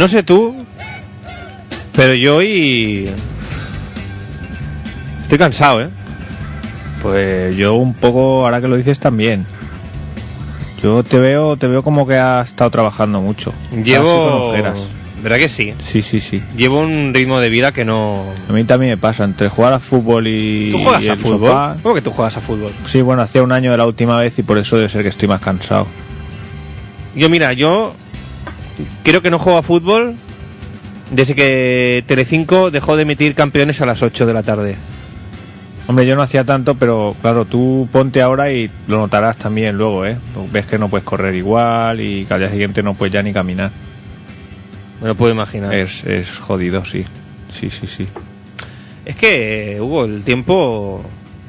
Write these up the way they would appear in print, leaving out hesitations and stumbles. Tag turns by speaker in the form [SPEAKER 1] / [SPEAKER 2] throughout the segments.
[SPEAKER 1] No sé tú, pero yo hoy estoy cansado, ¿eh?
[SPEAKER 2] Pues yo un poco, ahora que lo dices también. Yo te veo como que has estado trabajando mucho.
[SPEAKER 1] Llevo... ¿Verdad que sí?
[SPEAKER 2] Sí.
[SPEAKER 1] Llevo un ritmo de vida que no...
[SPEAKER 2] A mí también me pasa, entre jugar a fútbol y...
[SPEAKER 1] ¿Tú juegas a fútbol?
[SPEAKER 2] Sofá.
[SPEAKER 1] ¿Cómo que tú juegas a fútbol?
[SPEAKER 2] Sí, bueno, hacía un año de la última vez y por eso debe ser que estoy más cansado.
[SPEAKER 1] Yo creo que no juego a fútbol desde que Telecinco dejó de emitir Campeones a las 8 de la tarde.
[SPEAKER 2] Hombre, yo no hacía tanto, pero claro, tú ponte ahora y lo notarás también luego, ¿eh? Ves que no puedes correr igual y que al día siguiente no puedes ya ni caminar.
[SPEAKER 1] Me lo puedo imaginar.
[SPEAKER 2] Es jodido, sí. Sí.
[SPEAKER 1] Es que, Hugo, el tiempo...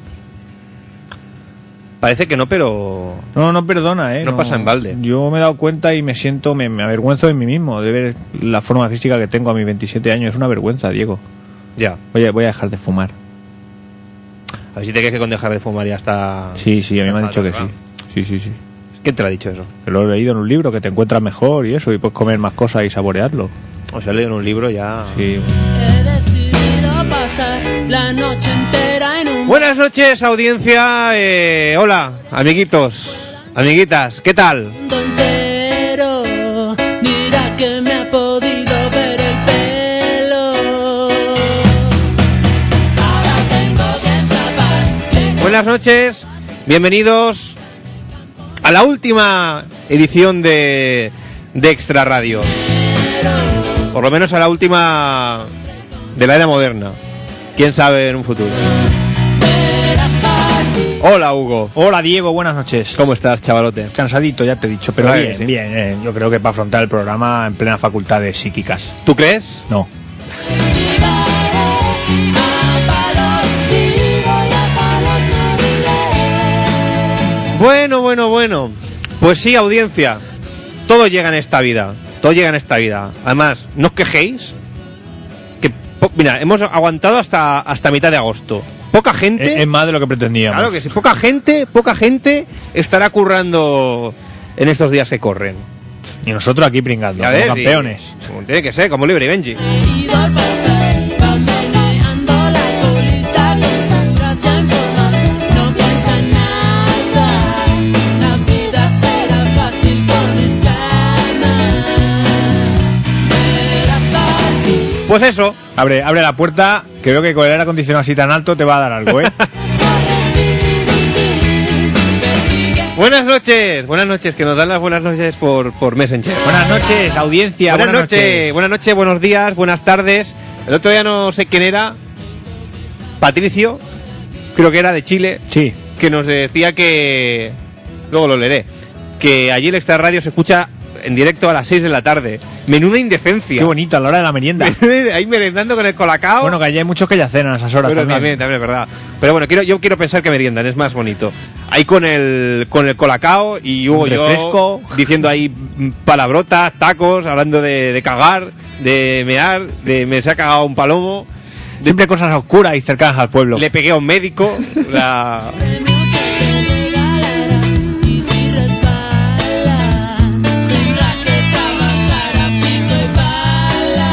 [SPEAKER 1] Parece que no, pero...
[SPEAKER 2] No perdona, ¿eh?
[SPEAKER 1] No pasa en balde.
[SPEAKER 2] Yo me he dado cuenta y me avergüenzo de mí mismo, de ver la forma física que tengo a mis 27 años. Es una vergüenza, Diego.
[SPEAKER 1] Ya.
[SPEAKER 2] Voy a dejar de fumar.
[SPEAKER 1] A ver si te crees que con dejar de fumar ya está...
[SPEAKER 2] Sí, a mí me han dicho que sí. Sí.
[SPEAKER 1] ¿Quién te lo ha dicho eso?
[SPEAKER 2] Que lo he leído en un libro, que te encuentras mejor y eso, y puedes comer más cosas y saborearlo.
[SPEAKER 1] O sea, he leído en un libro ya...
[SPEAKER 2] Sí.
[SPEAKER 3] He decidido pasar la noche entera en un...
[SPEAKER 1] Buenas noches, audiencia. Hola, amiguitos, amiguitas, ¿qué tal?
[SPEAKER 3] mundo entero. Mira que me ha podido ver el pelo. Ahora tengo que escapar.
[SPEAKER 1] Buenas noches, bienvenidos a la última edición de Extra Radio. Por lo menos a la última de la era moderna. Quién sabe en un futuro. Hola, Hugo.
[SPEAKER 2] Hola, Diego, buenas noches.
[SPEAKER 1] ¿Cómo estás, chavalote?
[SPEAKER 2] Cansadito, ya te he dicho, pero
[SPEAKER 1] Vale,
[SPEAKER 2] bien,
[SPEAKER 1] sí.
[SPEAKER 2] bien. Yo creo que para afrontar el programa en plena facultades psíquicas.
[SPEAKER 1] ¿Tú crees?
[SPEAKER 2] No.
[SPEAKER 1] Bueno. Pues sí, audiencia. Todo llega en esta vida. Además, no os quejéis. Mira, hemos aguantado hasta mitad de agosto. Poca gente...
[SPEAKER 2] Es más de lo que pretendíamos.
[SPEAKER 1] Claro que sí. Poca gente estará currando en estos días que corren.
[SPEAKER 2] Y nosotros aquí pringando,
[SPEAKER 1] Ya
[SPEAKER 2] como
[SPEAKER 1] ves,
[SPEAKER 2] campeones.
[SPEAKER 1] sí. Como tiene que ser, como Libre y Benji.
[SPEAKER 3] He ido al pasar, va meneando la colita con su gracia en formas. No piensa en nada, la vida será fácil con escamas. Verás partir.
[SPEAKER 1] Pues eso.
[SPEAKER 2] Abre la puerta, que veo que con el aire acondicionado así tan alto te va a dar algo, ¿eh?
[SPEAKER 1] Buenas noches, que nos dan las buenas noches por Messenger.
[SPEAKER 2] Buenas noches, audiencia.
[SPEAKER 1] Buenas noches, buenos días, buenas tardes. El otro día no sé quién era, Patricio, creo que era de Chile,
[SPEAKER 2] Sí.
[SPEAKER 1] que nos decía que, luego lo leeré, que allí el Extra Radio se escucha en directo a las 6 de la tarde. Menuda indecencia.
[SPEAKER 2] Qué bonito, a la hora de la merienda.
[SPEAKER 1] Ahí merendando con el colacao.
[SPEAKER 2] Bueno, que allí hay muchos que ya cenan a esas horas
[SPEAKER 1] Bueno,
[SPEAKER 2] también.
[SPEAKER 1] también es verdad. Pero bueno, yo quiero pensar que meriendan, es más bonito. Ahí con el colacao y Hugo
[SPEAKER 2] Un
[SPEAKER 1] yo
[SPEAKER 2] refresco.
[SPEAKER 1] diciendo ahí palabrotas, tacos, hablando de cagar, de mear, de me se ha cagado un palomo,
[SPEAKER 2] Siempre cosas oscuras y cercanas al pueblo.
[SPEAKER 1] le pegué a un médico, la...
[SPEAKER 3] Premios se te regalará y si resbalas tendrás que trabajar a pico y pala.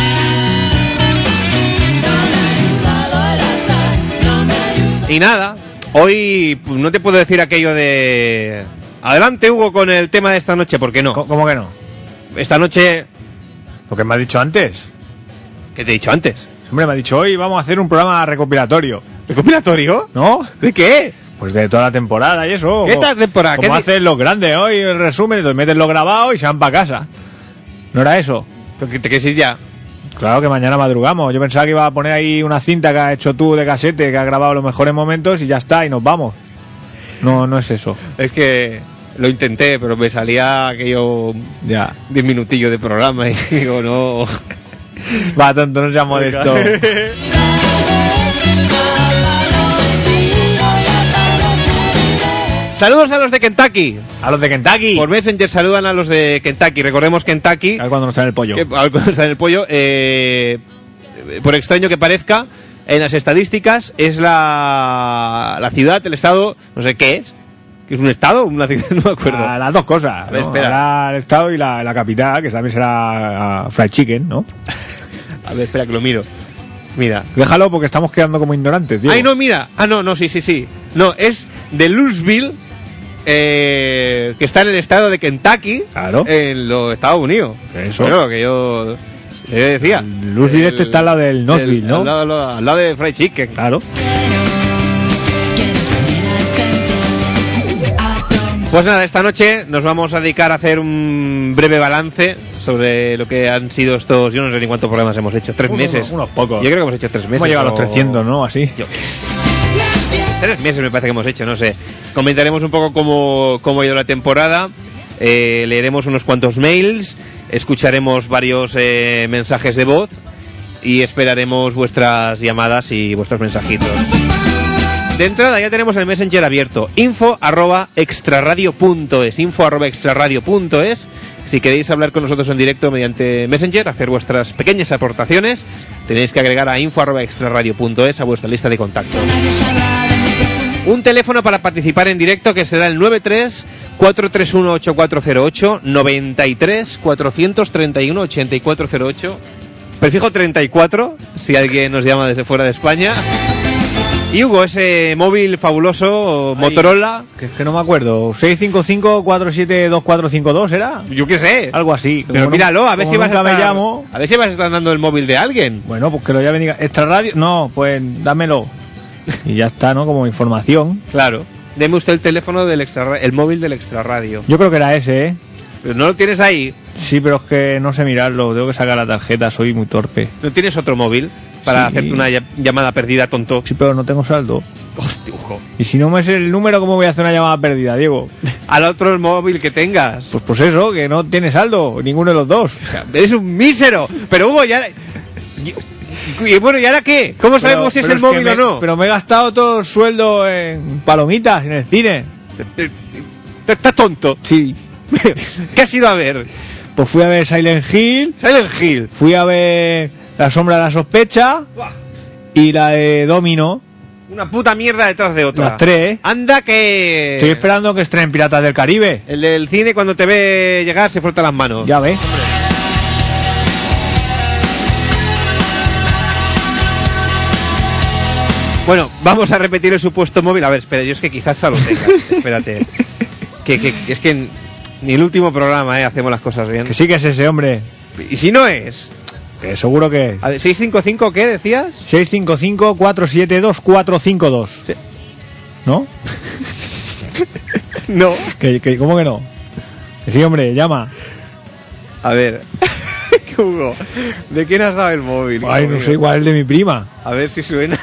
[SPEAKER 3] No me ha ayudado el azar, no me ayuda.
[SPEAKER 1] Y nada, hoy pues, no te puedo decir aquello de... Adelante, Hugo, con el tema de esta noche, ¿por qué no?
[SPEAKER 2] ¿Cómo que no?
[SPEAKER 1] Esta noche...
[SPEAKER 2] Lo que me has dicho antes.
[SPEAKER 1] ¿Qué te he dicho antes?
[SPEAKER 2] Hombre, me ha dicho hoy vamos a hacer un programa recopilatorio.
[SPEAKER 1] ¿Recopilatorio?
[SPEAKER 2] ¿No?
[SPEAKER 1] ¿De qué?
[SPEAKER 2] Pues de toda la temporada y eso.
[SPEAKER 1] ¿Qué tal temporada?
[SPEAKER 2] Como
[SPEAKER 1] ¿Qué
[SPEAKER 2] hacen los grandes hoy, el resumen, entonces metes lo grabado y se van para casa. ¿No era eso?
[SPEAKER 1] ¿Pero que te quieres ir ya?
[SPEAKER 2] Claro que mañana madrugamos. Yo pensaba que iba a poner ahí una cinta que has hecho tú de casete, que has grabado los mejores momentos y ya está, y nos vamos. No es eso.
[SPEAKER 1] Es que lo intenté, pero me salía aquello
[SPEAKER 2] Ya.
[SPEAKER 1] 10 minutillos de programa y digo, no.
[SPEAKER 2] Va, tonto, no seas modesto.
[SPEAKER 1] Saludos a los de Kentucky.
[SPEAKER 2] A los de Kentucky.
[SPEAKER 1] Por Messenger saludan a los de Kentucky. Recordemos Kentucky.
[SPEAKER 2] A ver cuando nos traen el pollo.
[SPEAKER 1] Que, cuando está en el pollo, por extraño que parezca, en las estadísticas es la ciudad, el estado, no sé qué es, ¿Que es un estado? ¿Una ciudad? No me acuerdo.
[SPEAKER 2] Las dos cosas.
[SPEAKER 1] A ver,
[SPEAKER 2] ¿no?
[SPEAKER 1] espera.
[SPEAKER 2] Habrá el estado y la capital, que también será Fried Chicken, ¿no?
[SPEAKER 1] A ver, espera que lo miro. Mira.
[SPEAKER 2] Déjalo porque estamos quedando como ignorantes, Diego.
[SPEAKER 1] Ay, no, mira. Ah, no, sí. No, es de Louisville, que está en el estado de Kentucky,
[SPEAKER 2] Claro.
[SPEAKER 1] en los Estados Unidos.
[SPEAKER 2] Eso.
[SPEAKER 1] Bueno, que yo decía.
[SPEAKER 2] Louisville este está al lado del Knoxville, ¿no?
[SPEAKER 1] Al lado de Fried Chicken.
[SPEAKER 2] Claro.
[SPEAKER 1] Pues nada, esta noche nos vamos a dedicar a hacer un breve balance sobre lo que han sido estos... Yo no sé ni cuántos programas hemos hecho. 3 meses.
[SPEAKER 2] Unos pocos.
[SPEAKER 1] Yo creo que hemos hecho 3 meses.
[SPEAKER 2] Hemos llegado a los
[SPEAKER 1] o-
[SPEAKER 2] 300, ¿no? Así.
[SPEAKER 1] 3 meses me parece que hemos hecho, no sé. Comentaremos un poco cómo ha ido la temporada. Leeremos unos cuantos mails. Escucharemos varios mensajes de voz. Y esperaremos vuestras llamadas y vuestros mensajitos. De entrada ya tenemos el Messenger abierto. info@extraradio.es. info@extraradio.es. Si queréis hablar con nosotros en directo mediante Messenger, hacer vuestras pequeñas aportaciones, tenéis que agregar a info@extraradio.es a vuestra lista de contactos. Un teléfono para participar en directo que será el 93 431 8408, 93 431 8408, prefijo 34 si alguien nos llama desde fuera de España. Y Hugo, ese móvil fabuloso Motorola,
[SPEAKER 2] Que no me acuerdo. 655-472452, ¿era?
[SPEAKER 1] yo qué sé,
[SPEAKER 2] Algo así.
[SPEAKER 1] pero
[SPEAKER 2] Como
[SPEAKER 1] míralo, a ver
[SPEAKER 2] como
[SPEAKER 1] si vas a
[SPEAKER 2] nunca
[SPEAKER 1] estar,
[SPEAKER 2] me llamo.
[SPEAKER 1] a ver si vas a estar dando el móvil de alguien.
[SPEAKER 2] Bueno, pues que lo llame y diga, ¿Extra Radio? No, pues dámelo. Y ya está, ¿no? Como información.
[SPEAKER 1] Claro. Deme usted el teléfono del el móvil del Extra Radio.
[SPEAKER 2] Yo creo que era ese, ¿eh?
[SPEAKER 1] Pero no lo tienes ahí.
[SPEAKER 2] Sí, pero es que no sé mirarlo. Tengo que sacar la tarjeta, soy muy torpe.
[SPEAKER 1] ¿No tienes otro móvil para
[SPEAKER 2] Sí.
[SPEAKER 1] hacerte una llamada perdida, tonto?
[SPEAKER 2] Sí, pero no tengo saldo.
[SPEAKER 1] Hostia, Hugo.
[SPEAKER 2] Y si no me sé el número, ¿cómo voy a hacer una llamada perdida, Diego?
[SPEAKER 1] Al otro móvil que tengas.
[SPEAKER 2] Pues eso, que no tiene saldo, ninguno de los dos.
[SPEAKER 1] O sea, eres un mísero. Pero Hugo, ya... Y bueno, ¿y ahora qué? ¿Cómo sabemos si es el móvil
[SPEAKER 2] que
[SPEAKER 1] o no?
[SPEAKER 2] Pero me he gastado todo el sueldo en palomitas, en el cine.
[SPEAKER 1] Estás tonto.
[SPEAKER 2] Sí.
[SPEAKER 1] ¿Qué has ido a ver?
[SPEAKER 2] Pues fui a ver Silent Hill,
[SPEAKER 1] Silent Hill.
[SPEAKER 2] fui a ver La Sombra de la Sospecha
[SPEAKER 1] Buah,
[SPEAKER 2] y la de Domino,
[SPEAKER 1] una puta mierda detrás de otra.
[SPEAKER 2] las tres.
[SPEAKER 1] Anda que...
[SPEAKER 2] Estoy esperando que estrenen Piratas del Caribe.
[SPEAKER 1] El del cine cuando te ve llegar se frota las manos.
[SPEAKER 2] Ya ves.
[SPEAKER 1] Bueno, vamos a repetir el supuesto móvil. A ver, espera, yo es que quizás ya lo tenga. Espérate. Que es que ni el último programa, hacemos las cosas bien.
[SPEAKER 2] Que sí que es ese, hombre.
[SPEAKER 1] Y si no es...
[SPEAKER 2] Que seguro que es.
[SPEAKER 1] A ver, 655, ¿qué decías?
[SPEAKER 2] 655-472-452.
[SPEAKER 1] Sí.
[SPEAKER 2] ¿No?
[SPEAKER 1] No.
[SPEAKER 2] ¿Cómo que no? Que sí, hombre, llama.
[SPEAKER 1] A ver. Hugo, ¿de quién has dado el móvil?
[SPEAKER 2] Ay,
[SPEAKER 1] hijo
[SPEAKER 2] no
[SPEAKER 1] mío?
[SPEAKER 2] sé, igual el de mi prima.
[SPEAKER 1] A ver si suena.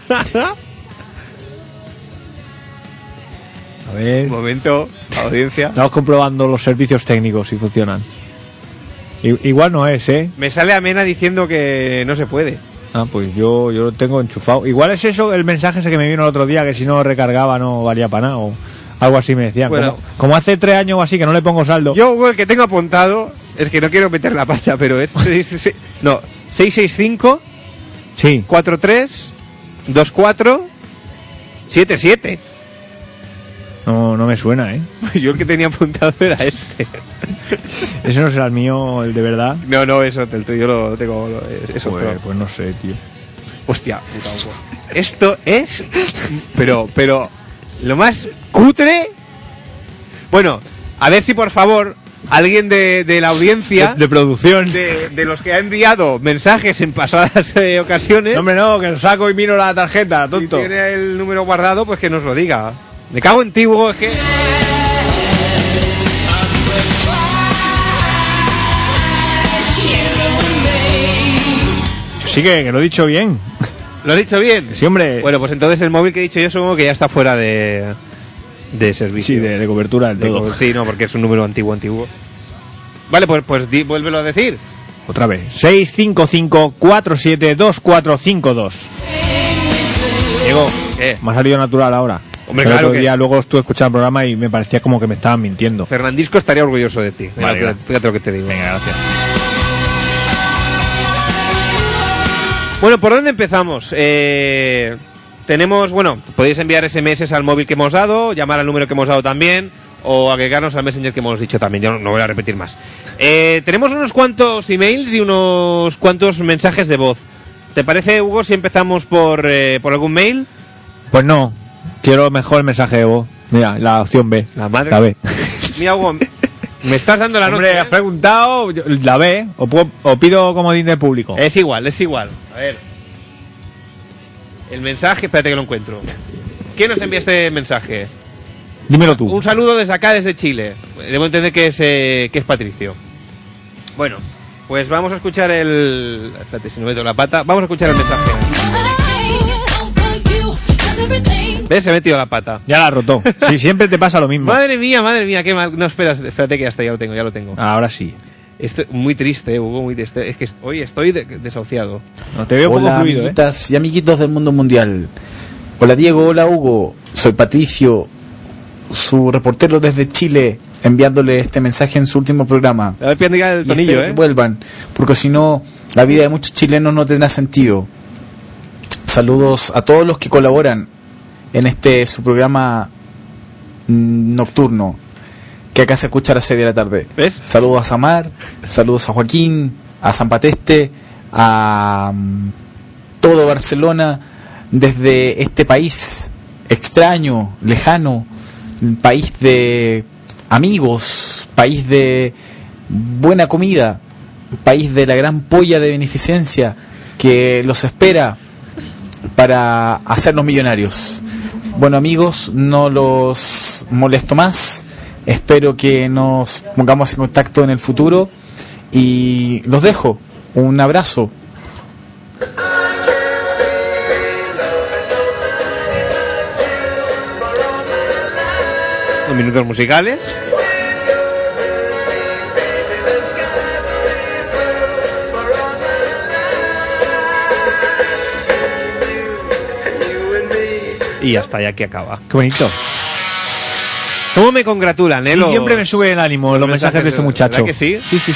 [SPEAKER 2] A ver.
[SPEAKER 1] Un momento, audiencia.
[SPEAKER 2] Estamos comprobando los servicios técnicos si funcionan. Igual no es, ¿eh?
[SPEAKER 1] Me sale Amena diciendo que no se puede.
[SPEAKER 2] Ah, pues yo lo tengo enchufado. Igual es eso el mensaje ese que me vino el otro día, que si no recargaba no valía para nada, o algo así me decían.
[SPEAKER 1] Bueno.
[SPEAKER 2] Como hace 3 años o así que no le pongo saldo.
[SPEAKER 1] Yo, Hugo, el que tengo apuntado, es que no quiero meter la pata, pero es 665
[SPEAKER 2] Sí.
[SPEAKER 1] 43 24 77.
[SPEAKER 2] No me suena, ¿eh?
[SPEAKER 1] Yo el que tenía apuntado era este.
[SPEAKER 2] Ese no será el mío, el de verdad.
[SPEAKER 1] No, eso, el tuyo lo tengo. Es otro.
[SPEAKER 2] Pues no sé, tío.
[SPEAKER 1] Hostia, puta Hugo. Esto es. Pero, lo más cutre. Bueno, a ver si por favor alguien de la audiencia,
[SPEAKER 2] De producción.
[SPEAKER 1] de los que ha enviado mensajes en pasadas ocasiones,
[SPEAKER 2] No, hombre, no, que lo saco y miro la tarjeta,
[SPEAKER 1] si
[SPEAKER 2] tonto.
[SPEAKER 1] tiene el número guardado, pues que nos lo diga. Me cago en ti, Hugo, es que.
[SPEAKER 2] Sí, que lo he dicho bien.
[SPEAKER 1] ¿Lo has dicho bien?
[SPEAKER 2] Sí, hombre.
[SPEAKER 1] Bueno, pues entonces el móvil que he dicho yo supongo que ya está fuera de servicio.
[SPEAKER 2] Sí, de cobertura del todo.
[SPEAKER 1] Sí, no, porque es un número antiguo. Vale, pues vuélvelo a decir.
[SPEAKER 2] Otra vez. 655-472-452.
[SPEAKER 1] Diego, ¿qué?
[SPEAKER 2] Me ha salido natural ahora.
[SPEAKER 1] Hombre,
[SPEAKER 2] El
[SPEAKER 1] claro
[SPEAKER 2] otro
[SPEAKER 1] que
[SPEAKER 2] día
[SPEAKER 1] es.
[SPEAKER 2] luego estuve escuchando el programa y me parecía como que me estaban mintiendo.
[SPEAKER 1] Fernandisco estaría orgulloso de ti.
[SPEAKER 2] Vale,
[SPEAKER 1] Fíjate lo que te digo.
[SPEAKER 2] Venga, gracias.
[SPEAKER 1] Bueno, ¿por dónde empezamos? tenemos, bueno, podéis enviar SMS al móvil que hemos dado, llamar al número que hemos dado también, o agregarnos al Messenger que hemos dicho también. Yo no voy a repetir más. Tenemos unos cuantos emails y unos cuantos mensajes de voz. ¿Te parece, Hugo, si empezamos por algún mail?
[SPEAKER 2] Pues no, quiero mejor el mensaje de voz. Mira, la opción B.
[SPEAKER 1] La madre.
[SPEAKER 2] La B.
[SPEAKER 1] Mira, Hugo, me estás dando la
[SPEAKER 2] Hombre,
[SPEAKER 1] nota.
[SPEAKER 2] has preguntado, la B, o pido comodín del público.
[SPEAKER 1] Es igual. A ver. El mensaje, espérate que lo encuentro. ¿Quién nos envía este mensaje?
[SPEAKER 2] Dímelo tú.
[SPEAKER 1] Un saludo desde acá, desde Chile. Debo entender que es Patricio. Bueno, pues vamos a escuchar el... Espérate, si no meto la pata. Vamos a escuchar el mensaje. ¿Ves? Se ha metido la pata.
[SPEAKER 2] Ya la rotó. Sí, siempre te pasa lo mismo.
[SPEAKER 1] Madre mía, qué mal. No, espérate que ya lo tengo.
[SPEAKER 2] Ahora sí.
[SPEAKER 1] Esto, muy triste, Hugo, muy triste. Es que hoy estoy desahuciado.
[SPEAKER 2] No te veo
[SPEAKER 4] Hola,
[SPEAKER 2] poco fluido,
[SPEAKER 4] amiguitas y amiguitos del mundo mundial. Hola Diego, hola Hugo. Soy Patricio, su reportero desde Chile, enviándole este mensaje en su último programa.
[SPEAKER 1] A ver, piensa el
[SPEAKER 4] Y
[SPEAKER 1] tonillo,
[SPEAKER 4] espero que vuelvan, porque si no, la vida de muchos chilenos no tendrá sentido. Saludos a todos los que colaboran en su programa nocturno, que acá se escucha a las 6 de la tarde.
[SPEAKER 1] ¿Ves?
[SPEAKER 4] Saludos a Samar, saludos a Joaquín, a San Pateste, a todo Barcelona, desde este país extraño, lejano, país de amigos, país de buena comida, país de la gran polla de beneficencia que los espera para hacernos millonarios. Bueno, amigos, no los molesto más. Espero que nos pongamos en contacto en el futuro y los dejo. Un abrazo.
[SPEAKER 1] Unos minutos musicales. Y hasta aquí acaba.
[SPEAKER 2] Qué bonito.
[SPEAKER 1] ¿Cómo me congratulan,
[SPEAKER 2] Sí, siempre me sube el ánimo los mensajes de este muchacho.
[SPEAKER 1] ¿Verdad que sí?
[SPEAKER 2] Sí.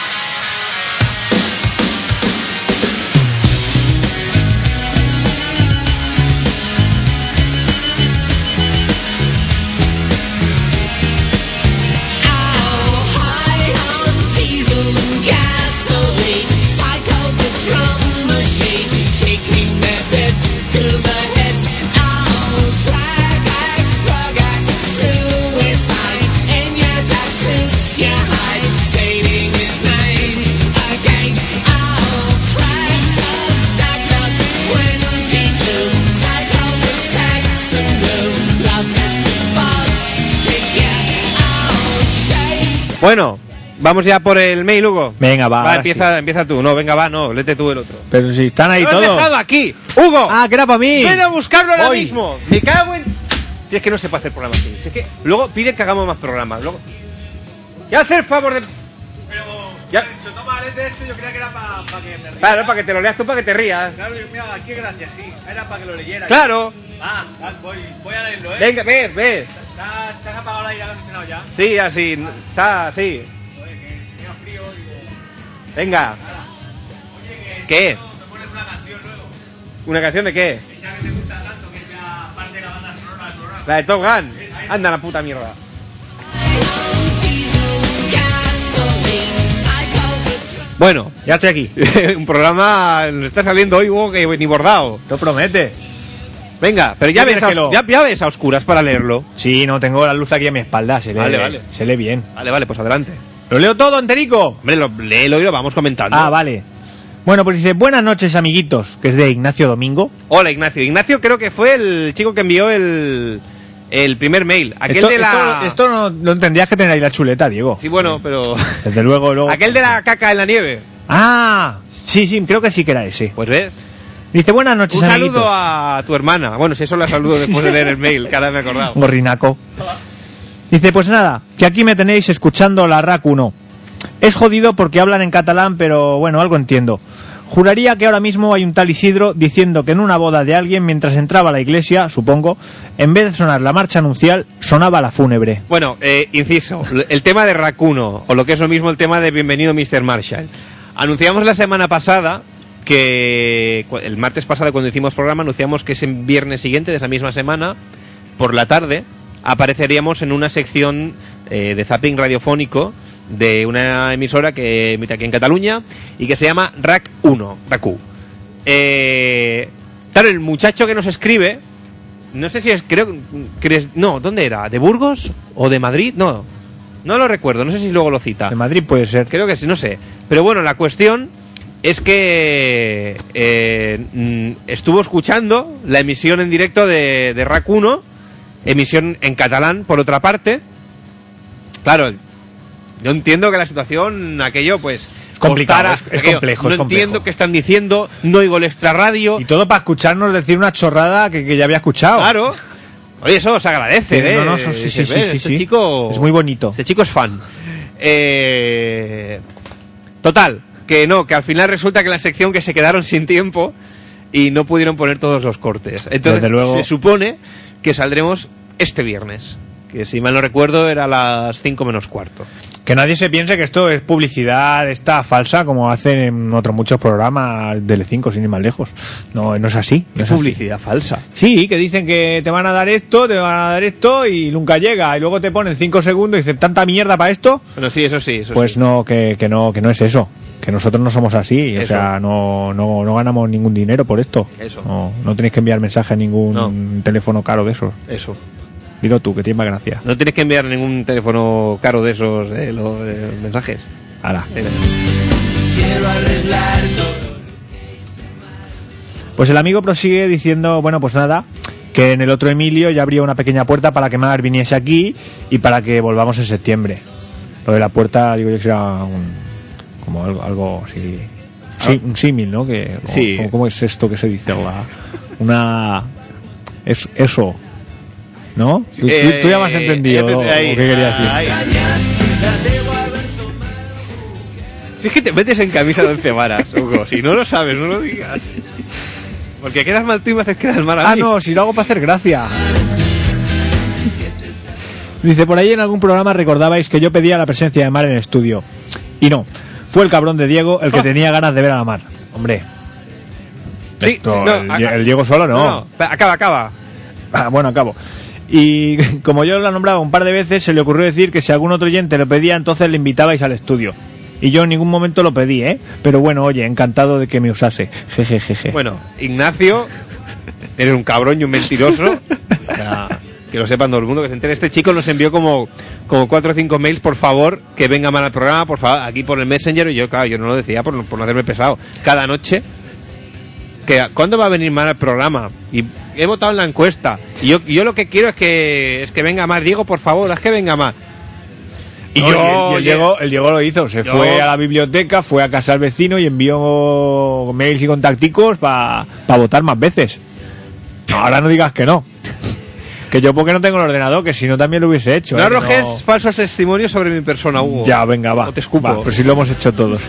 [SPEAKER 1] Bueno, vamos ya por el mail, Hugo.
[SPEAKER 2] Venga, va.
[SPEAKER 1] Empieza tú. No, venga, va, no, léete tú el otro.
[SPEAKER 2] Pero si están ahí
[SPEAKER 1] ¡Lo has
[SPEAKER 2] todos.
[SPEAKER 1] dejado aquí! ¡Hugo!
[SPEAKER 2] Ah, que era para mí.
[SPEAKER 1] ¡Ven a buscarlo ahora
[SPEAKER 2] Hoy.
[SPEAKER 1] mismo! ¡Me cago en...! Si es que no se puede hacer programa así. Si es que luego piden que hagamos más programas. Luego... ¡Ya hacer favor de...!
[SPEAKER 5] Pero...
[SPEAKER 1] Ya.
[SPEAKER 5] Toma, léete esto, yo creía que era para que me rías.
[SPEAKER 1] Claro, para que te lo leas tú, para que te rías.
[SPEAKER 5] Claro, mira, qué gracia, sí. Era para que lo leyera.
[SPEAKER 1] ¡Claro!
[SPEAKER 5] Voy a leerlo,
[SPEAKER 1] Venga, ves.
[SPEAKER 5] ¿Estás apagado el aire acondicionado ya?
[SPEAKER 1] Sí, así. Está así.
[SPEAKER 5] Joder, que tenía frío y...
[SPEAKER 1] Venga.
[SPEAKER 5] Oye, que...
[SPEAKER 1] ¿Qué?
[SPEAKER 5] Me pones una canción luego.
[SPEAKER 1] ¿Una canción de qué?
[SPEAKER 5] Esa que te gusta tanto, que es la parte de la banda sonora del programa.
[SPEAKER 1] La de Top Gun. Anda la puta mierda. Bueno,
[SPEAKER 2] Ya estoy aquí.
[SPEAKER 1] un programa nos está saliendo hoy, Hugo, que ni bordado.
[SPEAKER 2] Lo promete.
[SPEAKER 1] Venga, pero ya
[SPEAKER 2] ¿Tú
[SPEAKER 1] ves,
[SPEAKER 2] quieres que lo-
[SPEAKER 1] ya ves a oscuras para leerlo.
[SPEAKER 2] Sí, no, tengo la luz aquí a mi espalda. Se lee,
[SPEAKER 1] Vale.
[SPEAKER 2] Se lee bien.
[SPEAKER 1] Vale, pues adelante.
[SPEAKER 2] ¿Lo leo todo, enterico?
[SPEAKER 1] Hombre, léelo y lo vamos comentando.
[SPEAKER 2] Ah, vale. Bueno, pues dice, buenas noches, amiguitos, que es de Ignacio Domingo.
[SPEAKER 1] Hola, Ignacio. Ignacio creo que fue el chico que envió el primer mail. Aquel de la...
[SPEAKER 2] Esto no tendrías que tener ahí la chuleta, Diego.
[SPEAKER 1] Sí, bueno, pero...
[SPEAKER 2] Desde luego.
[SPEAKER 1] Aquel de la caca en la nieve.
[SPEAKER 2] Ah, sí, creo que sí que era ese.
[SPEAKER 1] Pues ves.
[SPEAKER 2] Dice, buenas noches,
[SPEAKER 1] Un
[SPEAKER 2] amiguitos.
[SPEAKER 1] saludo a tu hermana. Bueno, si eso la saludo después de leer el mail, que ahora me he acordado.
[SPEAKER 2] Gorrinaco. Dice, pues nada, que aquí me tenéis escuchando la RAC 1. Es jodido porque hablan en catalán, pero bueno, algo entiendo. Juraría que ahora mismo hay un tal Isidro diciendo que en una boda de alguien, mientras entraba a la iglesia, supongo, en vez de sonar la marcha nupcial, sonaba la fúnebre.
[SPEAKER 1] Bueno, inciso, el tema de RAC 1, o lo que es lo mismo el tema de Bienvenido Mr. Marshall. Anunciamos la semana pasada que el martes pasado, cuando hicimos programa, anunciamos que ese viernes siguiente de esa misma semana, por la tarde, apareceríamos en una sección de zapping radiofónico de una emisora que emite aquí en Cataluña y que se llama RAC1, RAC1. Claro, el muchacho que nos escribe, no sé si es, creo que no, ¿dónde era? ¿De Burgos o de Madrid? No lo recuerdo, no sé si luego lo cita.
[SPEAKER 2] De Madrid puede ser.
[SPEAKER 1] Creo que sí, no sé. Pero bueno, la cuestión es que estuvo escuchando la emisión en directo de RAC1, emisión en catalán, por otra parte. Claro, yo entiendo que la situación, aquello, pues...
[SPEAKER 2] complicado,
[SPEAKER 1] costara,
[SPEAKER 2] es
[SPEAKER 1] aquello,
[SPEAKER 2] complejo,
[SPEAKER 1] no
[SPEAKER 2] es complejo.
[SPEAKER 1] entiendo qué están diciendo, no oigo el extrarradio.
[SPEAKER 2] Y todo para escucharnos decir una chorrada que ya había escuchado.
[SPEAKER 1] Claro. Oye, eso se agradece,
[SPEAKER 2] Sí,
[SPEAKER 1] ¿eh?
[SPEAKER 2] no, sí,
[SPEAKER 1] Este chico...
[SPEAKER 2] Es muy bonito.
[SPEAKER 1] Este chico es fan. Total, que no, que al final resulta que en la sección que se quedaron sin tiempo y no pudieron poner todos los cortes. Entonces,
[SPEAKER 2] Desde luego.
[SPEAKER 1] se supone que saldremos este viernes. Que si mal no recuerdo era a las 5 menos cuarto.
[SPEAKER 2] Que nadie se piense que esto es publicidad esta falsa como hacen en otros muchos programas de L5 sin ir más lejos. No es así. No es
[SPEAKER 1] Publicidad falsa.
[SPEAKER 2] así. Sí, que dicen que te van a dar esto y nunca llega. Y luego te ponen 5 segundos y dicen tanta mierda para esto.
[SPEAKER 1] Bueno, sí, eso sí. Eso
[SPEAKER 2] Pues
[SPEAKER 1] sí.
[SPEAKER 2] no, que no es eso. Que nosotros no somos así. O
[SPEAKER 1] Eso.
[SPEAKER 2] sea, no ganamos ningún dinero por esto.
[SPEAKER 1] Eso.
[SPEAKER 2] No tenéis que enviar mensaje a ningún
[SPEAKER 1] No.
[SPEAKER 2] teléfono caro de esos.
[SPEAKER 1] Eso.
[SPEAKER 2] Dilo tú, que tiene más gracia.
[SPEAKER 1] No tienes que enviar ningún teléfono caro de esos los mensajes.
[SPEAKER 2] Hala.
[SPEAKER 1] Venga.
[SPEAKER 2] Pues el amigo prosigue diciendo, bueno, pues nada, que en el otro Emilio ya abrió una pequeña puerta para que Mar viniese aquí y para que volvamos en septiembre. Lo de la puerta, digo yo que será como algo así, sí, un símil, ¿no? Que,
[SPEAKER 1] Sí.
[SPEAKER 2] ¿Cómo es esto que se dice? Eso, ¿no? Tú ya me has entendido
[SPEAKER 1] ya
[SPEAKER 2] lo
[SPEAKER 1] te- ahí.
[SPEAKER 2] que quería decir.
[SPEAKER 1] Ahí. Si es que te metes en camisa de 11 varas, Hugo. Si no lo sabes, no lo digas. Porque quedas mal tú y me haces quedar mal a
[SPEAKER 2] Ah,
[SPEAKER 1] mí.
[SPEAKER 2] no, si lo hago para hacer gracia. Dice, por ahí en algún programa recordabais que yo pedía la presencia de Mar en el estudio. Y no, fue el cabrón de Diego el que tenía ganas de ver a la Mar. Hombre.
[SPEAKER 1] Sí,
[SPEAKER 2] Esto,
[SPEAKER 1] sí, no,
[SPEAKER 2] el Diego solo no.
[SPEAKER 1] Acaba.
[SPEAKER 2] Ah, bueno, acabo. Y como yo la nombraba un par de veces, se le ocurrió decir que si algún otro oyente lo pedía, entonces le invitabais al estudio. Y yo en ningún momento lo pedí, ¿eh? Pero bueno, oye, encantado de que me usase. Jejejeje.
[SPEAKER 1] Bueno, Ignacio, eres un cabrón y un mentiroso. O sea, que lo sepan todo el mundo, que se entere. Este chico nos envió como 4 o 5 mails, por favor, que venga mal al programa, por favor, aquí por el Messenger. Y yo, claro, yo no lo decía por no hacerme pesado. Cada noche, que ¿cuándo va a venir mal al programa? Y he votado en la encuesta. Y yo lo que quiero es que venga más. Diego, por favor, haz que venga más. Y
[SPEAKER 2] No, el Diego lo hizo, se fue a la biblioteca, fue a casa del vecino y envió mails y contacticos para votar más veces. No, ahora no digas que no. Que yo porque no tengo el ordenador, que si no también lo hubiese hecho.
[SPEAKER 1] no
[SPEAKER 2] ¿eh?
[SPEAKER 1] arrojes
[SPEAKER 2] No-
[SPEAKER 1] falsos testimonios sobre mi persona, Hugo.
[SPEAKER 2] Ya, venga, va.
[SPEAKER 1] O te escupo.
[SPEAKER 2] Va, pero si lo hemos hecho todos.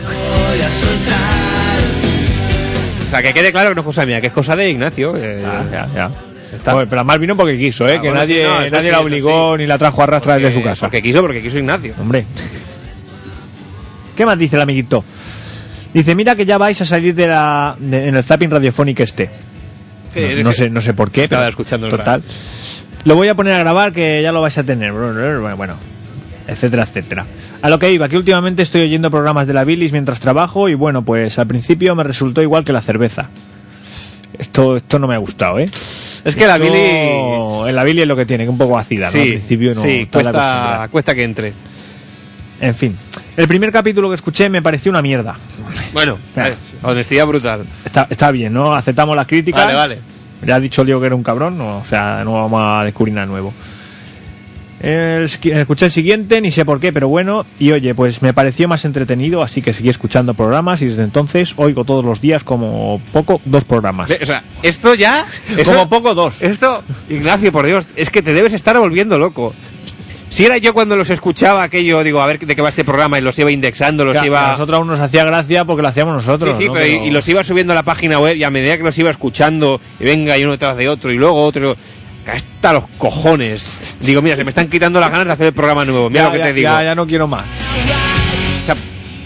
[SPEAKER 1] O sea, que quede claro que no es cosa mía, que es cosa de Ignacio.
[SPEAKER 2] Ya.
[SPEAKER 1] Está.
[SPEAKER 2] Joder, pero además vino porque quiso, ¿eh?
[SPEAKER 1] Ah,
[SPEAKER 2] que
[SPEAKER 1] bueno,
[SPEAKER 2] nadie,
[SPEAKER 1] sí, no, eso
[SPEAKER 2] nadie
[SPEAKER 1] sí,
[SPEAKER 2] la
[SPEAKER 1] eso
[SPEAKER 2] obligó
[SPEAKER 1] sí.
[SPEAKER 2] ni la trajo a arrastra desde su casa.
[SPEAKER 1] Porque quiso Ignacio.
[SPEAKER 2] Hombre. ¿Qué más dice el amiguito? Dice, mira que ya vais a salir en el zapping radiofónico este. No sé por qué,
[SPEAKER 1] Estaba
[SPEAKER 2] pero
[SPEAKER 1] escuchando el
[SPEAKER 2] total. Lo voy a poner a grabar que ya lo vais a tener. Bueno, etcétera, etcétera. A lo que iba, que últimamente estoy oyendo programas de la bilis mientras trabajo y bueno, pues al principio me resultó igual que la cerveza. Esto no me ha gustado, ¿eh?
[SPEAKER 1] Es que la
[SPEAKER 2] Esto-
[SPEAKER 1] Billy...
[SPEAKER 2] la Billy es lo que tiene, que un poco ácida, ¿no?
[SPEAKER 1] Sí,
[SPEAKER 2] Al principio no
[SPEAKER 1] sí,
[SPEAKER 2] tarda en acostumbrar.
[SPEAKER 1] cuesta que entre.
[SPEAKER 2] En fin, el primer capítulo que escuché me pareció una mierda.
[SPEAKER 1] Bueno,
[SPEAKER 2] Venga.
[SPEAKER 1] honestidad brutal.
[SPEAKER 2] Está bien, ¿no? Aceptamos las críticas.
[SPEAKER 1] Vale.
[SPEAKER 2] Ya ha dicho el Diego que era un cabrón, no, o sea, no vamos a descubrir nada nuevo. Escuché el siguiente, ni sé por qué, pero bueno, y oye, pues me pareció más entretenido, así que seguí escuchando programas y desde entonces oigo todos los días como poco 2 programas.
[SPEAKER 1] O sea, esto ya...
[SPEAKER 2] Como poco 2.
[SPEAKER 1] Esto, Ignacio, por Dios, es que te debes estar volviendo loco. Si era yo cuando los escuchaba aquello, digo, a ver de qué va este programa, y los iba indexando, los
[SPEAKER 2] A
[SPEAKER 1] iba...
[SPEAKER 2] nosotros aún nos hacía gracia porque lo hacíamos nosotros.
[SPEAKER 1] Sí,
[SPEAKER 2] ¿no?
[SPEAKER 1] pero y los iba subiendo a la página web y a medida que los iba escuchando, y venga, y uno detrás de otro, y luego otro... Hasta los cojones. Digo, mira, se me están quitando las ganas de hacer el programa nuevo. Mira lo que te digo.
[SPEAKER 2] Ya no quiero más.
[SPEAKER 1] O sea,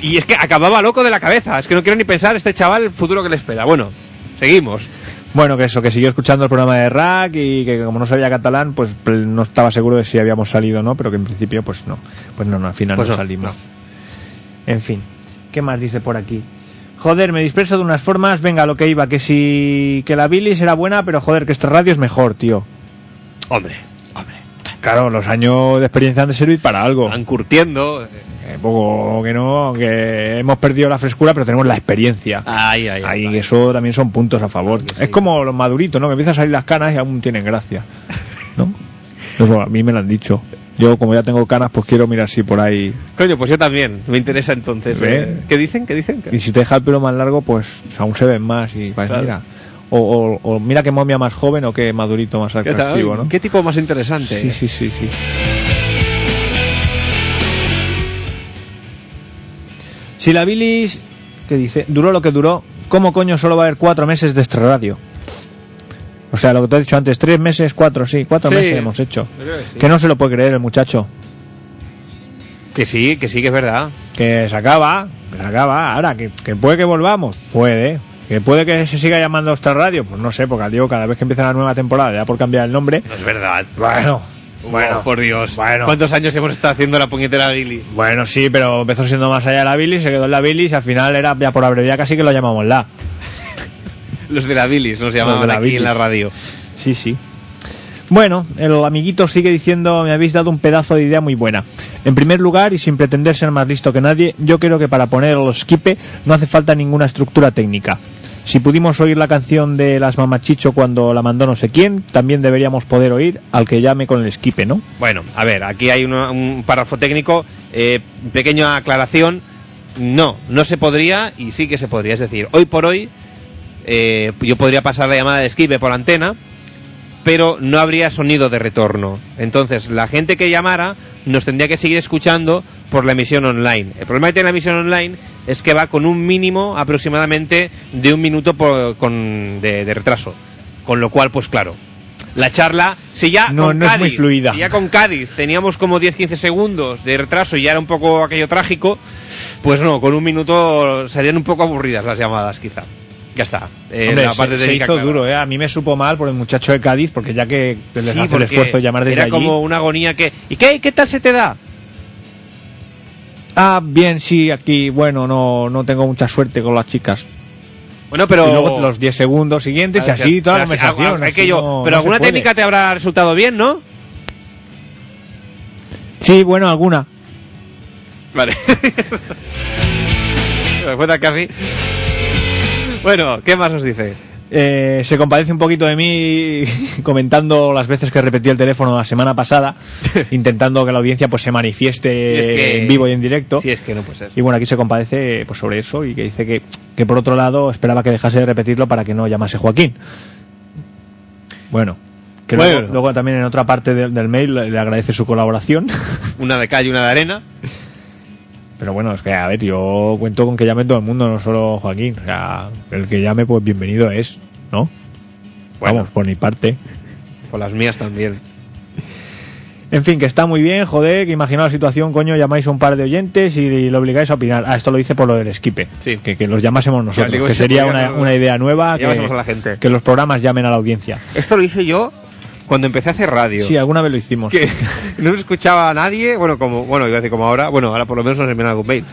[SPEAKER 1] Y es que acababa loco de la cabeza. Es que no quiero ni pensar este chaval el futuro que le espera. Bueno, seguimos.
[SPEAKER 2] Bueno, que eso, que siguió escuchando el programa de Rack y que como no sabía catalán, pues no estaba seguro de si habíamos salido o no, pero que en principio pues no. Pues no, al final
[SPEAKER 1] Pues
[SPEAKER 2] no
[SPEAKER 1] no,
[SPEAKER 2] salimos.
[SPEAKER 1] no.
[SPEAKER 2] En fin, ¿qué más dice por aquí? Joder, me disperso de unas formas, venga, lo que iba, que si... que la bilis era buena, pero joder, que esta radio es mejor, tío.
[SPEAKER 1] Hombre,
[SPEAKER 2] Claro, los años de experiencia han de servir para algo.
[SPEAKER 1] van curtiendo.
[SPEAKER 2] Poco que no, que hemos perdido la frescura, pero tenemos la experiencia.
[SPEAKER 1] Ay.
[SPEAKER 2] Ahí eso también son puntos a favor.
[SPEAKER 1] Claro que sí.
[SPEAKER 2] Es como los maduritos, ¿no? Que empiezan a salir las canas y aún tienen gracia, ¿no? Eso a mí me lo han dicho. Yo, como ya tengo canas, pues quiero mirar si por ahí...
[SPEAKER 1] Coño, pues yo también. Me interesa entonces.
[SPEAKER 2] ¿Ve?
[SPEAKER 1] ¿Qué dicen?
[SPEAKER 2] Y si te deja el pelo más largo, pues aún se ven más y pues,
[SPEAKER 1] Claro.
[SPEAKER 2] mira. O mira qué momia más joven o qué madurito más
[SPEAKER 1] ¿Qué tal?
[SPEAKER 2] atractivo, ¿no?
[SPEAKER 1] ¿Qué tipo más interesante?
[SPEAKER 2] Sí. Si la bilis, que dice, duró lo que duró, ¿cómo coño solo va a haber 4 meses de Extra Radio? O sea, lo que te he dicho antes, 3 meses, 4, sí, 4
[SPEAKER 1] Sí.
[SPEAKER 2] meses hemos hecho.
[SPEAKER 1] Yo creo que sí.
[SPEAKER 2] Que no se lo puede creer el muchacho.
[SPEAKER 1] Que sí, que es verdad.
[SPEAKER 2] Que se acaba. Ahora, que puede que volvamos, puede. Que puede que se siga llamando Extra Radio, pues no sé, porque digo, cada vez que empieza la nueva temporada, ya por cambiar el nombre.
[SPEAKER 1] No es verdad.
[SPEAKER 2] Bueno,
[SPEAKER 1] Oh, por Dios.
[SPEAKER 2] Bueno.
[SPEAKER 1] ¿Cuántos años hemos estado haciendo la puñetera Billy?
[SPEAKER 2] Bueno, sí, pero empezó siendo más allá de la bilis, se quedó en la bilis y al final era ya por abreviar casi que lo llamamos la.
[SPEAKER 1] Los de la Bilis nos
[SPEAKER 2] de
[SPEAKER 1] llamaban
[SPEAKER 2] la
[SPEAKER 1] aquí
[SPEAKER 2] bilis.
[SPEAKER 1] en la radio.
[SPEAKER 2] Sí. Bueno, el amiguito sigue diciendo, me habéis dado un pedazo de idea muy buena. En primer lugar, y sin pretender ser más listo que nadie, yo creo que para poner el esquipe no hace falta ninguna estructura técnica. Si pudimos oír la canción de Las Mamachicho cuando la mandó no sé quién, también deberíamos poder oír al que llame con el esquipe, ¿no?
[SPEAKER 1] Bueno, a ver, aquí hay un párrafo técnico, pequeña aclaración. No se podría y sí que se podría. Es decir, hoy por hoy yo podría pasar la llamada de esquipe por antena, pero no habría sonido de retorno. Entonces, la gente que llamara nos tendría que seguir escuchando por la emisión online. El problema que tiene la emisión online es que va con un mínimo aproximadamente de 1 minuto de retraso. Con lo cual, pues claro, la charla, si ya
[SPEAKER 2] No
[SPEAKER 1] con
[SPEAKER 2] es
[SPEAKER 1] Cádiz,
[SPEAKER 2] muy fluida.
[SPEAKER 1] si ya con Cádiz teníamos como 10-15 segundos de retraso y ya era un poco aquello trágico, pues no, con 1 minuto serían un poco aburridas las llamadas, quizá. Ya está.
[SPEAKER 2] Hombre,
[SPEAKER 1] la parte
[SPEAKER 2] se
[SPEAKER 1] técnica,
[SPEAKER 2] hizo
[SPEAKER 1] claro.
[SPEAKER 2] duro, ¿eh? A mí me supo mal por el muchacho de Cádiz, porque ya que les hace el
[SPEAKER 1] porque
[SPEAKER 2] esfuerzo de llamar desde
[SPEAKER 1] era
[SPEAKER 2] allí...
[SPEAKER 1] como una agonía que... ¿Y qué tal se te da?
[SPEAKER 2] Ah, bien, sí, aquí, bueno, no tengo mucha suerte con las chicas.
[SPEAKER 1] Bueno, pero...
[SPEAKER 2] Y luego los 10 segundos siguientes y así toda la conversación.
[SPEAKER 1] Pero
[SPEAKER 2] así no-
[SPEAKER 1] pero
[SPEAKER 2] no se
[SPEAKER 1] alguna
[SPEAKER 2] puede.
[SPEAKER 1] técnica te habrá resultado bien, ¿no?
[SPEAKER 2] Sí, bueno, alguna.
[SPEAKER 1] Vale. Me cuenta casi. Bueno, ¿qué más os dice?
[SPEAKER 2] Se compadece un poquito de mí comentando las veces que repetí el teléfono la semana pasada, intentando que la audiencia pues se manifieste
[SPEAKER 1] Si es que-
[SPEAKER 2] en vivo y en directo.
[SPEAKER 1] Si es que no puede ser.
[SPEAKER 2] Y bueno, aquí se compadece pues sobre eso y que dice que por otro lado esperaba que dejase de repetirlo para que no llamase Joaquín. Bueno, que
[SPEAKER 1] Bueno.
[SPEAKER 2] luego también en otra parte del mail le agradece su colaboración.
[SPEAKER 1] Una de calle, una de arena.
[SPEAKER 2] Pero bueno, es que a ver, yo cuento con que llame todo el mundo, no solo Joaquín. O sea, el que llame, pues bienvenido es, ¿no?
[SPEAKER 1] Bueno.
[SPEAKER 2] Vamos, por mi parte.
[SPEAKER 1] Con las mías también.
[SPEAKER 2] En fin, que está muy bien, joder, que imaginaos la situación, coño, llamáis a un par de oyentes y lo obligáis a opinar. Ah, esto lo dice por lo del esquipe.
[SPEAKER 1] Sí.
[SPEAKER 2] Que los llamásemos nosotros,
[SPEAKER 1] digo,
[SPEAKER 2] que
[SPEAKER 1] se
[SPEAKER 2] sería
[SPEAKER 1] podría hacer-
[SPEAKER 2] una idea nueva,
[SPEAKER 1] llamásemos a la gente.
[SPEAKER 2] que los programas llamen a la audiencia.
[SPEAKER 1] Esto lo hice yo cuando empecé a hacer radio.
[SPEAKER 2] Sí, alguna vez lo hicimos.
[SPEAKER 1] Que no me escuchaba a nadie, bueno, iba a decir como ahora, bueno, ahora por lo menos nos envían algún mail.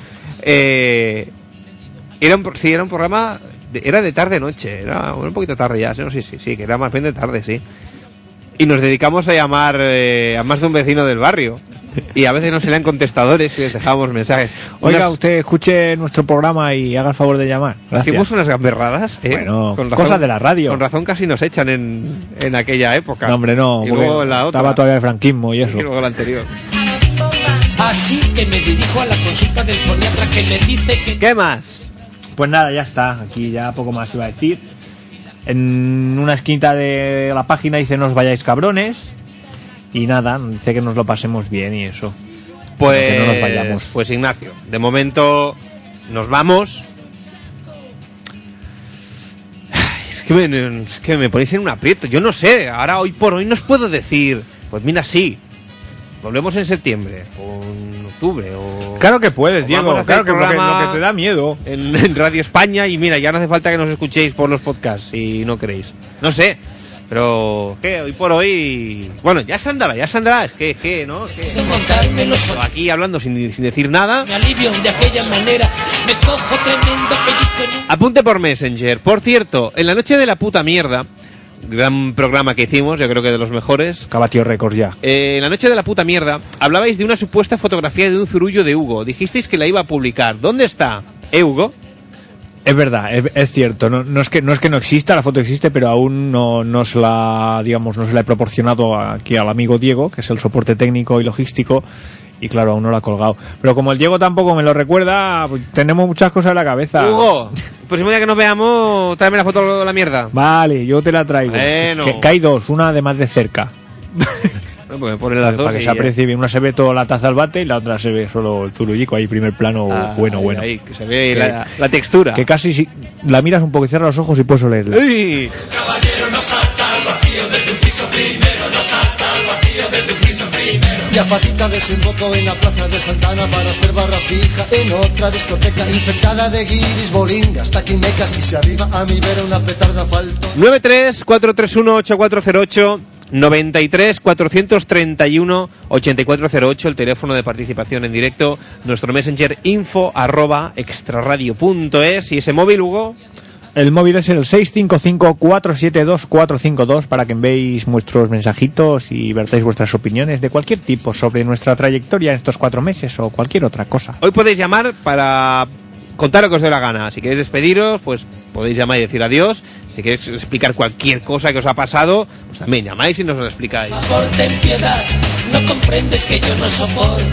[SPEAKER 1] Era un programa, era de tarde-noche, era un poquito tarde ya, no, sí, que era más bien de tarde, sí. Y nos dedicamos a llamar a más de un vecino del barrio. Y a veces nos salían contestadores y les dejábamos mensajes.
[SPEAKER 2] Oiga, usted escuche nuestro programa y haga el favor de llamar. Gracias.
[SPEAKER 1] Hicimos unas gamberradas,
[SPEAKER 2] Bueno,
[SPEAKER 1] Con
[SPEAKER 2] cosas de la radio.
[SPEAKER 1] Con razón casi nos echan en aquella época.
[SPEAKER 2] No, hombre, no.
[SPEAKER 1] Y
[SPEAKER 2] porque
[SPEAKER 1] luego en la otra.
[SPEAKER 2] estaba todavía el franquismo y eso.
[SPEAKER 1] Y luego la anterior.
[SPEAKER 6] Así que me dirijo a la consulta del foniatra que me dice que...
[SPEAKER 1] ¿Qué más?
[SPEAKER 2] Pues nada, ya está. Aquí ya poco más iba a decir. En una esquinita de la página dice no os vayáis cabrones. Y nada, dice que nos lo pasemos bien y eso.
[SPEAKER 1] Pues,
[SPEAKER 2] Que no nos vayamos.
[SPEAKER 1] pues Ignacio, de momento nos vamos. Ay, es que me ponéis en un aprieto. Yo no sé, ahora hoy por hoy no os puedo decir. Pues mira, sí. volvemos en septiembre o en octubre o...
[SPEAKER 2] Claro que puedes,
[SPEAKER 1] o
[SPEAKER 2] Diego,
[SPEAKER 1] vamos a hacer
[SPEAKER 2] claro que
[SPEAKER 1] programa
[SPEAKER 2] lo que te da miedo.
[SPEAKER 1] en Radio España y mira, ya no hace falta que nos escuchéis por los podcasts si no queréis. No sé, pero que hoy por hoy... Bueno, ya se andará, es que ¿no? Es que...
[SPEAKER 6] De montármelo solo.
[SPEAKER 1] Aquí hablando sin decir nada.
[SPEAKER 6] Me alivio de aquella manera. Me cojo tremendo pellizco en un...
[SPEAKER 1] Apunte por Messenger. Por cierto, en la noche de la puta mierda, gran programa que hicimos, yo creo que de los mejores.
[SPEAKER 2] Cabatio Records ya.
[SPEAKER 1] En la noche de la puta mierda, hablabais de una supuesta fotografía de un zurullo de Hugo. Dijisteis que la iba a publicar. ¿Dónde está? Hugo?
[SPEAKER 2] Es verdad, es cierto. No es que no exista, la foto existe, pero aún no se la, digamos, no se la he proporcionado aquí al amigo Diego, que es el soporte técnico y logístico, y claro, aún no la ha colgado. Pero como el Diego tampoco me lo recuerda, pues tenemos muchas cosas en la cabeza.
[SPEAKER 1] Hugo, el próximo día que nos veamos, tráeme la foto de la mierda.
[SPEAKER 2] Vale, yo te la traigo.
[SPEAKER 1] Bueno.
[SPEAKER 2] Que hay dos, una además de cerca.
[SPEAKER 1] Bueno, pues me pone las dos
[SPEAKER 2] Para que
[SPEAKER 1] y
[SPEAKER 2] se aprecie bien. Una se ve toda la taza al bate y la otra se ve solo el zurullico, ahí primer plano, bueno.
[SPEAKER 1] Ahí, que se ve
[SPEAKER 2] Que-
[SPEAKER 1] la textura.
[SPEAKER 2] Que casi si la miras un poco y cierras los ojos y puedes olerla.
[SPEAKER 1] ¡Uy!
[SPEAKER 7] Y a patita desemboco en la plaza de Santana para hacer barra fija en otra discoteca infectada de guiris, bolingas, taquimecas y se arriba a mi vera una petarda falto.
[SPEAKER 1] 93-431-8408 93-431-8408, el teléfono de participación en directo, nuestro messenger info@extraradio.es y ese móvil, Hugo.
[SPEAKER 2] El móvil es el 655-472-452 para que enviéis vuestros mensajitos y vertáis vuestras opiniones de cualquier tipo sobre nuestra trayectoria en estos 4 meses o cualquier otra cosa.
[SPEAKER 1] Hoy podéis llamar para contar lo que os dé la gana. Si queréis despediros, pues podéis llamar y decir adiós. Si queréis explicar cualquier cosa que os ha pasado, pues también llamáis y nos lo explicáis.
[SPEAKER 6] Por favor, ten piedad. No comprendes que yo no soporto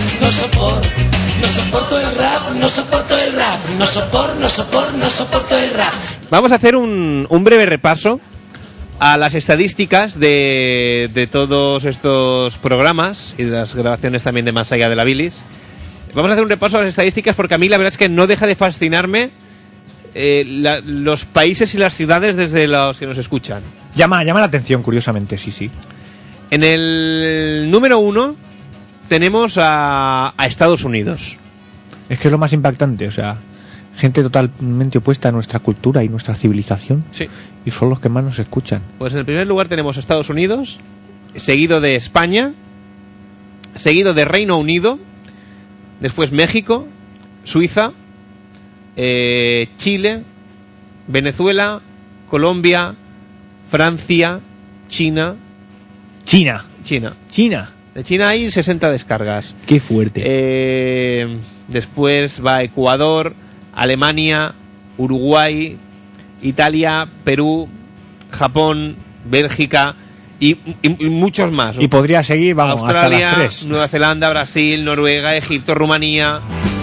[SPEAKER 6] el rap, no soporto el rap, no soporto el rap.
[SPEAKER 1] Vamos a hacer un breve repaso a las estadísticas de todos estos programas y de las grabaciones también de Más Allá de la Bilis. Vamos a hacer un repaso a las estadísticas porque a mí la verdad es que no deja de fascinarme los países y las ciudades desde los que nos escuchan.
[SPEAKER 2] Llama la atención, curiosamente, sí.
[SPEAKER 1] En el número 1 tenemos a Estados Unidos.
[SPEAKER 2] Es que es lo más impactante, o sea, gente totalmente opuesta a nuestra cultura y nuestra civilización.
[SPEAKER 1] Sí.
[SPEAKER 2] Y son los que más nos escuchan.
[SPEAKER 1] Pues en el primer lugar tenemos a Estados Unidos, seguido de España, seguido de Reino Unido, después México, Suiza, Chile, Venezuela, Colombia, Francia, China. De China hay 60 descargas.
[SPEAKER 2] Qué fuerte.
[SPEAKER 1] Después va Ecuador, Alemania, Uruguay, Italia, Perú, Japón, Bélgica y muchos más.
[SPEAKER 2] Y podría seguir, vamos,
[SPEAKER 1] Australia,
[SPEAKER 2] hasta las 3.
[SPEAKER 1] Nueva Zelanda, Brasil, Noruega, Egipto, Rumanía.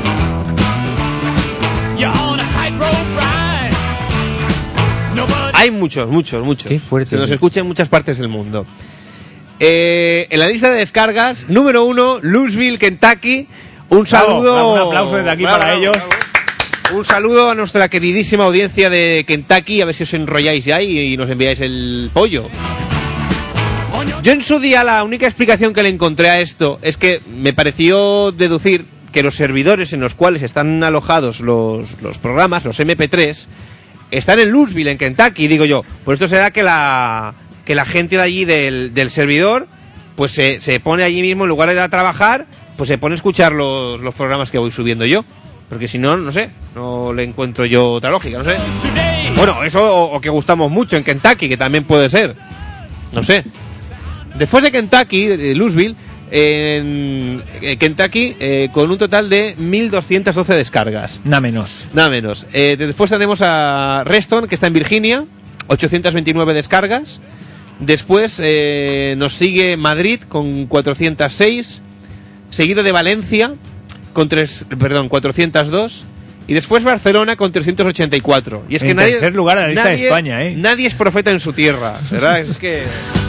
[SPEAKER 1] Hay muchos.
[SPEAKER 2] Qué fuerte.
[SPEAKER 1] Se nos escucha en muchas partes del mundo. En la lista de descargas, número 1, Louisville, Kentucky. Un saludo.
[SPEAKER 2] Bravo, un aplauso desde aquí para ellos.
[SPEAKER 1] Un saludo a nuestra queridísima audiencia de Kentucky. A ver si os enrolláis ya y nos enviáis el pollo. Yo en su día la única explicación que le encontré a esto es que me pareció deducir que los servidores en los cuales están alojados los programas, los MP3, están en Louisville, en Kentucky, digo yo. Pues esto será que la gente de allí del servidor pues se pone allí mismo, en lugar de ir a trabajar, pues se pone a escuchar los programas que voy subiendo yo. Porque si no, no sé, no le encuentro yo otra lógica, no sé. Bueno, eso o que gustamos mucho en Kentucky, que también puede ser. No sé. Después de Kentucky, de Louisville, en Kentucky, con un total de 1.212 descargas.
[SPEAKER 2] Nada menos.
[SPEAKER 1] Después tenemos a Reston, que está en Virginia, 829 descargas. Después nos sigue Madrid con 406, seguido de Valencia con 402 y después Barcelona con 384. Y es que
[SPEAKER 2] en tercer lugar en la lista de España, ¿eh?
[SPEAKER 1] Nadie es profeta en su tierra, ¿verdad? Es que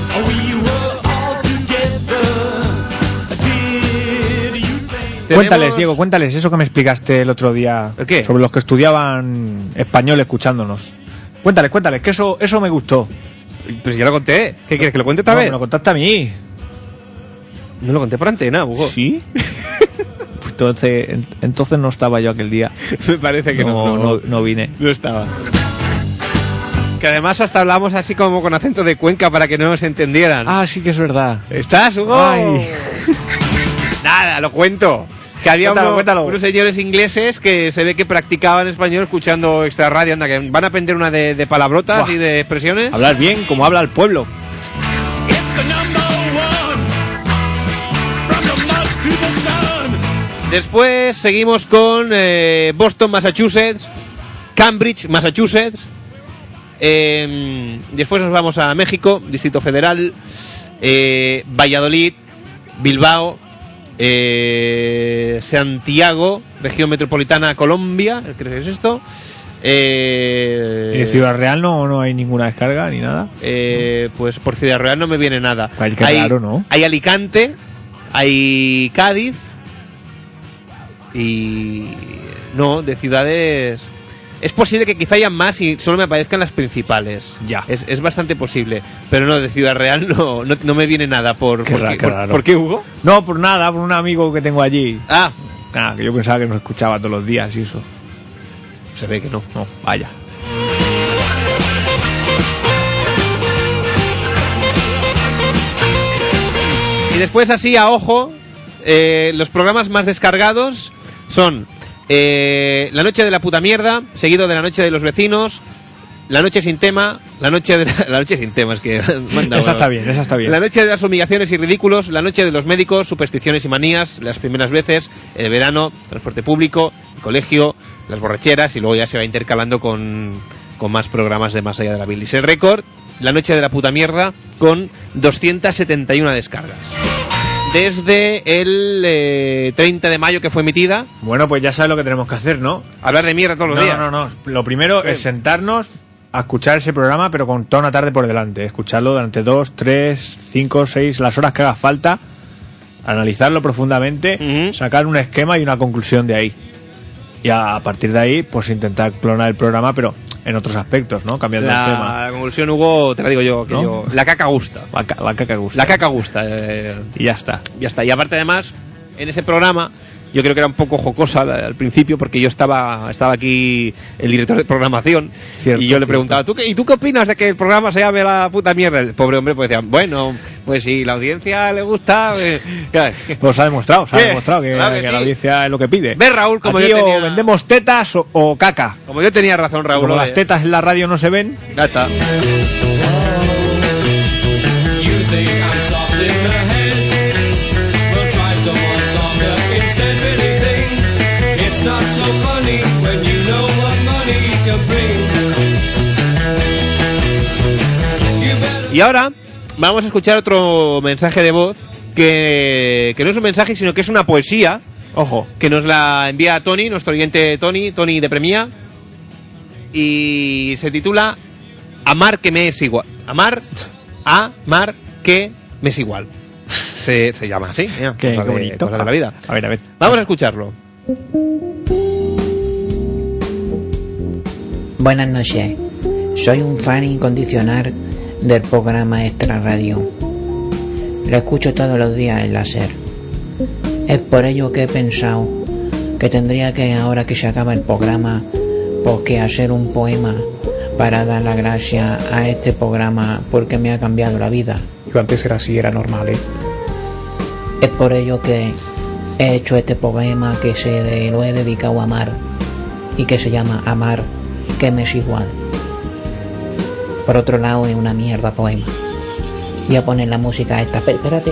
[SPEAKER 2] Cuéntales, Diego, cuéntales eso que me explicaste el otro día.
[SPEAKER 1] ¿El qué?
[SPEAKER 2] Sobre los que estudiaban español escuchándonos. Cuéntales, que eso me gustó.
[SPEAKER 1] Pues ya lo conté. ¿Qué quieres, que lo cuente otra vez?
[SPEAKER 2] Me lo contaste a mí.
[SPEAKER 1] No lo conté por antena, Hugo.
[SPEAKER 2] ¿Sí? Pues entonces no estaba yo aquel día.
[SPEAKER 1] Me parece que
[SPEAKER 2] no vine.
[SPEAKER 1] No estaba. Que además hasta hablamos así como con acento de Cuenca para que no nos entendieran.
[SPEAKER 2] Ah, sí que es verdad.
[SPEAKER 1] ¿Estás, Hugo?
[SPEAKER 2] Ay.
[SPEAKER 1] Nada, lo cuento. Que había
[SPEAKER 2] Cuéntalo.
[SPEAKER 1] unos señores ingleses que se ve que practicaban español escuchando Extra Radio. Anda, que van a aprender una de palabrotas. Buah. Y de expresiones.
[SPEAKER 2] Hablar bien, como habla el pueblo.
[SPEAKER 1] Después seguimos con Boston, Massachusetts, Cambridge, Massachusetts. Después nos vamos a México, Distrito Federal, Valladolid, Bilbao, Santiago, región metropolitana, Colombia, creo que es esto.
[SPEAKER 2] ¿En Ciudad Real no hay ninguna descarga ni nada?
[SPEAKER 1] Pues por Ciudad Real no me viene nada.
[SPEAKER 2] Qué raro, ¿no?
[SPEAKER 1] Hay Alicante, hay Cádiz y... No, de ciudades... Es posible que quizá haya más y solo me aparezcan las principales.
[SPEAKER 2] Ya.
[SPEAKER 1] Es bastante posible. Pero no, de Ciudad Real no me viene nada. ¿Por qué, Hugo?
[SPEAKER 2] No, por nada, por un amigo que tengo allí.
[SPEAKER 1] Ah.
[SPEAKER 2] Nada, que yo pensaba que nos escuchaba todos los días y eso.
[SPEAKER 1] Se ve que no.
[SPEAKER 2] No, vaya.
[SPEAKER 1] Y después así a ojo, los programas más descargados son... La noche de la puta mierda, seguido de la noche de los vecinos, la noche sin tema, la noche sin tema, es que
[SPEAKER 2] esa está bien.
[SPEAKER 1] La noche de las humillaciones y ridículos, la noche de los médicos, supersticiones y manías, las primeras veces, el verano, transporte público, el colegio, las borracheras y luego ya se va intercalando con más programas de Más allá de la bilis. El récord, la noche de la puta mierda, con 271 descargas. Desde el 30 de mayo que fue emitida.
[SPEAKER 2] Bueno, pues ya sabes lo que tenemos que hacer, ¿no?
[SPEAKER 1] Hablar de mierda todos los días.
[SPEAKER 2] No. Lo primero es sentarnos a escuchar ese programa, pero con toda una tarde por delante. Escucharlo durante 2, 3, 5, 6, las horas que haga falta. Analizarlo profundamente, sacar un esquema y una conclusión de ahí. Y a partir de ahí, pues intentar clonar el programa, pero en otros aspectos, ¿no? Cambiando el tema.
[SPEAKER 1] La conclusión, Hugo, te la digo yo, que ¿no? La caca gusta.
[SPEAKER 2] La caca gusta.
[SPEAKER 1] La caca gusta.
[SPEAKER 2] Y ya está.
[SPEAKER 1] Y aparte, además, en ese programa, yo creo que era un poco jocosa al principio, porque yo estaba aquí, el director de programación, y yo le preguntaba, ¿y tú qué opinas de que el programa se llame La puta mierda? El pobre hombre pues decía, bueno, pues si la audiencia le gusta...
[SPEAKER 2] Pues se ha demostrado que la audiencia es lo que pide.
[SPEAKER 1] ¿Ves, Raúl? Como
[SPEAKER 2] aquí
[SPEAKER 1] yo tenía...
[SPEAKER 2] o vendemos tetas o caca.
[SPEAKER 1] Como yo tenía razón, Raúl.
[SPEAKER 2] Como las tetas en la radio no se ven.
[SPEAKER 1] Ya está. Y ahora vamos a escuchar otro mensaje de voz que no es un mensaje, sino que es una poesía.
[SPEAKER 2] Ojo.
[SPEAKER 1] Que nos la envía Tony, nuestro oyente Tony de Premia. Y se titula Amar que me es igual. Amar que me es igual. Se llama así.
[SPEAKER 2] Qué bonito.
[SPEAKER 1] Cosa de la vida.
[SPEAKER 2] A ver.
[SPEAKER 1] Vamos a escucharlo.
[SPEAKER 8] Buenas noches. Soy un fan incondicional del programa Extra Radio. Lo escucho todos los días en la SER. Es por ello que he pensado que tendría que, ahora que se acaba el programa, pues que hacer un poema para dar las gracias a este programa porque me ha cambiado la vida.
[SPEAKER 4] Yo antes era así, era normal,
[SPEAKER 8] Es por ello que he hecho este poema que lo he dedicado a Amar y que se llama Amar que me es igual. Por otro lado es una mierda poema. Voy a poner la música esta. Espérate.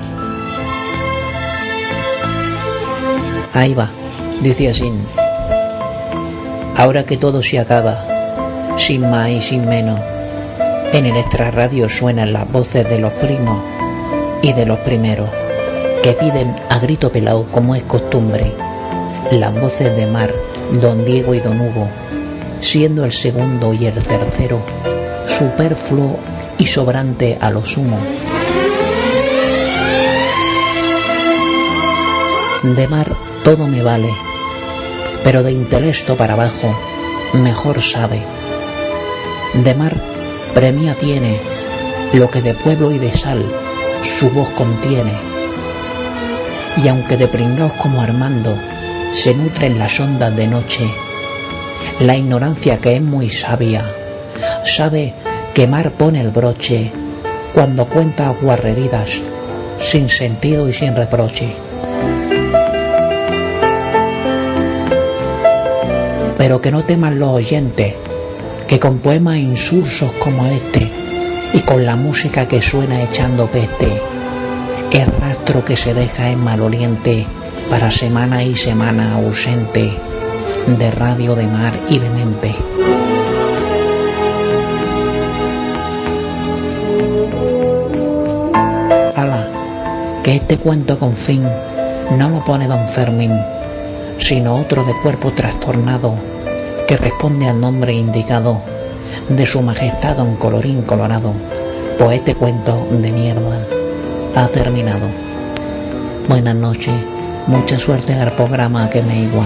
[SPEAKER 8] Ahí va. Dice así. Ahora que todo se acaba, sin más y sin menos, en el Extra Radio suenan las voces de los primos y de los primeros, que piden a grito pelado, como es costumbre, las voces de Mar, Don Diego y Don Hugo, siendo el segundo y el tercero superfluo y sobrante a lo sumo. De Mar todo me vale, pero de intelecto para abajo mejor sabe. De Mar premia tiene lo que de pueblo y de sal su voz contiene. Y aunque de pringaos como Armando se nutren las ondas de noche, la ignorancia que es muy sabia sabe que mar pone el broche cuando cuenta guarreridas sin sentido y sin reproche. Pero que no teman los oyentes, que con poemas insulsos como este y con la música que suena echando peste, el rastro que se deja es maloliente para semana y semana ausente de radio, de mar y de mente. Ala, que este cuento con fin no lo pone don Fermín, sino otro de cuerpo trastornado que responde al nombre indicado de su majestad don Colorín Colorado. Pues este cuento de mierda ha terminado. Buenas noches, mucha suerte en el programa que me igual.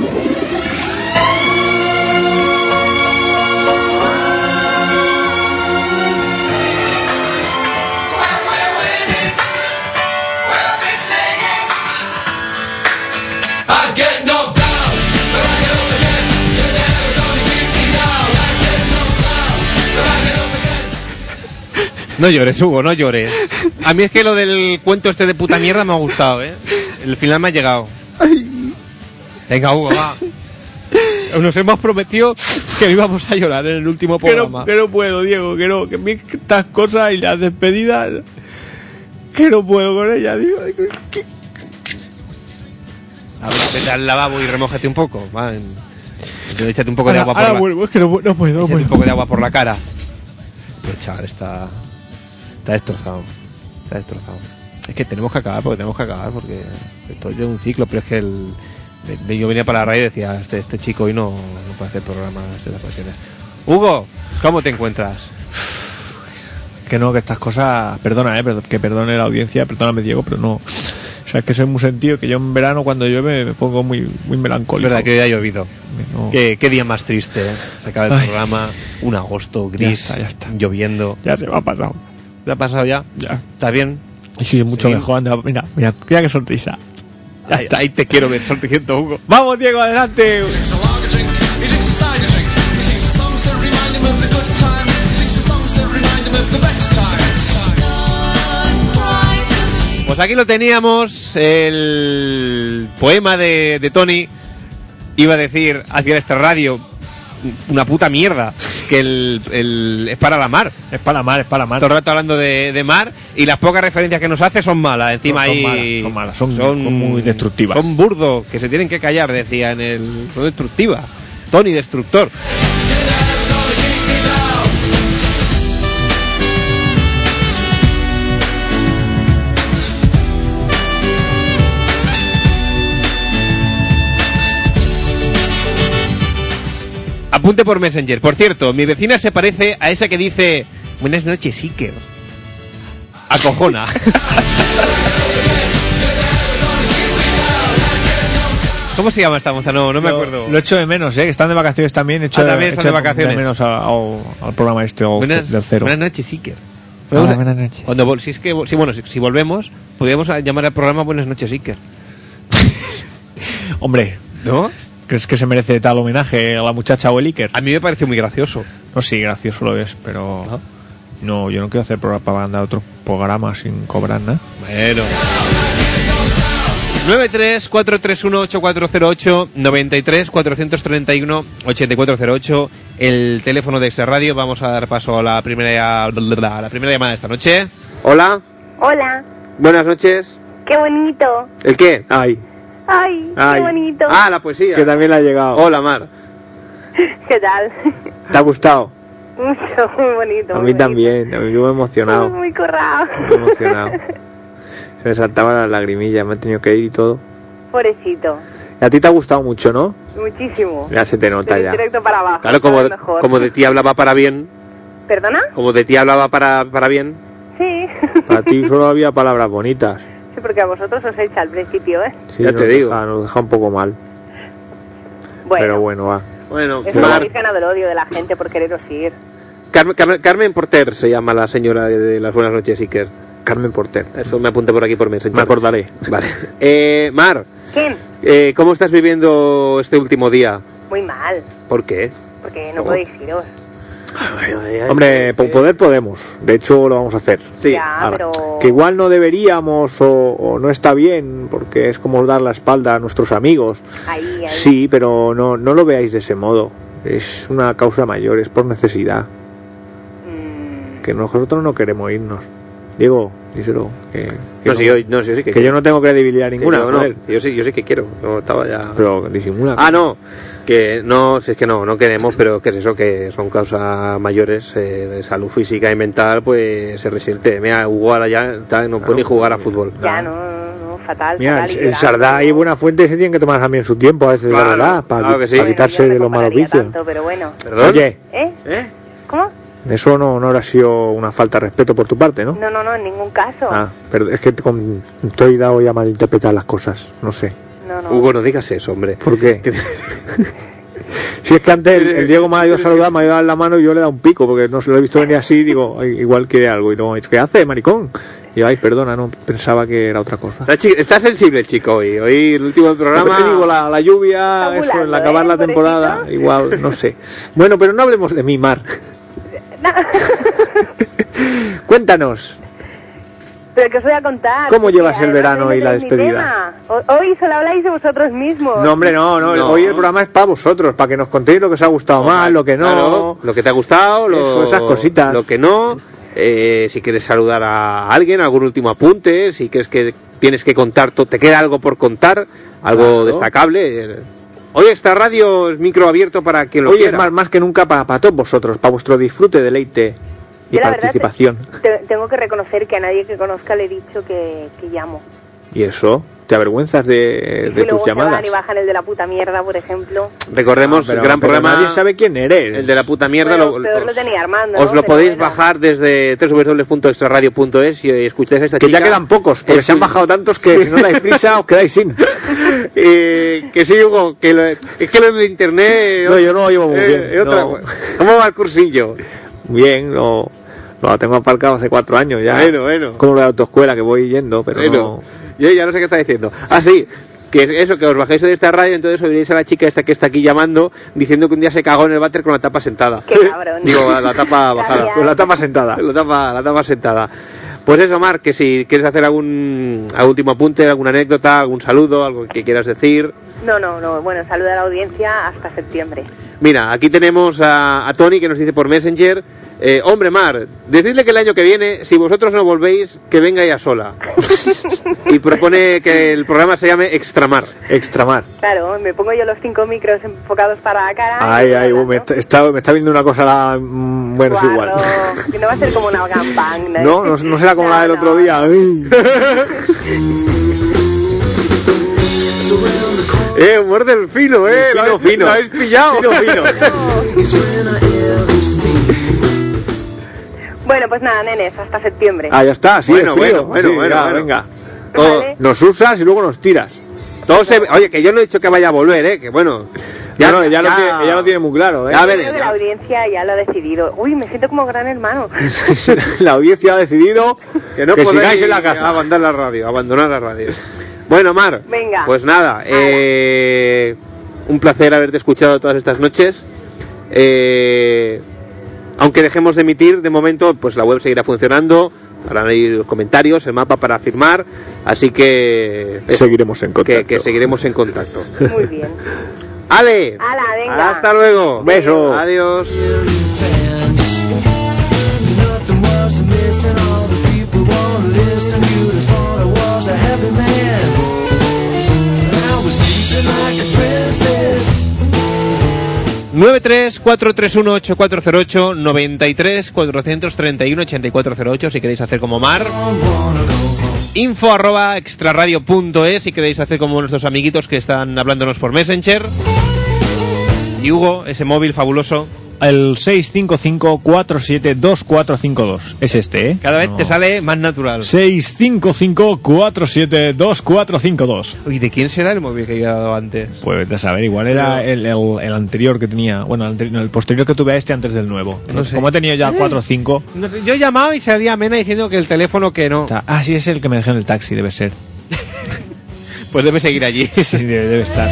[SPEAKER 1] No llores, Hugo, no llores. A mí es que lo del cuento este de puta mierda me ha gustado, ¿eh? El final me ha llegado. Venga, Hugo, va. Nos hemos prometido que íbamos a llorar en el último programa.
[SPEAKER 2] Que no puedo, Diego, que no, que me estas cosas y las despedidas, que no puedo con ellas, digo.
[SPEAKER 1] A ver, vete al lavabo y remójate un poco, va. Échate un poco de agua por la...
[SPEAKER 2] vuelvo, es que no puedo.
[SPEAKER 1] Échate un poco de agua por la cara. El chaval está destrozado. Está destrozado. Es que tenemos que acabar porque esto es un ciclo, pero es que yo venía para la radio y decía, este chico hoy no puede hacer programas de las vacaciones. Hugo, ¿cómo te encuentras?
[SPEAKER 2] Que no, que estas cosas, perdona, que perdone la audiencia, perdóname Diego, pero no. O sea, es que soy muy sentido, que yo en verano cuando llueve me pongo muy melancólico.
[SPEAKER 1] Verdad que hoy ha llovido.
[SPEAKER 2] No.
[SPEAKER 1] ¿Qué día más triste, ¿eh? Se acaba el programa, un agosto gris,
[SPEAKER 2] ya está.
[SPEAKER 1] lloviendo.
[SPEAKER 2] Ya se me ha pasado.
[SPEAKER 1] ¿Te ha pasado ya?
[SPEAKER 2] Ya.
[SPEAKER 1] ¿Estás bien?
[SPEAKER 2] Sí, mucho mejor. Anda, mira qué sonrisa.
[SPEAKER 1] Ahí te quiero ver sonriendo, Hugo.
[SPEAKER 2] ¡Vamos, Diego, adelante!
[SPEAKER 1] Pues aquí lo teníamos, el poema de Tony. Iba a decir hacia esta radio una puta mierda, que es para la mar.
[SPEAKER 2] Es para la mar.
[SPEAKER 1] Todo el rato hablando de mar y las pocas referencias que nos hace son malas. Encima
[SPEAKER 2] son malas, son muy destructivas.
[SPEAKER 1] Son burdos, que se tienen que callar, decía son destructivas. Tony Destructor. Apunte por Messenger. Por cierto, mi vecina se parece a esa que dice buenas noches, Iker. Acojona. ¿Cómo se llama esta moza? No me acuerdo.
[SPEAKER 2] Lo echo de menos, que están de vacaciones también.
[SPEAKER 1] También están de vacaciones.
[SPEAKER 2] De menos al programa este del cero.
[SPEAKER 1] Buenas noches, Iker.
[SPEAKER 2] Buenas noches.
[SPEAKER 1] Si volvemos, podríamos llamar al programa Buenas noches, Iker.
[SPEAKER 2] Hombre,
[SPEAKER 1] ¿no?
[SPEAKER 2] ¿Crees que se merece tal homenaje a la muchacha o el Iker?
[SPEAKER 1] A mí me parece muy gracioso.
[SPEAKER 2] No, sí, gracioso lo es, pero no, yo no quiero hacer propaganda de otro programa sin cobrar nada.
[SPEAKER 1] Bueno. 93-431-8408, 93-431-8408, el teléfono de Extra Radio. Vamos a dar paso a la primera llamada de esta noche. Hola.
[SPEAKER 9] Hola.
[SPEAKER 1] Buenas noches.
[SPEAKER 9] Qué bonito.
[SPEAKER 1] ¿El qué?
[SPEAKER 9] Ay, qué bonito.
[SPEAKER 1] Ah, la poesía.
[SPEAKER 2] Que también le ha llegado.
[SPEAKER 1] Hola, Mar.
[SPEAKER 9] ¿Qué tal?
[SPEAKER 2] ¿Te ha gustado?
[SPEAKER 9] Mucho, muy bonito.
[SPEAKER 2] A mí también, yo me he emocionado.
[SPEAKER 9] Muy corrado.
[SPEAKER 2] Me he emocionado. Se me saltaban las lagrimillas, me he tenido que ir y todo.
[SPEAKER 9] Pobrecito.
[SPEAKER 2] Y a ti te ha gustado mucho, ¿no?
[SPEAKER 9] Muchísimo.
[SPEAKER 2] Ya se te nota ya.
[SPEAKER 9] Directo para abajo.
[SPEAKER 1] Claro, como de ti hablaba para bien.
[SPEAKER 9] ¿Perdona?
[SPEAKER 1] Como de ti hablaba para bien.
[SPEAKER 9] Sí.
[SPEAKER 2] Para ti solo había palabras bonitas.
[SPEAKER 9] Sí, porque a vosotros os echa al principio, ¿eh?
[SPEAKER 2] Sí,
[SPEAKER 1] ya te digo.
[SPEAKER 2] Nos deja un poco mal.
[SPEAKER 9] Bueno.
[SPEAKER 2] Pero bueno, va.
[SPEAKER 1] Bueno,
[SPEAKER 9] es una virgen del odio de la gente por quereros ir.
[SPEAKER 1] Carmen Porter se llama la señora de las buenas noches, Iker.
[SPEAKER 10] Carmen Porter.
[SPEAKER 1] Eso me apunté por aquí por Messenger.
[SPEAKER 10] Me acordaré.
[SPEAKER 1] Vale. Mar,
[SPEAKER 9] ¿Quién?
[SPEAKER 1] ¿cómo estás viviendo este último día?
[SPEAKER 9] Muy mal,
[SPEAKER 1] ¿Por qué?
[SPEAKER 9] porque no podéis iros.
[SPEAKER 10] Hombre, poder podemos. De hecho, lo vamos a hacer.
[SPEAKER 1] Sí.
[SPEAKER 9] Ya,
[SPEAKER 10] Ahora,
[SPEAKER 9] pero...
[SPEAKER 10] que igual no deberíamos o no está bien, porque es como dar la espalda a nuestros amigos.
[SPEAKER 9] Ahí.
[SPEAKER 10] Sí, pero no lo veáis de ese modo. Es una causa mayor, es por necesidad. Que nosotros no queremos irnos. Diego, díselo.
[SPEAKER 1] No, sí, yo sí que
[SPEAKER 10] yo no tengo credibilidad ninguna.
[SPEAKER 1] yo, no,
[SPEAKER 10] joder.
[SPEAKER 1] yo sí que quiero. No, estaba ya...
[SPEAKER 10] Pero disimula.
[SPEAKER 1] No. Que no, si es que no queremos, pero que es eso, que son causas mayores de salud física y mental, pues se resiente. Mira, Hugo ahora ya no puede ni jugar a fútbol.
[SPEAKER 9] Ya, no, fatal.
[SPEAKER 10] Mira,
[SPEAKER 9] fatal,
[SPEAKER 10] el Sardá y Buenafuente se tienen que tomar también su tiempo a veces,
[SPEAKER 1] Claro,
[SPEAKER 10] de verdad, para
[SPEAKER 1] claro que sí.
[SPEAKER 10] quitarse
[SPEAKER 9] Bueno, yo
[SPEAKER 10] de
[SPEAKER 9] no
[SPEAKER 10] los malos
[SPEAKER 9] compararía
[SPEAKER 10] vicios.
[SPEAKER 9] tanto, pero bueno.
[SPEAKER 1] ¿Perdón?
[SPEAKER 10] Oye,
[SPEAKER 9] ¿Cómo?
[SPEAKER 10] eso no habrá sido una falta de respeto por tu parte, ¿no?
[SPEAKER 9] No, en ningún caso.
[SPEAKER 10] Pero es que estoy dado ya a malinterpretar las cosas, no sé.
[SPEAKER 9] No.
[SPEAKER 1] Hugo, no digas eso, hombre.
[SPEAKER 10] ¿Por qué? Si es que antes el Diego me ha ido a saludar, me ha ido a dar la mano y yo le he dado un pico, porque no se lo he visto venir así, digo, igual quiere algo. Y no, ¿qué hace, maricón? Y yo, perdona, no, pensaba que era otra cosa.
[SPEAKER 1] Está sensible el chico hoy. Hoy el último programa...
[SPEAKER 10] Te digo, la lluvia,
[SPEAKER 9] Está
[SPEAKER 10] eso, en
[SPEAKER 9] volando,
[SPEAKER 10] acabar la temporada,
[SPEAKER 9] pobrecito.
[SPEAKER 10] igual, no sé. Bueno, pero no hablemos de mi Mar. Cuéntanos.
[SPEAKER 9] Pero que os voy a contar.
[SPEAKER 10] ¿Cómo
[SPEAKER 9] porque
[SPEAKER 10] llevas el
[SPEAKER 9] además
[SPEAKER 10] verano
[SPEAKER 9] no
[SPEAKER 10] y la
[SPEAKER 9] tenéis ni
[SPEAKER 10] despedida?
[SPEAKER 9] tema. Hoy solo habláis de vosotros mismos.
[SPEAKER 10] No, hombre, no. Hoy el programa es para vosotros, para que nos contéis lo que os ha gustado más, lo que no.
[SPEAKER 1] Claro, lo que te ha gustado,
[SPEAKER 10] esas cositas.
[SPEAKER 1] Lo que no. Si quieres saludar a alguien, algún último apunte, si crees que tienes que contar, te queda algo por contar, algo destacable. Hoy Extra Radio es micro abierto para quien lo
[SPEAKER 10] Hoy
[SPEAKER 1] quiera.
[SPEAKER 10] es más que nunca para todos vosotros, para vuestro disfrute, deleite y
[SPEAKER 9] Yo la verdad
[SPEAKER 10] participación.
[SPEAKER 9] tengo que reconocer que a nadie que conozca le he dicho que llamo.
[SPEAKER 10] ¿Y eso? ¿Te avergüenzas de
[SPEAKER 9] Y luego
[SPEAKER 10] tus
[SPEAKER 9] se
[SPEAKER 10] llamadas?
[SPEAKER 9] van y bajan el de la puta mierda, por ejemplo.
[SPEAKER 1] Recordemos, gran programa.
[SPEAKER 10] Nadie sabe quién eres.
[SPEAKER 1] El de la puta mierda.
[SPEAKER 9] Bueno, peor lo tenía Armando,
[SPEAKER 1] os
[SPEAKER 9] ¿no?
[SPEAKER 1] lo
[SPEAKER 9] Pero
[SPEAKER 1] podéis
[SPEAKER 9] bueno.
[SPEAKER 1] bajar desde www.extraradio.es y escucháis a esta
[SPEAKER 10] Que
[SPEAKER 1] chica.
[SPEAKER 10] ya quedan pocos, porque se han bajado tantos que si no dais prisa os quedáis sin.
[SPEAKER 1] Que sí, Hugo, es que lo de internet...
[SPEAKER 10] No, yo no lo llevo muy bien. No.
[SPEAKER 1] ¿Cómo va el cursillo?
[SPEAKER 10] Bien, lo tengo aparcado hace 4 años ya.
[SPEAKER 1] Bueno.
[SPEAKER 10] Como lo de autoescuela que voy yendo, pero no.
[SPEAKER 1] Yo ya no sé qué está diciendo. Sí, que es eso, que os bajéis de esta radio, entonces oiréis a la chica esta que está aquí llamando, diciendo que un día se cagó en el váter con la tapa sentada.
[SPEAKER 9] Qué cabrón.
[SPEAKER 1] Digo, la tapa bajada.
[SPEAKER 9] Gracias.
[SPEAKER 10] Con la tapa sentada.
[SPEAKER 1] La tapa sentada. Pues eso, Mar, que si quieres hacer algún último apunte, alguna anécdota, algún saludo, algo que quieras decir.
[SPEAKER 9] No. Bueno, saluda a la audiencia hasta septiembre.
[SPEAKER 1] Mira, aquí tenemos a Tony que nos dice por Messenger: hombre, Mar, decidle que el año que viene, si vosotros no volvéis, que venga ella sola. Y propone que el programa se llame Extramar.
[SPEAKER 10] Extramar.
[SPEAKER 9] Claro, me pongo yo los 5 micros enfocados para la cara.
[SPEAKER 10] Me está viendo una cosa, bueno, es igual.
[SPEAKER 9] Que no va a ser como una gangbang,
[SPEAKER 10] No será como la del otro día.
[SPEAKER 1] Muerde el fino,
[SPEAKER 10] Fino.
[SPEAKER 1] Lo habéis pillado.
[SPEAKER 10] Fino.
[SPEAKER 9] Bueno, pues nada, nenes, hasta septiembre.
[SPEAKER 10] Ya está, sí,
[SPEAKER 1] Bueno,
[SPEAKER 10] es frío.
[SPEAKER 1] bueno,
[SPEAKER 10] Sí,
[SPEAKER 1] bueno.
[SPEAKER 10] Venga.
[SPEAKER 9] Vale.
[SPEAKER 10] Nos usas y luego nos tiras.
[SPEAKER 1] Oye, que yo no he dicho que vaya a volver, que bueno.
[SPEAKER 10] Ella lo tiene muy claro,
[SPEAKER 1] Ya
[SPEAKER 9] Yo
[SPEAKER 1] veré.
[SPEAKER 9] creo que la audiencia ya lo ha decidido. Uy, me siento como gran hermano.
[SPEAKER 10] La audiencia ha decidido
[SPEAKER 1] Que no
[SPEAKER 10] que
[SPEAKER 1] podéis
[SPEAKER 10] sigáis en la casa.
[SPEAKER 1] abandonar la radio. Bueno, Mar,
[SPEAKER 9] Venga.
[SPEAKER 1] pues nada, un placer haberte escuchado todas estas noches. Aunque dejemos de emitir, de momento, pues la web seguirá funcionando. Para ir los comentarios, el mapa para firmar, así que
[SPEAKER 10] Seguiremos en contacto.
[SPEAKER 1] que seguiremos en contacto.
[SPEAKER 9] Muy bien.
[SPEAKER 1] ¡Ale!
[SPEAKER 9] Hala, venga.
[SPEAKER 1] Hasta luego.
[SPEAKER 10] Beso.
[SPEAKER 1] Adiós.
[SPEAKER 3] Nothing was amiss and all the people won't listen. You'd have thought I was a happy man. I was sleeping like a princess.
[SPEAKER 1] 93-431-8408, 93-431-8408 si queréis hacer como Mar. info@extraradio.es si queréis hacer como nuestros amiguitos que están hablándonos por Messenger. Y Hugo, ese móvil fabuloso.
[SPEAKER 2] el 655-472452. Es este, ¿eh?
[SPEAKER 1] Cada vez
[SPEAKER 2] No.
[SPEAKER 1] te sale más natural.
[SPEAKER 2] 655-472452.
[SPEAKER 1] ¿Y de quién será el móvil que he dado antes?
[SPEAKER 2] Pues de saber, igual era el anterior que tenía. Bueno, el posterior que tuve a este antes del nuevo.
[SPEAKER 1] No sé.
[SPEAKER 2] Como he tenido ya 4 o 5.
[SPEAKER 1] No sé, yo he llamado y salía Mena diciendo que el teléfono que no.
[SPEAKER 2] Ah, sí, es el que me dejé en el taxi, debe ser.
[SPEAKER 1] Pues debe seguir allí.
[SPEAKER 2] Sí, debe estar.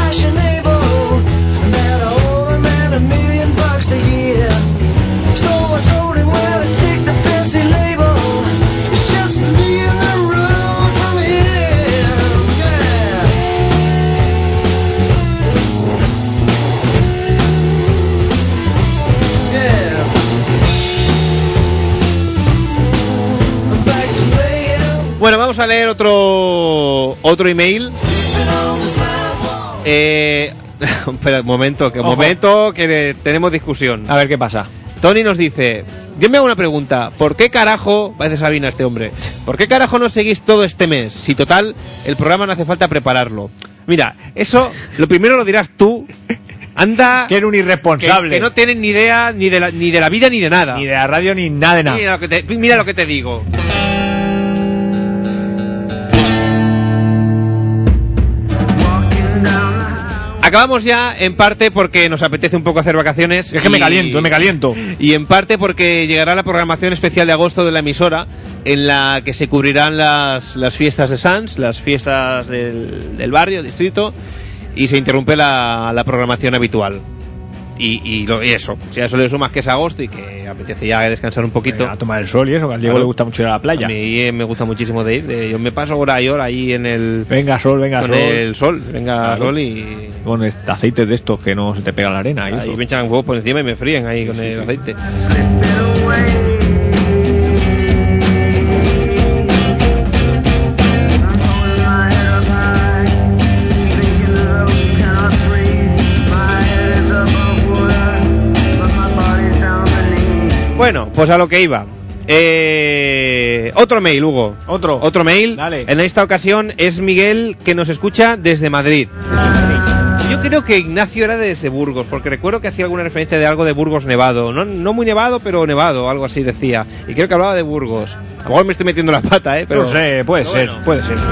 [SPEAKER 1] Bueno, vamos a leer otro email. Espera, un momento, que tenemos discusión.
[SPEAKER 2] A ver qué pasa.
[SPEAKER 1] Tony nos dice: yo me hago una pregunta, ¿por qué carajo, parece Sabina este hombre, ¿por qué carajo no seguís todo este mes? Si total, el programa no hace falta prepararlo. Mira, eso, lo primero lo dirás tú. Anda,
[SPEAKER 2] Que era un irresponsable.
[SPEAKER 1] que no tienes ni idea ni de la vida ni de nada.
[SPEAKER 2] Ni de la radio ni nada de nada.
[SPEAKER 1] Mira lo que te digo. Acabamos ya en parte porque nos apetece un poco hacer vacaciones.
[SPEAKER 2] Es que me caliento.
[SPEAKER 1] Y en parte porque llegará la programación especial de agosto de la emisora, en la que se cubrirán las fiestas de Sans, las fiestas del barrio, distrito, y se interrumpe la programación habitual. Y eso, si a eso le sumas que es agosto y que apetece ya descansar un poquito.
[SPEAKER 2] A tomar el sol y eso, que al Diego
[SPEAKER 1] Claro.
[SPEAKER 2] le gusta mucho ir a la playa.
[SPEAKER 1] A mí me gusta muchísimo de ir. Yo me paso hora y hora ahí en el...
[SPEAKER 2] Venga sol, venga
[SPEAKER 1] con
[SPEAKER 2] sol.
[SPEAKER 1] el sol. Venga
[SPEAKER 2] Claro.
[SPEAKER 1] sol y...
[SPEAKER 2] Con aceites de estos que no se te pega la arena. Y
[SPEAKER 1] Ahí
[SPEAKER 2] eso.
[SPEAKER 1] me echan huevos por encima y me fríen ahí con el aceite. Bueno, pues a lo que iba. Otro mail, Hugo. Otro mail.
[SPEAKER 2] Dale.
[SPEAKER 1] En esta ocasión es Miguel, que nos escucha desde Madrid. Yo creo que Ignacio era desde Burgos, porque recuerdo que hacía alguna referencia de algo de Burgos nevado. No muy nevado, pero nevado, algo así decía. Y creo que hablaba de Burgos. A lo mejor me estoy metiendo la pata, pero...
[SPEAKER 2] No sé, puede ser,
[SPEAKER 1] bueno.
[SPEAKER 2] puede ser.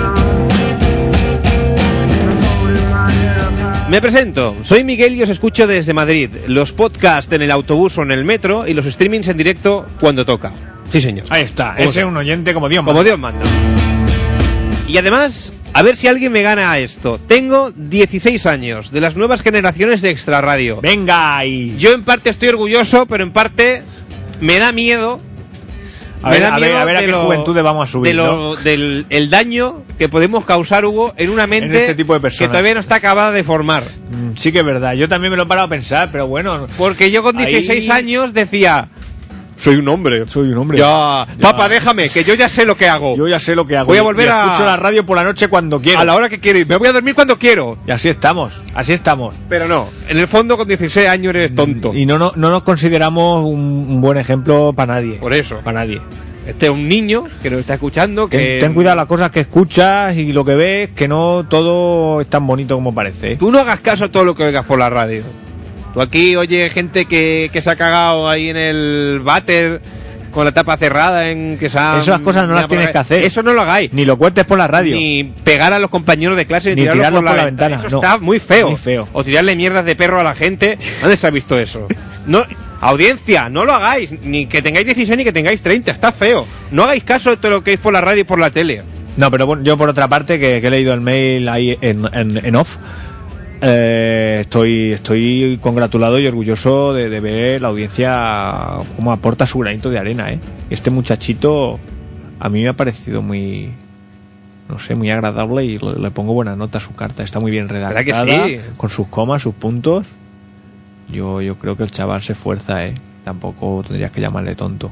[SPEAKER 1] Me presento, soy Miguel y os escucho desde Madrid. Los podcasts en el autobús o en el metro y los streamings en directo cuando toca. Sí, señor.
[SPEAKER 2] Ahí está,
[SPEAKER 1] Como
[SPEAKER 2] ese es un oyente como Dios
[SPEAKER 1] Como
[SPEAKER 2] manda.
[SPEAKER 1] Dios manda. Y además, a ver si alguien me gana a esto. Tengo 16 años, de las nuevas generaciones de Extra Radio.
[SPEAKER 2] Venga ahí.
[SPEAKER 1] Yo en parte estoy orgulloso, pero en parte me da miedo.
[SPEAKER 2] A
[SPEAKER 1] Me
[SPEAKER 2] ver,
[SPEAKER 1] da
[SPEAKER 2] a ver,
[SPEAKER 1] miedo
[SPEAKER 2] a ver a
[SPEAKER 1] de
[SPEAKER 2] qué juventudes vamos a subir, ¿no?
[SPEAKER 1] del el daño que podemos causar, Hugo, en una mente
[SPEAKER 2] En este tipo de personas.
[SPEAKER 1] que todavía no está acabada de formar.
[SPEAKER 2] Sí que es verdad, yo también me lo he parado a pensar, pero bueno.
[SPEAKER 1] Porque yo con 16
[SPEAKER 2] Ahí-
[SPEAKER 1] años decía... Soy un hombre.
[SPEAKER 2] Soy un hombre.
[SPEAKER 1] Ya, papá, déjame, que yo ya sé lo que hago.
[SPEAKER 2] Yo ya sé lo que hago.
[SPEAKER 1] Voy a volver
[SPEAKER 2] Y
[SPEAKER 1] a...
[SPEAKER 2] escucho la radio por la noche cuando quiero.
[SPEAKER 1] A la hora que quiero ir. Me voy a dormir cuando quiero.
[SPEAKER 2] Y así estamos, así estamos.
[SPEAKER 1] Pero no, en el fondo con 16 años eres tonto.
[SPEAKER 2] Y no nos consideramos un buen ejemplo para nadie.
[SPEAKER 1] Por eso.
[SPEAKER 2] Para nadie.
[SPEAKER 1] Este es un niño que nos está escuchando, que...
[SPEAKER 2] Ten cuidado las cosas que escuchas y lo que ves, que no todo es tan bonito como parece.
[SPEAKER 1] Tú no hagas caso a todo lo que oigas por la radio. Tú aquí oye gente que se ha cagado ahí en el váter con la tapa cerrada, en que se ha...
[SPEAKER 2] Esas cosas no las tienes que hacer.
[SPEAKER 1] Eso no lo hagáis.
[SPEAKER 2] Ni lo cuentes por la radio.
[SPEAKER 1] Ni pegar a los compañeros de clase,
[SPEAKER 2] Ni tirarlo por la ventana.
[SPEAKER 1] Eso
[SPEAKER 2] No.
[SPEAKER 1] está muy feo.
[SPEAKER 2] Muy feo.
[SPEAKER 1] O tirarle mierdas de perro a la gente. ¿Dónde se ha visto eso? No, audiencia, no lo hagáis. Ni que tengáis 16 ni que tengáis 30. Está feo. No hagáis caso de todo lo que es por la radio y por la tele.
[SPEAKER 2] No, pero bueno, yo por otra parte, que he leído el mail ahí en off, estoy congratulado y orgulloso de ver la audiencia cómo aporta su granito de arena, ¿eh? Este muchachito a mí me ha parecido muy, no sé, muy agradable y le pongo buena nota a su carta. Está muy bien redactada,
[SPEAKER 1] ¿Verdad que sí?
[SPEAKER 2] con sus comas, sus puntos. Yo creo que el chaval se esfuerza, ¿eh? Tampoco tendrías que llamarle tonto.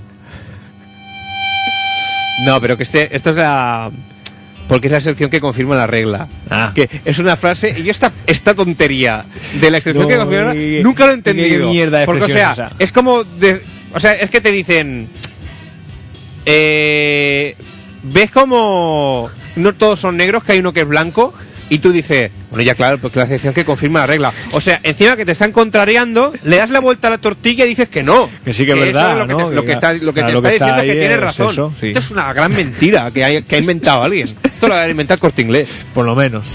[SPEAKER 1] No, pero que esto es la... Porque es la excepción que confirma la regla.
[SPEAKER 2] Ah.
[SPEAKER 1] Que es una frase... Y yo esta tontería de la excepción
[SPEAKER 2] No,
[SPEAKER 1] que confirma
[SPEAKER 2] y-
[SPEAKER 1] nunca lo he
[SPEAKER 2] y qué
[SPEAKER 1] entendido.
[SPEAKER 2] mierda de
[SPEAKER 1] Porque, o sea,
[SPEAKER 2] expresión es esa.
[SPEAKER 1] es como... o sea, es que te dicen... ¿ves como no todos son negros, que hay uno que es blanco? y tú dices, bueno, ya claro, porque la excepción que confirma la regla. O sea, encima que te están contrariando, le das la vuelta a la tortilla y dices que no.
[SPEAKER 2] Que sí que es verdad,
[SPEAKER 1] eso es
[SPEAKER 2] ¿no?
[SPEAKER 1] lo que te está diciendo es que tienes razón.
[SPEAKER 2] Eso, sí.
[SPEAKER 1] Esto es una gran mentira que ha inventado alguien. Esto lo ha inventado el Corte Inglés.
[SPEAKER 2] Por lo menos.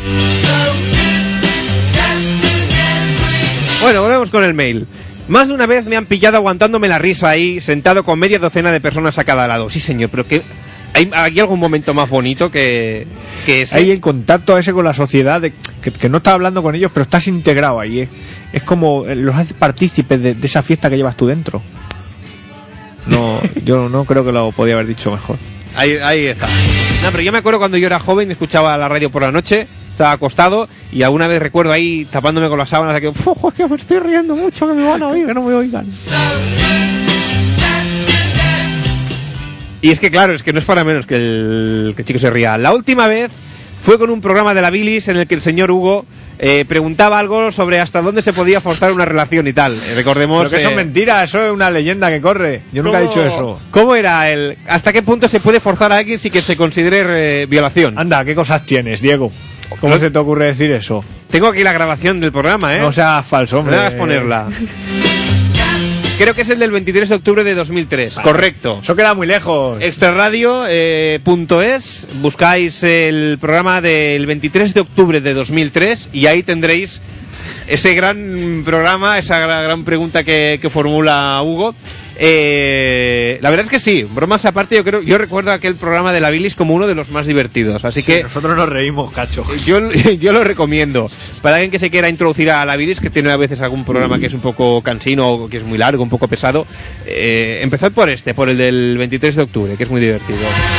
[SPEAKER 1] Bueno, volvemos con el mail. Más de una vez me han pillado aguantándome la risa ahí, sentado con media docena de personas a cada lado. Sí, señor, pero que ¿hay algún momento más bonito que ese?
[SPEAKER 2] Hay el contacto ese con la sociedad, que no estás hablando con ellos, pero estás integrado ahí. Es como los haces partícipes de esa fiesta que llevas tú dentro. No, yo no creo que lo podía haber dicho mejor.
[SPEAKER 1] Ahí está. No, pero yo me acuerdo cuando yo era joven, escuchaba la radio por la noche, estaba acostado y alguna vez recuerdo ahí tapándome con las sábanas de que, es que me estoy riendo mucho, que me van a oír, que no me oigan. Y es que claro, es que no es para menos que el chico se ría. La última vez fue con un programa de la Bilis en el que el señor Hugo preguntaba algo sobre hasta dónde se podía forzar una relación y tal. Recordemos...
[SPEAKER 2] Pero que eso es mentira, eso es una leyenda que corre. Yo nunca he dicho eso.
[SPEAKER 1] ¿Cómo era hasta qué punto se puede forzar a alguien sin que se considere violación?
[SPEAKER 2] Anda, ¿qué cosas tienes, Diego? ¿Cómo se te ocurre decir eso?
[SPEAKER 1] Tengo aquí la grabación del programa, ¿eh?
[SPEAKER 2] No seas falso, hombre.
[SPEAKER 1] No me hagas ponerla. Creo que es el del 23 de octubre de 2003. Vale. Correcto.
[SPEAKER 2] Eso queda muy lejos.
[SPEAKER 1] Extraradio.es, buscáis el programa del 23 de octubre de 2003 y ahí tendréis ese gran programa, esa gran pregunta que formula Hugo. La verdad es que sí, bromas aparte, yo recuerdo aquel programa de la Bilis como uno de los más divertidos, así
[SPEAKER 2] sí,
[SPEAKER 1] que
[SPEAKER 2] nosotros nos reímos, cacho.
[SPEAKER 1] Yo lo recomiendo para alguien que se quiera introducir a la Bilis, que tiene a veces algún programa que es un poco cansino o que es muy largo, un poco pesado. Empezad por el del 23 de octubre, que es muy divertido.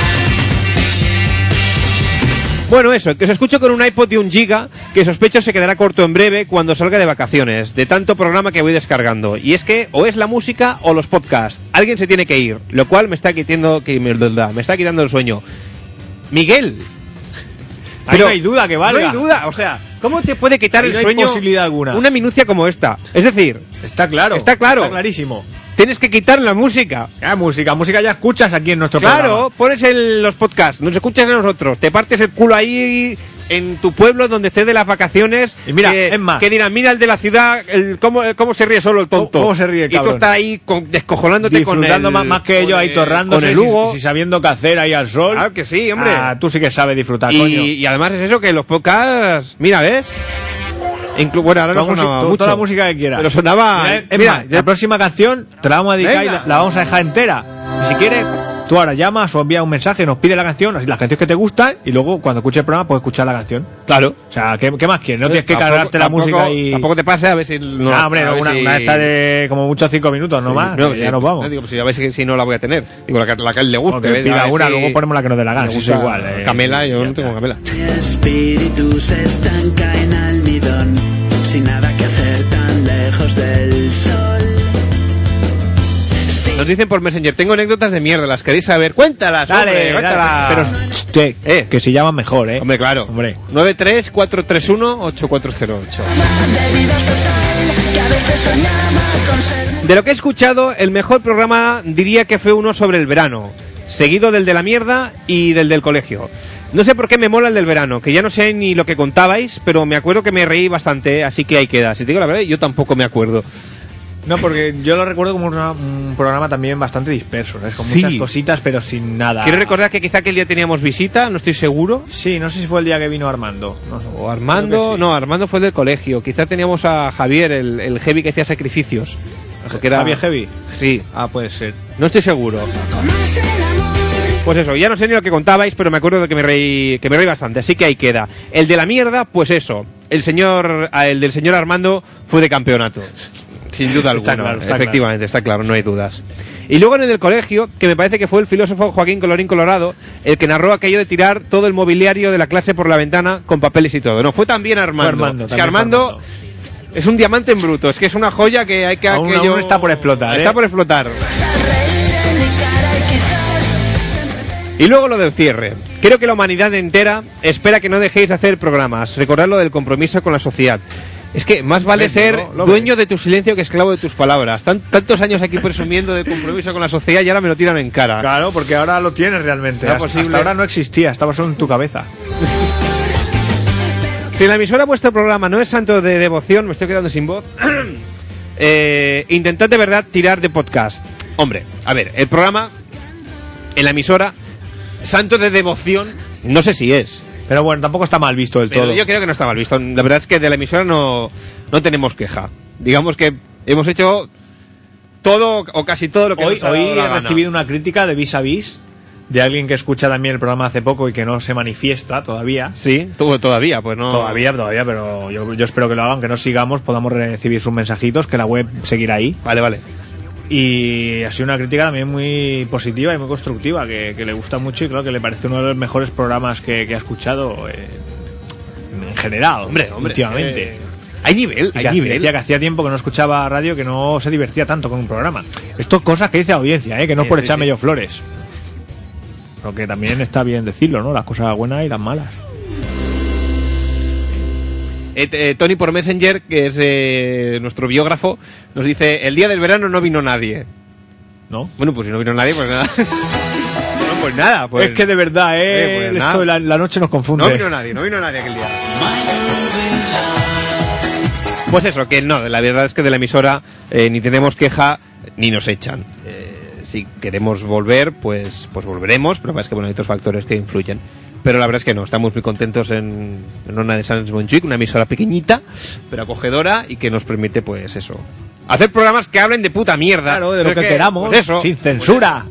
[SPEAKER 1] Bueno, eso, que os escucho con un iPod de 1 GB, que sospecho se quedará corto en breve cuando salga de vacaciones, de tanto programa que voy descargando. Y es que o es la música o los podcasts. Alguien se tiene que ir, lo cual me está quitando el sueño. Miguel.
[SPEAKER 2] Pero no hay duda que valga.
[SPEAKER 1] No hay duda, o sea, ¿cómo te puede quitar el sueño?
[SPEAKER 2] No hay posibilidad alguna.
[SPEAKER 1] Una minucia como esta. Es decir,
[SPEAKER 2] está claro.
[SPEAKER 1] Está
[SPEAKER 2] clarísimo.
[SPEAKER 1] Tienes que quitar la música.
[SPEAKER 2] Música ya escuchas aquí en nuestro programa.
[SPEAKER 1] Claro, pones los podcasts, nos escuchas a nosotros, te partes el culo ahí en tu pueblo donde estés de las vacaciones.
[SPEAKER 2] Y mira, es más,
[SPEAKER 1] que dirán, mira el de la ciudad, cómo se ríe solo el tonto.
[SPEAKER 2] ¿Cómo se ríe el cabrón?
[SPEAKER 1] Y tú estás ahí descojonándote
[SPEAKER 2] disfrutando
[SPEAKER 1] con
[SPEAKER 2] más que ellos ahí torrándose,
[SPEAKER 1] con el Hugo.
[SPEAKER 2] Si sabiendo qué hacer ahí al sol.
[SPEAKER 1] Claro que sí, hombre.
[SPEAKER 2] Tú sí que sabes disfrutar, coño.
[SPEAKER 1] Y además es eso, que los podcasts, mira, ¿ves? Bueno, ahora no sonaba mucho.
[SPEAKER 2] Toda la música que quieras.
[SPEAKER 1] Pero sonaba...
[SPEAKER 2] Mira, la próxima canción te la vamos a dedicar y la vamos a dejar entera. Y si quieres, tú ahora llamas o envías un mensaje, nos pide la canción, las canciones que te gustan, y luego cuando escuches el programa puedes escuchar la canción.
[SPEAKER 1] Claro.
[SPEAKER 2] O sea, ¿qué más quieres? No tienes que cargarte la música y...
[SPEAKER 1] Tampoco te pase, a ver si...
[SPEAKER 2] hombre, una esta de como mucho 5 minutos, no más, ya nos vamos.
[SPEAKER 1] Digo, pues a ver si no la voy a tener. Digo, la que a él le guste.
[SPEAKER 2] Porque pida una, luego ponemos la que nos dé la gana, eso igual.
[SPEAKER 1] Camela, yo no tengo Camela.
[SPEAKER 11] Mi espíritu se estanca en almidón, sin nada que hacer tan lejos del sol.
[SPEAKER 1] Nos dicen por Messenger, tengo anécdotas de mierda, las queréis saber, cuéntalas,
[SPEAKER 2] dale,
[SPEAKER 1] cuéntalas.
[SPEAKER 2] Pero que se llaman mejor,
[SPEAKER 1] Hombre, claro. 93431-8408. De lo que he escuchado, el mejor programa diría que fue uno sobre el verano, seguido del de la mierda y del colegio. No sé por qué me mola el del verano, que ya no sé ni lo que contabais, pero me acuerdo que me reí bastante, así que ahí queda. Si te digo la verdad, yo tampoco me acuerdo.
[SPEAKER 2] No, porque yo lo recuerdo como un programa también bastante disperso, ¿sabes? Con muchas cositas, pero sin nada.
[SPEAKER 1] Quiero recordar que quizá aquel día teníamos visita, no estoy seguro.
[SPEAKER 2] Sí, no sé si fue el día que vino Armando. No sé.
[SPEAKER 1] O Armando, sí. No, Armando fue del colegio. Quizá teníamos a Javier, el heavy que hacía sacrificios.
[SPEAKER 2] ¿Javier Heavy?
[SPEAKER 1] Sí.
[SPEAKER 2] Ah, puede ser.
[SPEAKER 1] No estoy seguro. Pues eso, ya no sé ni lo que contabais, pero me acuerdo de que me reí bastante, así que ahí queda. El de la mierda, pues eso, el del señor Armando fue de campeonato. Sin duda alguna,
[SPEAKER 2] claro,
[SPEAKER 1] efectivamente, claro. Está claro, no hay dudas. Y luego en el del colegio, que me parece que fue el filósofo Joaquín Colorín Colorado el que narró aquello de tirar todo el mobiliario de la clase por la ventana con papeles y todo. No, fue también Armando. Es que Armando es un diamante en bruto, es que es una joya que hay que...
[SPEAKER 2] Aún está por explotar,
[SPEAKER 1] Está por explotar. Y luego lo del cierre. Creo que la humanidad entera espera que no dejéis de hacer programas. Recordad lo del compromiso con la sociedad. Es que más vale ser dueño de tu silencio que esclavo de tus palabras. Tantos años aquí presumiendo de compromiso con la sociedad y ahora me lo tiran en cara.
[SPEAKER 2] Claro, porque ahora lo tienes realmente. Hasta ahora no existía, estaba solo en tu cabeza.
[SPEAKER 1] Si la emisora vuestro programa no es santo de devoción, me estoy quedando sin voz, intentad de verdad tirar de podcast. Hombre, a ver, el programa en la emisora, santo de devoción, no sé si es.
[SPEAKER 2] Pero bueno, tampoco está mal visto del
[SPEAKER 1] Pero
[SPEAKER 2] todo.
[SPEAKER 1] yo creo que no está mal visto. La verdad es que de la emisora no tenemos queja. Digamos que hemos hecho todo o casi todo lo que
[SPEAKER 2] Hoy
[SPEAKER 1] nos ha dado
[SPEAKER 2] he
[SPEAKER 1] la gana.
[SPEAKER 2] recibido una crítica de Vis a Vis de alguien que escucha también el programa hace poco y que no se manifiesta todavía.
[SPEAKER 1] Sí, todavía, pues no.
[SPEAKER 2] Todavía, pero yo espero que lo hagan, que no sigamos, podamos recibir sus mensajitos, que la web seguirá ahí.
[SPEAKER 1] Vale.
[SPEAKER 2] Y ha sido una crítica también muy positiva y muy constructiva, que le gusta mucho y creo que le parece uno de los mejores programas que ha escuchado en general,
[SPEAKER 1] Hombre,
[SPEAKER 2] últimamente.
[SPEAKER 1] Hay nivel, hay nivel.
[SPEAKER 2] Decía que hacía tiempo que no escuchaba radio, que no se divertía tanto con un programa. Esto es cosas que dice la audiencia, que no es por
[SPEAKER 1] Sí,
[SPEAKER 2] echarme
[SPEAKER 1] sí.
[SPEAKER 2] yo flores. Lo que también está bien decirlo, ¿no? Las cosas buenas y las malas.
[SPEAKER 1] Tony por Messenger, que es nuestro biógrafo, nos dice: el día del verano no vino nadie.
[SPEAKER 2] ¿No?
[SPEAKER 1] Bueno, pues si no vino nadie, pues nada. No, pues nada. Pues,
[SPEAKER 2] es que de verdad,
[SPEAKER 1] pues nada.
[SPEAKER 2] esto la noche nos confunde.
[SPEAKER 1] No vino nadie aquel día. Pues eso, que no, la verdad es que de la emisora ni tenemos queja ni nos echan. Si queremos volver, pues volveremos, pero es que bueno, hay otros factores que influyen. Pero la verdad es que no, estamos muy contentos en Ona de Sans Montjuïc, una emisora pequeñita, pero acogedora y que nos permite, pues eso, hacer programas que hablen de puta mierda.
[SPEAKER 2] Claro, de lo
[SPEAKER 1] Pero
[SPEAKER 2] que queramos,
[SPEAKER 1] pues eso,
[SPEAKER 2] sin censura.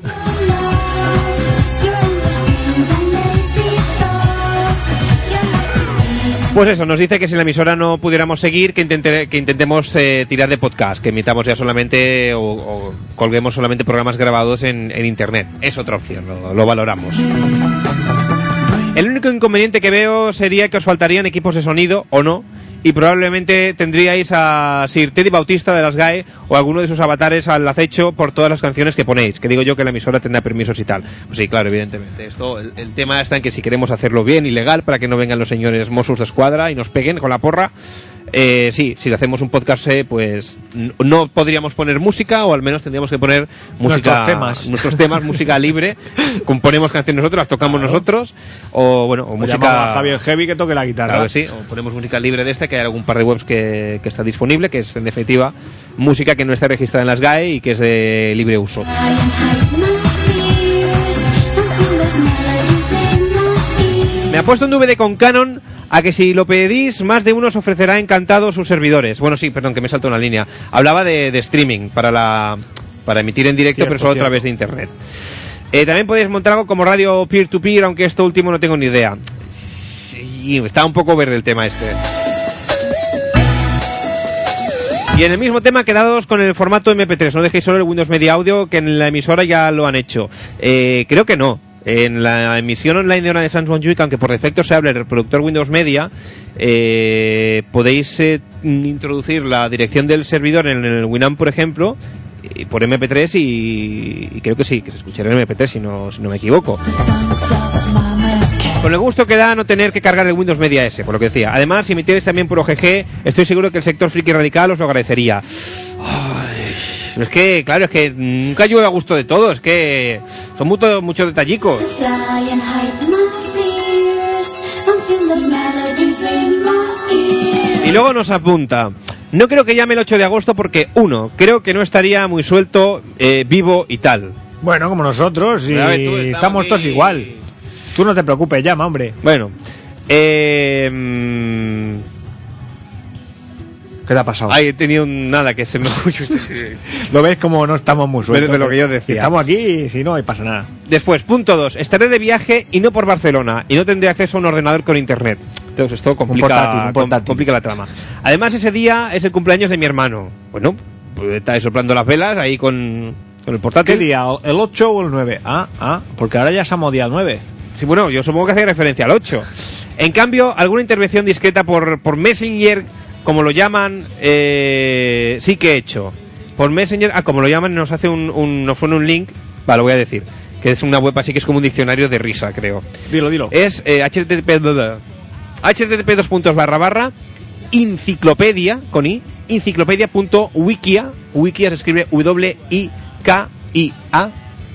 [SPEAKER 1] Pues eso, nos dice que si en la emisora no pudiéramos seguir, que intentemos tirar de podcast, que emitamos ya solamente o colguemos solamente programas grabados en internet. Es otra opción, lo valoramos. El único inconveniente que veo sería que os faltarían equipos de sonido, o no, y probablemente tendríais a Sir Teddy Bautista de las GAE o alguno de sus avatares al acecho por todas las canciones que ponéis, que digo yo que la emisora tendrá permisos y tal. Pues sí, claro, evidentemente. El tema está en que si queremos hacerlo bien y legal para que no vengan los señores Mossos de Escuadra y nos peguen con la porra, sí, si hacemos un podcast, pues no podríamos poner música, o al menos tendríamos que poner música, nuestros temas, música libre. Componemos canciones nosotros, las tocamos nosotros, o bueno, o música.
[SPEAKER 2] A Javier Heavy que toque la guitarra.
[SPEAKER 1] Claro que sí, o ponemos música libre de esta, que hay algún par de webs que está disponible, que es en definitiva música que no está registrada en las GAE y que es de libre uso. Me ha puesto un DVD con Canon a que si lo pedís, más de uno os ofrecerá encantado sus servidores. Bueno, sí, perdón, que me saltó una línea. Hablaba de streaming para emitir en directo, pero solo a través de internet. También podéis montar algo como radio peer-to-peer, aunque esto último no tengo ni idea. Sí, está un poco verde el tema este. Y en el mismo tema, quedados con el formato MP3. No dejéis solo el Windows Media Audio, que en la emisora ya lo han hecho. Creo que no. En la emisión online de Ona de Sans Montjuïc, aunque por defecto se hable el reproductor Windows Media, podéis introducir la dirección del servidor en el Winamp, por ejemplo, por MP3 y creo que sí, que se escuchará en MP3 si no me equivoco. Con el gusto que da no tener que cargar el Windows Media S, por lo que decía. Además, si emitierais también por OGG, estoy seguro que el sector friki radical os lo agradecería. Es que, claro, es que nunca llueve a gusto de todo, es que son muchos detallicos. Y luego nos apunta: no creo que llame el 8 de agosto porque, uno, creo que no estaría muy suelto, vivo y tal.
[SPEAKER 2] Bueno, como nosotros, y estamos todos igual. Tú no te preocupes, llama, hombre.
[SPEAKER 1] Bueno,
[SPEAKER 2] ¿qué te ha pasado?
[SPEAKER 1] Ay, he tenido nada que se me...
[SPEAKER 2] ¿Lo ves como no estamos muy sueltos?
[SPEAKER 1] De lo que yo decía.
[SPEAKER 2] Estamos aquí y si no, pasa nada.
[SPEAKER 1] Después, punto 2. Estaré de viaje y no por Barcelona, y no tendré acceso a un ordenador con internet. Entonces esto complica la trama. Además, ese día es el cumpleaños de mi hermano. Bueno, pues está soplando las velas ahí con el portátil.
[SPEAKER 2] ¿Qué día? ¿El 8 o el 9? Porque ahora ya estamos día 9.
[SPEAKER 1] Sí, bueno, yo supongo que hace referencia al 8. En cambio, alguna intervención discreta por Messenger, como lo llaman, sí que he hecho. Por Messenger, como lo llaman, nos hace nos pone un link, lo voy a decir, que es una web así que es como un diccionario de risa, creo.
[SPEAKER 2] Dilo.
[SPEAKER 1] Es http:// enciclopedia, con i, enciclopedia.wikia, wikia se escribe wikia,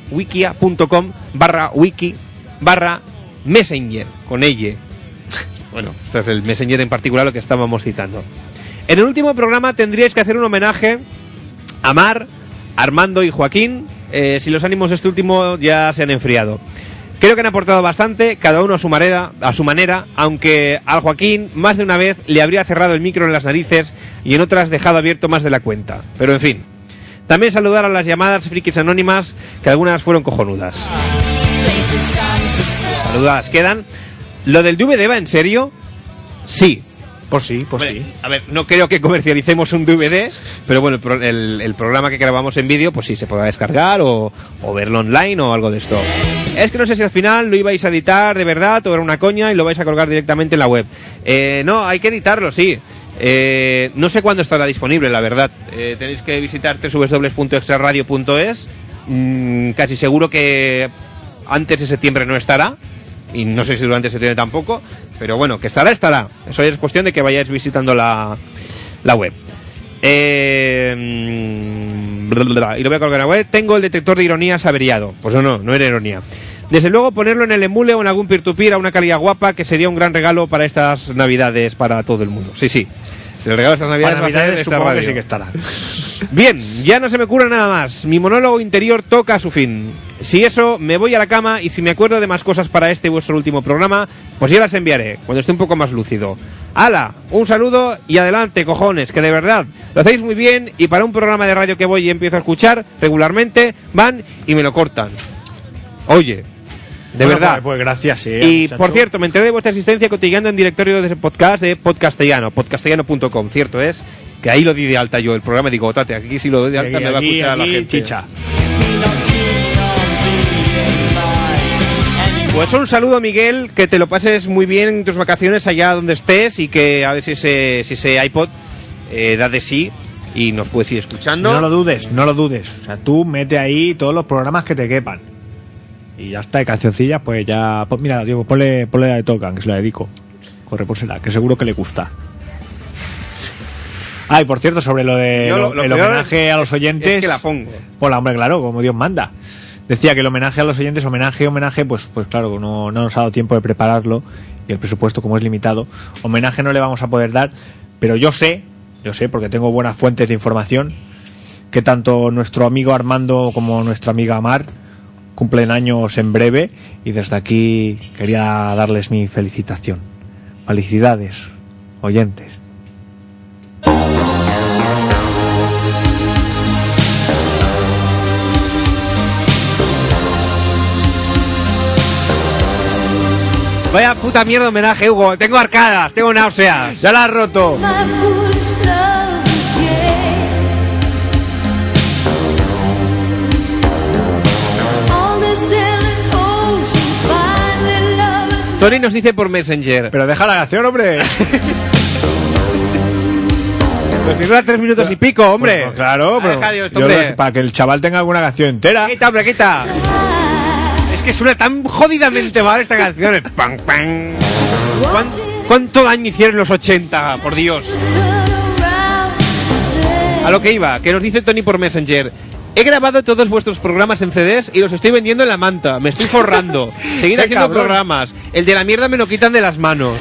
[SPEAKER 1] wikia.com/wiki/messenger, con elle. Bueno, esto es el Messenger en particular lo que estábamos citando. En el último programa tendríais que hacer un homenaje a Mar, Armando y Joaquín, si los ánimos de este último ya se han enfriado. Creo que han aportado bastante, cada uno a su manera, aunque al Joaquín más de una vez le habría cerrado el micro en las narices y en otras dejado abierto más de la cuenta. Pero en fin. También saludar a las llamadas frikis anónimas, que algunas fueron cojonudas. Saludadas quedan. ¿Lo del DVD va en serio? Sí.
[SPEAKER 2] Pues sí, pues
[SPEAKER 1] Hombre,
[SPEAKER 2] sí.
[SPEAKER 1] A ver, no creo que comercialicemos un DVD, pero bueno, el programa que grabamos en vídeo, pues sí, se podrá descargar o verlo online o algo de esto. Es que no sé si al final lo ibais a editar de verdad o era una coña y lo vais a colgar directamente en la web. No, hay que editarlo, sí. No sé cuándo estará disponible, la verdad. Tenéis que visitar www.extraradio.es. Casi seguro que antes de septiembre no estará. Y no sé si durante septiembre tampoco. Pero bueno, que estará. Eso es cuestión de que vayáis visitando la web. Y lo voy a colgar en la web. Tengo el detector de ironías averiado. Pues no era ironía. Desde luego ponerlo en el emule o en algún peer-to-peer a una calidad guapa, que sería un gran regalo para estas navidades para todo el mundo. Sí. El regalo de estas navidades va a ser esta radio.
[SPEAKER 2] Que sí que estará.
[SPEAKER 1] Bien, ya no se me ocurre nada más. Mi monólogo interior toca a su fin. Si eso, me voy a la cama y si me acuerdo de más cosas para este vuestro último programa, pues ya las enviaré, cuando esté un poco más lúcido. ¡Hala! Un saludo y adelante, cojones, que de verdad lo hacéis muy bien y para un programa de radio que voy y empiezo a escuchar regularmente, van y me lo cortan. Oye, de verdad.
[SPEAKER 2] Pues gracias, sí.
[SPEAKER 1] Y
[SPEAKER 2] muchacho.
[SPEAKER 1] por cierto, me enteré de vuestra existencia cotilleando en directorio de ese podcast de Podcastellano, podcastellano.com, cierto es, que ahí lo di de alta yo, el programa, digo, tate, aquí si lo doy de alta me va a escuchar la gente.
[SPEAKER 2] Chicha.
[SPEAKER 1] Pues un saludo, Miguel, que te lo pases muy bien en tus vacaciones allá donde estés y que a ver si ese iPod da de sí y nos puedes ir escuchando.
[SPEAKER 2] No lo dudes. O sea, tú mete ahí todos los programas que te quepan. Y ya está, de cancioncillas, pues ya... Pues mira, Diego, ponle la de Tocan, que se la dedico. Corre, pónsela, que seguro que le gusta. Ah, y por cierto, sobre lo de
[SPEAKER 1] Yo
[SPEAKER 2] el homenaje a los oyentes...
[SPEAKER 1] Es que la pongo.
[SPEAKER 2] Hola, hombre, claro, como Dios manda. Decía que el homenaje a los oyentes, homenaje, pues claro, no nos ha dado tiempo de prepararlo y el presupuesto, como es limitado, homenaje no le vamos a poder dar, pero yo sé, porque tengo buenas fuentes de información, que tanto nuestro amigo Armando como nuestra amiga Mar cumplen años en breve y desde aquí quería darles mi felicitación. Felicidades, oyentes.
[SPEAKER 1] Vaya puta mierda homenaje, Hugo. Tengo arcadas, tengo náuseas.
[SPEAKER 2] Ya la has roto.
[SPEAKER 1] Tony nos dice por Messenger.
[SPEAKER 2] Pero deja la canción, hombre.
[SPEAKER 1] Pues si dura 3 minutos y pico, hombre.
[SPEAKER 2] Pues claro, pero
[SPEAKER 1] deja Dios, hombre.
[SPEAKER 2] para que el chaval tenga alguna canción entera.
[SPEAKER 1] Quita, hombre, quita. Es que suena tan jodidamente mal esta canción. Pam, pam. ¿Cuánto daño hicieron los 80? Por Dios. A lo que iba, que nos dice Tony por Messenger. He grabado todos vuestros programas en CDs y los estoy vendiendo en la manta. Me estoy forrando. Seguid haciendo programas. El de la mierda me lo quitan de las manos.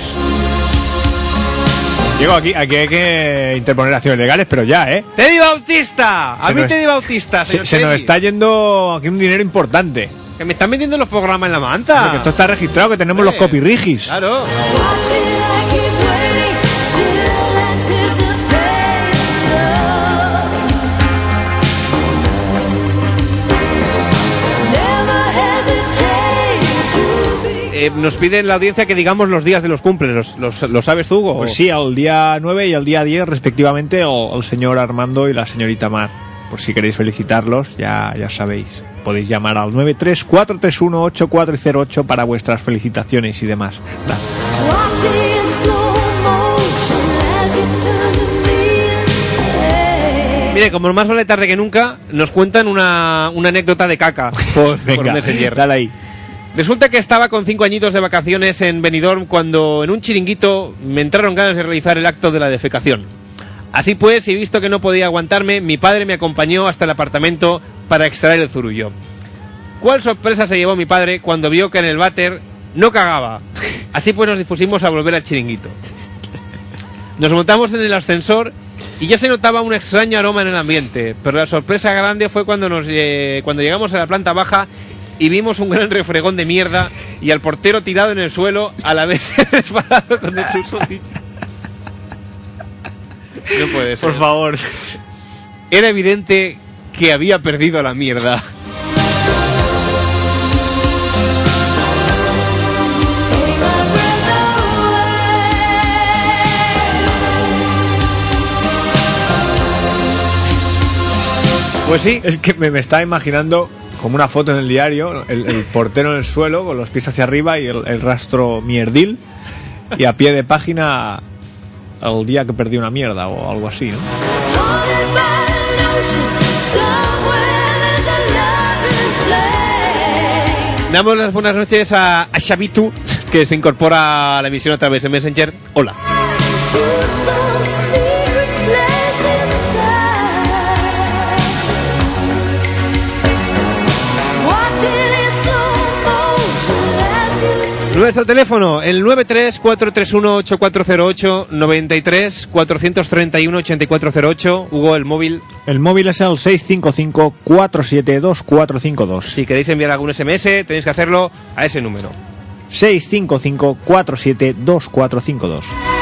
[SPEAKER 2] Diego, aquí hay que interponer acciones legales, pero ya, ¿eh?
[SPEAKER 1] ¡Teddy Bautista! A mí Teddy Bautista, señor
[SPEAKER 2] se nos está yendo aquí un dinero importante.
[SPEAKER 1] Que me están vendiendo los programas en la manta.
[SPEAKER 2] Porque esto está registrado, que tenemos los copyrigis.
[SPEAKER 1] Claro. Nos piden la audiencia que digamos los días de los cumples. ¿Lo sabes tú, Hugo?
[SPEAKER 2] Pues sí, al día 9 y al día 10 respectivamente, o al señor Armando y la señorita Mar. Por si queréis felicitarlos, ya sabéis. Podéis llamar al 934318408 para vuestras felicitaciones y demás.
[SPEAKER 1] Mire, como más vale tarde que nunca, nos cuentan una anécdota de caca por Messenger.
[SPEAKER 2] Dale ahí.
[SPEAKER 1] Resulta que estaba con 5 añitos de vacaciones en Benidorm cuando en un chiringuito me entraron ganas de realizar el acto de la defecación. Así pues, y visto que no podía aguantarme, mi padre me acompañó hasta el apartamento para extraer el zurullo. ¿Cuál sorpresa se llevó mi padre cuando vio que en el váter no cagaba. Así pues nos dispusimos a volver al chiringuito. Nos montamos en el ascensor y ya se notaba un extraño aroma en el ambiente, pero la sorpresa grande fue cuando llegamos a la planta baja y vimos un gran refregón de mierda y al portero tirado en el suelo a la vez resbalado con el susodicho. No puede ser.
[SPEAKER 2] Por favor.
[SPEAKER 1] Era evidente que había perdido la mierda. Pues sí.
[SPEAKER 2] Es que me estaba imaginando como una foto en el diario, el portero en el suelo con los pies hacia arriba y el rastro mierdil, y a pie de página al día que perdí una mierda o algo así, ¿no?
[SPEAKER 1] Damos las buenas noches a Xavitu, que se incorpora a la emisión a través de Messenger. Hola. Nuestro teléfono, el 93-431-8408, 93-431-8408. Hugo, el móvil.
[SPEAKER 2] El móvil es el 655-472-452.
[SPEAKER 1] Si queréis enviar algún SMS, tenéis que hacerlo a ese número.
[SPEAKER 2] 655-472-452.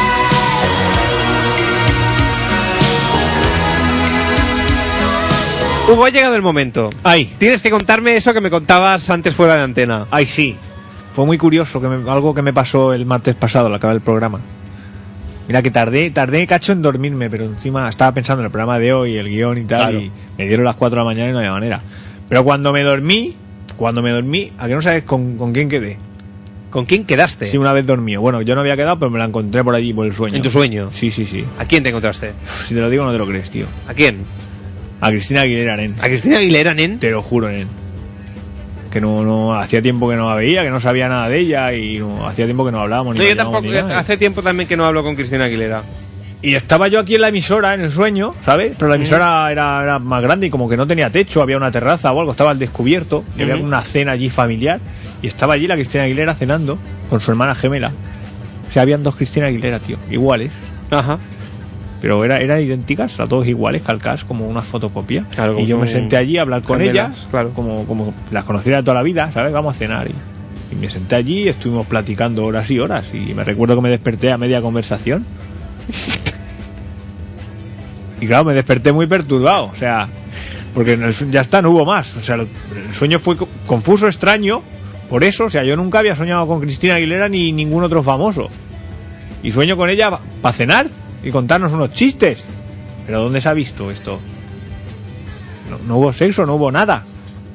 [SPEAKER 1] Hugo, ha llegado el momento.
[SPEAKER 2] Ay.
[SPEAKER 1] Tienes que contarme eso que me contabas antes fuera de antena.
[SPEAKER 2] Ay, sí. Fue muy curioso, algo que me pasó el martes pasado al acabar el programa. Mira que tardé cacho en dormirme, pero encima estaba pensando en el programa de hoy, el guión y tal, claro. Y me dieron las 4 de la mañana y no había manera. Pero cuando me dormí, ¿a que no sabes con quién quedé?
[SPEAKER 1] ¿Con quién quedaste?
[SPEAKER 2] Sí, una vez dormido. Bueno, yo no había quedado, pero me la encontré por allí, por el sueño.
[SPEAKER 1] ¿En tu sueño?
[SPEAKER 2] Sí, sí, sí.
[SPEAKER 1] ¿A quién te encontraste?
[SPEAKER 2] Si te lo digo no te lo crees, tío.
[SPEAKER 1] ¿A quién?
[SPEAKER 2] A Cristina Aguilera, nen.
[SPEAKER 1] ¿A Cristina Aguilera, nen?
[SPEAKER 2] Te lo juro, nen. Que no hacía tiempo que no la veía, que no sabía nada de ella y hacía tiempo que no hablábamos.
[SPEAKER 1] No, yo tampoco, hace tiempo también que no hablo con Cristina Aguilera.
[SPEAKER 2] Y estaba yo aquí en la emisora, en el sueño, ¿sabes? Pero la emisora era más grande y como que no tenía techo, había una terraza o algo, estaba al descubierto, y había una cena allí familiar, y estaba allí la Cristina Aguilera cenando con su hermana gemela. O sea, habían 2 Cristina Aguilera, tío, iguales.
[SPEAKER 1] Ajá.
[SPEAKER 2] Pero eran idénticas, a todos iguales, calcadas, como una fotocopia.
[SPEAKER 1] Claro,
[SPEAKER 2] y yo me senté allí a hablar con
[SPEAKER 1] gemelas,
[SPEAKER 2] ellas,
[SPEAKER 1] claro.
[SPEAKER 2] como las conociera de toda la vida, ¿sabes? Vamos a cenar. Y me senté allí, estuvimos platicando horas y horas. Y me recuerdo que me desperté a media conversación. Y claro, me desperté muy perturbado, o sea, porque ya está, no hubo más. O sea, el sueño fue confuso, extraño, por eso, o sea, yo nunca había soñado con Cristina Aguilera ni ningún otro famoso. Y sueño con ella para cenar y contarnos unos chistes. Pero ¿dónde se ha visto esto? No hubo sexo, no hubo nada.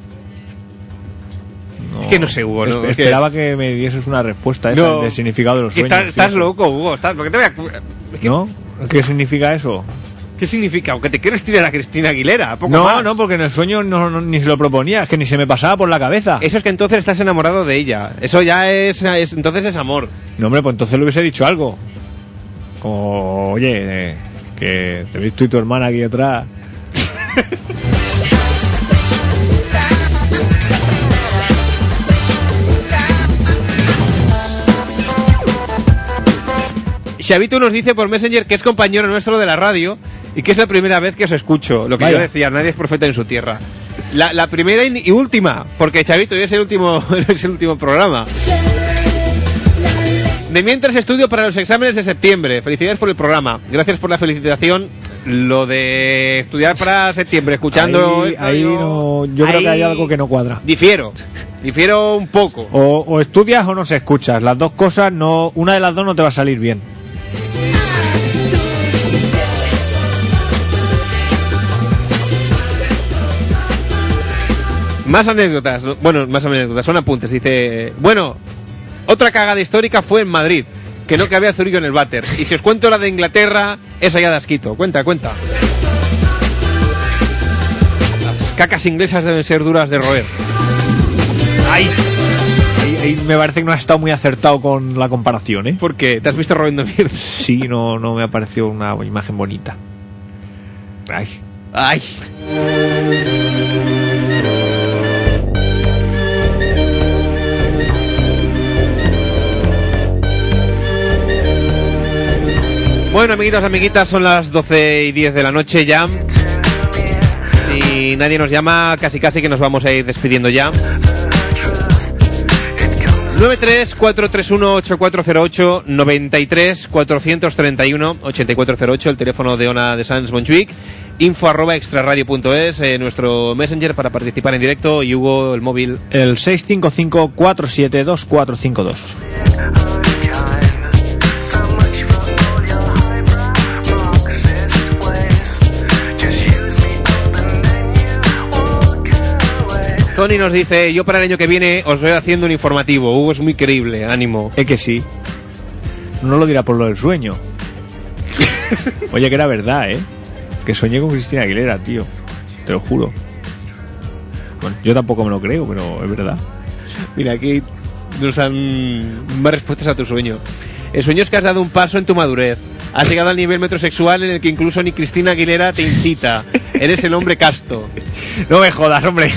[SPEAKER 1] No, es que no sé, Hugo. No,
[SPEAKER 2] esperaba que me dieses una respuesta del significado de los sueños.
[SPEAKER 1] Estás loco, Hugo. Porque te voy a...
[SPEAKER 2] ¿No? ¿Qué significa eso?
[SPEAKER 1] ¿Qué significa? Aunque te quieres tirar a Cristina Aguilera. Poco más.
[SPEAKER 2] No, porque en el sueño ni se lo proponía, es que ni se me pasaba por la cabeza.
[SPEAKER 1] Eso es que entonces estás enamorado de ella. Eso ya entonces es amor.
[SPEAKER 2] No, hombre, pues entonces le hubiese dicho algo. Como, oye, que te he visto y tu hermana aquí atrás.
[SPEAKER 1] Xavitu nos dice por Messenger que es compañero nuestro de la radio y que es la primera vez que os escucho. Lo que yo decía, nadie es profeta en su tierra. La primera y última, porque Xavitu es el último programa. De mientras estudio para los exámenes de septiembre. Felicidades por el programa. Gracias por la felicitación. Lo de estudiar para septiembre, escuchando...
[SPEAKER 2] Yo creo que hay algo que no cuadra.
[SPEAKER 1] Difiero un poco.
[SPEAKER 2] O estudias o no se escuchas. Las dos cosas, una de las dos no te va a salir bien.
[SPEAKER 1] Más anécdotas. Bueno, más anécdotas. Son apuntes. Dice... Bueno... Otra cagada histórica fue en Madrid, que no cabía Zurigo en el váter. Y si os cuento la de Inglaterra, esa ya da asquito. Cuenta. Las cacas inglesas deben ser duras de roer.
[SPEAKER 2] ¡Ay! Ahí me parece que no has estado muy acertado con la comparación, ¿eh?
[SPEAKER 1] ¿Por qué? ¿Te has visto roendo mierda?
[SPEAKER 2] Sí, no me ha parecido una imagen bonita.
[SPEAKER 1] ¡Ay! Bueno, amiguitos, amiguitas, son las 12:10 de la noche ya. Si nadie nos llama, casi que nos vamos a ir despidiendo ya. 93-431-8408, 93-431-8408, el teléfono de Ona de Sans Montjuic, info@extraradio.es, nuestro messenger para participar en directo, y Hugo, el móvil.
[SPEAKER 2] El 655-472452.
[SPEAKER 1] Tony nos dice: yo para el año que viene os voy haciendo un informativo. Hugo es muy creíble, ánimo.
[SPEAKER 2] Es que sí. No lo dirá por lo del sueño. Oye, que era verdad, ¿eh? Que soñé con Cristina Aguilera, tío. Te lo juro. Bueno, yo tampoco me lo creo, pero es verdad.
[SPEAKER 1] Mira, aquí nos dan más respuestas a tu sueño. El sueño es que has dado un paso en tu madurez. Has llegado al nivel metrosexual en el que incluso ni Cristina Aguilera te incita. Eres el hombre casto.
[SPEAKER 2] No me jodas, hombre.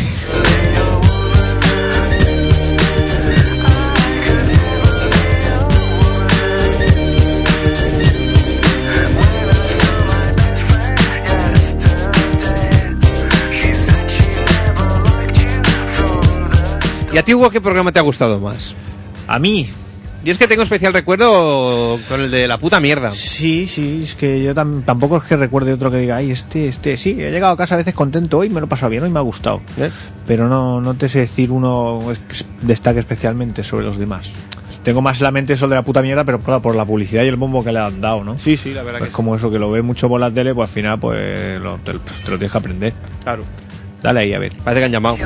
[SPEAKER 1] ¿Y a ti, Hugo, qué programa te ha gustado más?
[SPEAKER 2] A mí.
[SPEAKER 1] Yo es que tengo especial recuerdo con el de la puta mierda.
[SPEAKER 2] Sí, es que yo tampoco es que recuerde otro que diga, ay, sí, he llegado a casa a veces contento, hoy me lo he pasado bien, hoy me ha gustado. Pero no te sé decir uno que destaque especialmente sobre los demás. Tengo más en la mente eso de la puta mierda, pero por la publicidad y el bombo que le han dado, ¿no?
[SPEAKER 1] Sí, la verdad
[SPEAKER 2] pues
[SPEAKER 1] que
[SPEAKER 2] como eso, que lo ve mucho por la tele, pues al final pues te lo tienes que aprender.
[SPEAKER 1] Claro.
[SPEAKER 2] Dale ahí, a ver.
[SPEAKER 1] Parece que han llamado.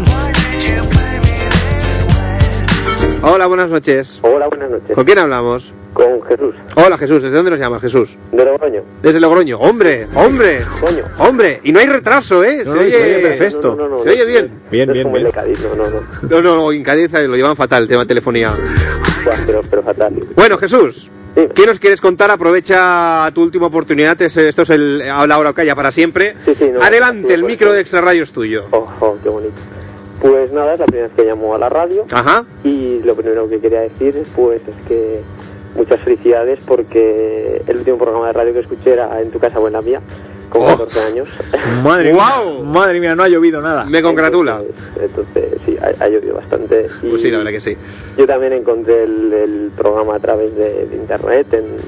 [SPEAKER 1] Hola, buenas noches.
[SPEAKER 12] Hola, buenas noches.
[SPEAKER 1] ¿Con quién hablamos?
[SPEAKER 12] Con Jesús.
[SPEAKER 1] Hola, Jesús. ¿Desde dónde nos llamas, Jesús?
[SPEAKER 12] De Logroño.
[SPEAKER 1] Desde Logroño. ¡Hombre! Y no hay retraso, ¿eh?
[SPEAKER 2] No, se oye perfecto.
[SPEAKER 12] No,
[SPEAKER 1] se oye bien.
[SPEAKER 12] Bien. El de Cádiz,
[SPEAKER 1] No, en Cádiz lo llevan fatal, el tema de telefonía.
[SPEAKER 12] Pero fatal.
[SPEAKER 1] Bueno, Jesús,
[SPEAKER 12] sí.
[SPEAKER 1] ¿Qué nos quieres contar? Aprovecha tu última oportunidad. Esto es el habla ahora o calla para siempre.
[SPEAKER 12] Sí,
[SPEAKER 1] adelante, el micro de Extra Radio es tuyo.
[SPEAKER 12] Ojo, qué bonito. Pues nada, es la primera vez que llamo a la radio.
[SPEAKER 1] Ajá.
[SPEAKER 12] Y lo primero que quería decir pues es que muchas felicidades, porque el último programa de radio que escuché era En tu casa o en la mía, con 14 años.
[SPEAKER 2] Madre mía, no ha llovido nada.
[SPEAKER 1] Me congratula.
[SPEAKER 12] Entonces sí, ha llovido bastante. Y
[SPEAKER 1] pues sí, la verdad que sí.
[SPEAKER 12] Yo también encontré el programa a través de internet,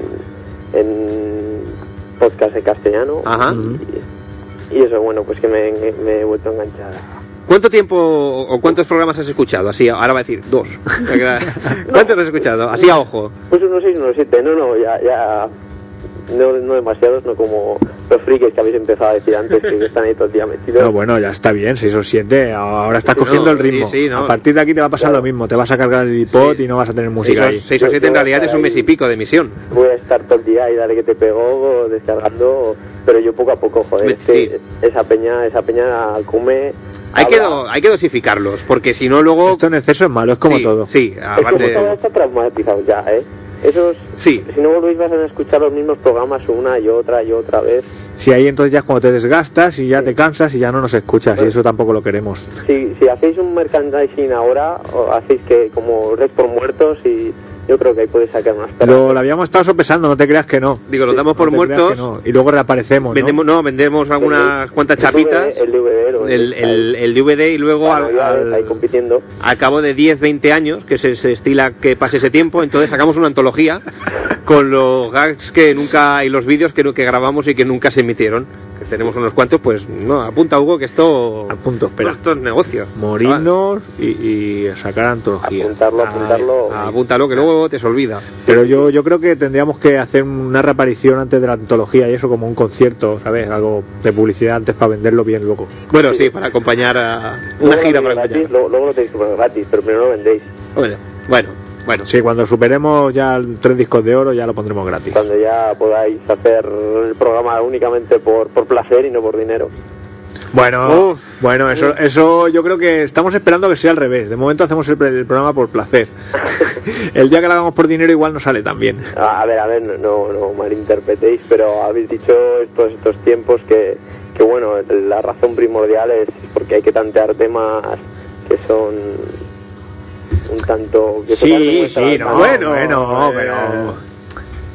[SPEAKER 12] en podcast en castellano.
[SPEAKER 1] Ajá.
[SPEAKER 12] Y eso, bueno, pues que me he vuelto a enganchar.
[SPEAKER 1] ¿Cuánto tiempo o cuántos programas has escuchado? Así, ahora va a decir 2. ¿Cuántos has escuchado? Así a ojo.
[SPEAKER 12] Pues unos 6, unos 7. Ya. No demasiados, no como los frikis que habéis empezado a decir antes, que están ahí todo el día metidos.
[SPEAKER 2] No, bueno, ya está bien, 6 o 7. Ahora estás cogiendo el ritmo.
[SPEAKER 1] Sí, no.
[SPEAKER 2] A partir de aquí te va a pasar lo mismo. Te vas a cargar el iPod y no vas a tener música ahí.
[SPEAKER 1] 6 o 7 en realidad es un mes y pico de emisión.
[SPEAKER 12] Voy a estar todo el día y dale que te pego, descargando, pero yo poco a poco, joder.
[SPEAKER 1] Sí.
[SPEAKER 12] Esa peña come.
[SPEAKER 1] Hay que dosificarlos, porque si no luego...
[SPEAKER 2] Esto en exceso es malo, es como todo.
[SPEAKER 1] Sí, aparte...
[SPEAKER 12] Es como todo está traumatizado ya, ¿eh? Esos,
[SPEAKER 1] sí.
[SPEAKER 12] Si no volvéis a escuchar los mismos programas una y otra vez.
[SPEAKER 2] Sí, ahí entonces ya es cuando te desgastas y ya te cansas y ya no nos escuchas, y eso tampoco lo queremos.
[SPEAKER 12] Si hacéis un merchandising ahora, o hacéis que como red por muertos, y yo creo que ahí podéis sacar unas perras.
[SPEAKER 2] Lo habíamos estado sopesando, no te creas que no.
[SPEAKER 1] Digo, lo damos por muertos
[SPEAKER 2] y luego reaparecemos,
[SPEAKER 1] vendemos algunas cuantas chapitas,
[SPEAKER 12] el
[SPEAKER 1] DVD y luego
[SPEAKER 12] ahí compitiendo.
[SPEAKER 1] al cabo de 10-20 años, que se estila que pase ese tiempo, entonces sacamos una antología con los gags que nunca y los vídeos que grabamos y que nunca se emitieron, que tenemos unos cuantos. Pues no, apunta, Hugo, que esto
[SPEAKER 2] espera.
[SPEAKER 1] Esto es negocio.
[SPEAKER 2] Morirnos y sacar antología.
[SPEAKER 12] Apúntalo,
[SPEAKER 1] que luego te se olvida.
[SPEAKER 2] Pero yo creo que tendríamos que hacer una reaparición antes de la antología, y eso como un concierto, ¿sabes? Algo de publicidad antes para venderlo bien luego.
[SPEAKER 1] Bueno, sí, para acompañar a una gira para acompañar.
[SPEAKER 12] Luego lo tenéis que poner gratis, pero primero lo vendéis.
[SPEAKER 1] Bueno.
[SPEAKER 2] Sí, cuando superemos ya 3 discos de oro ya lo pondremos gratis.
[SPEAKER 12] Cuando ya podáis hacer el programa únicamente por placer y no por dinero.
[SPEAKER 2] Bueno, eso yo creo que estamos esperando que sea al revés. De momento hacemos el programa por placer. El día que lo hagamos por dinero igual no sale tan bien.
[SPEAKER 12] A ver, no malinterpretéis, pero habéis dicho estos tiempos que bueno, la razón primordial es porque hay que tantear temas que son un tanto... Que
[SPEAKER 2] pero...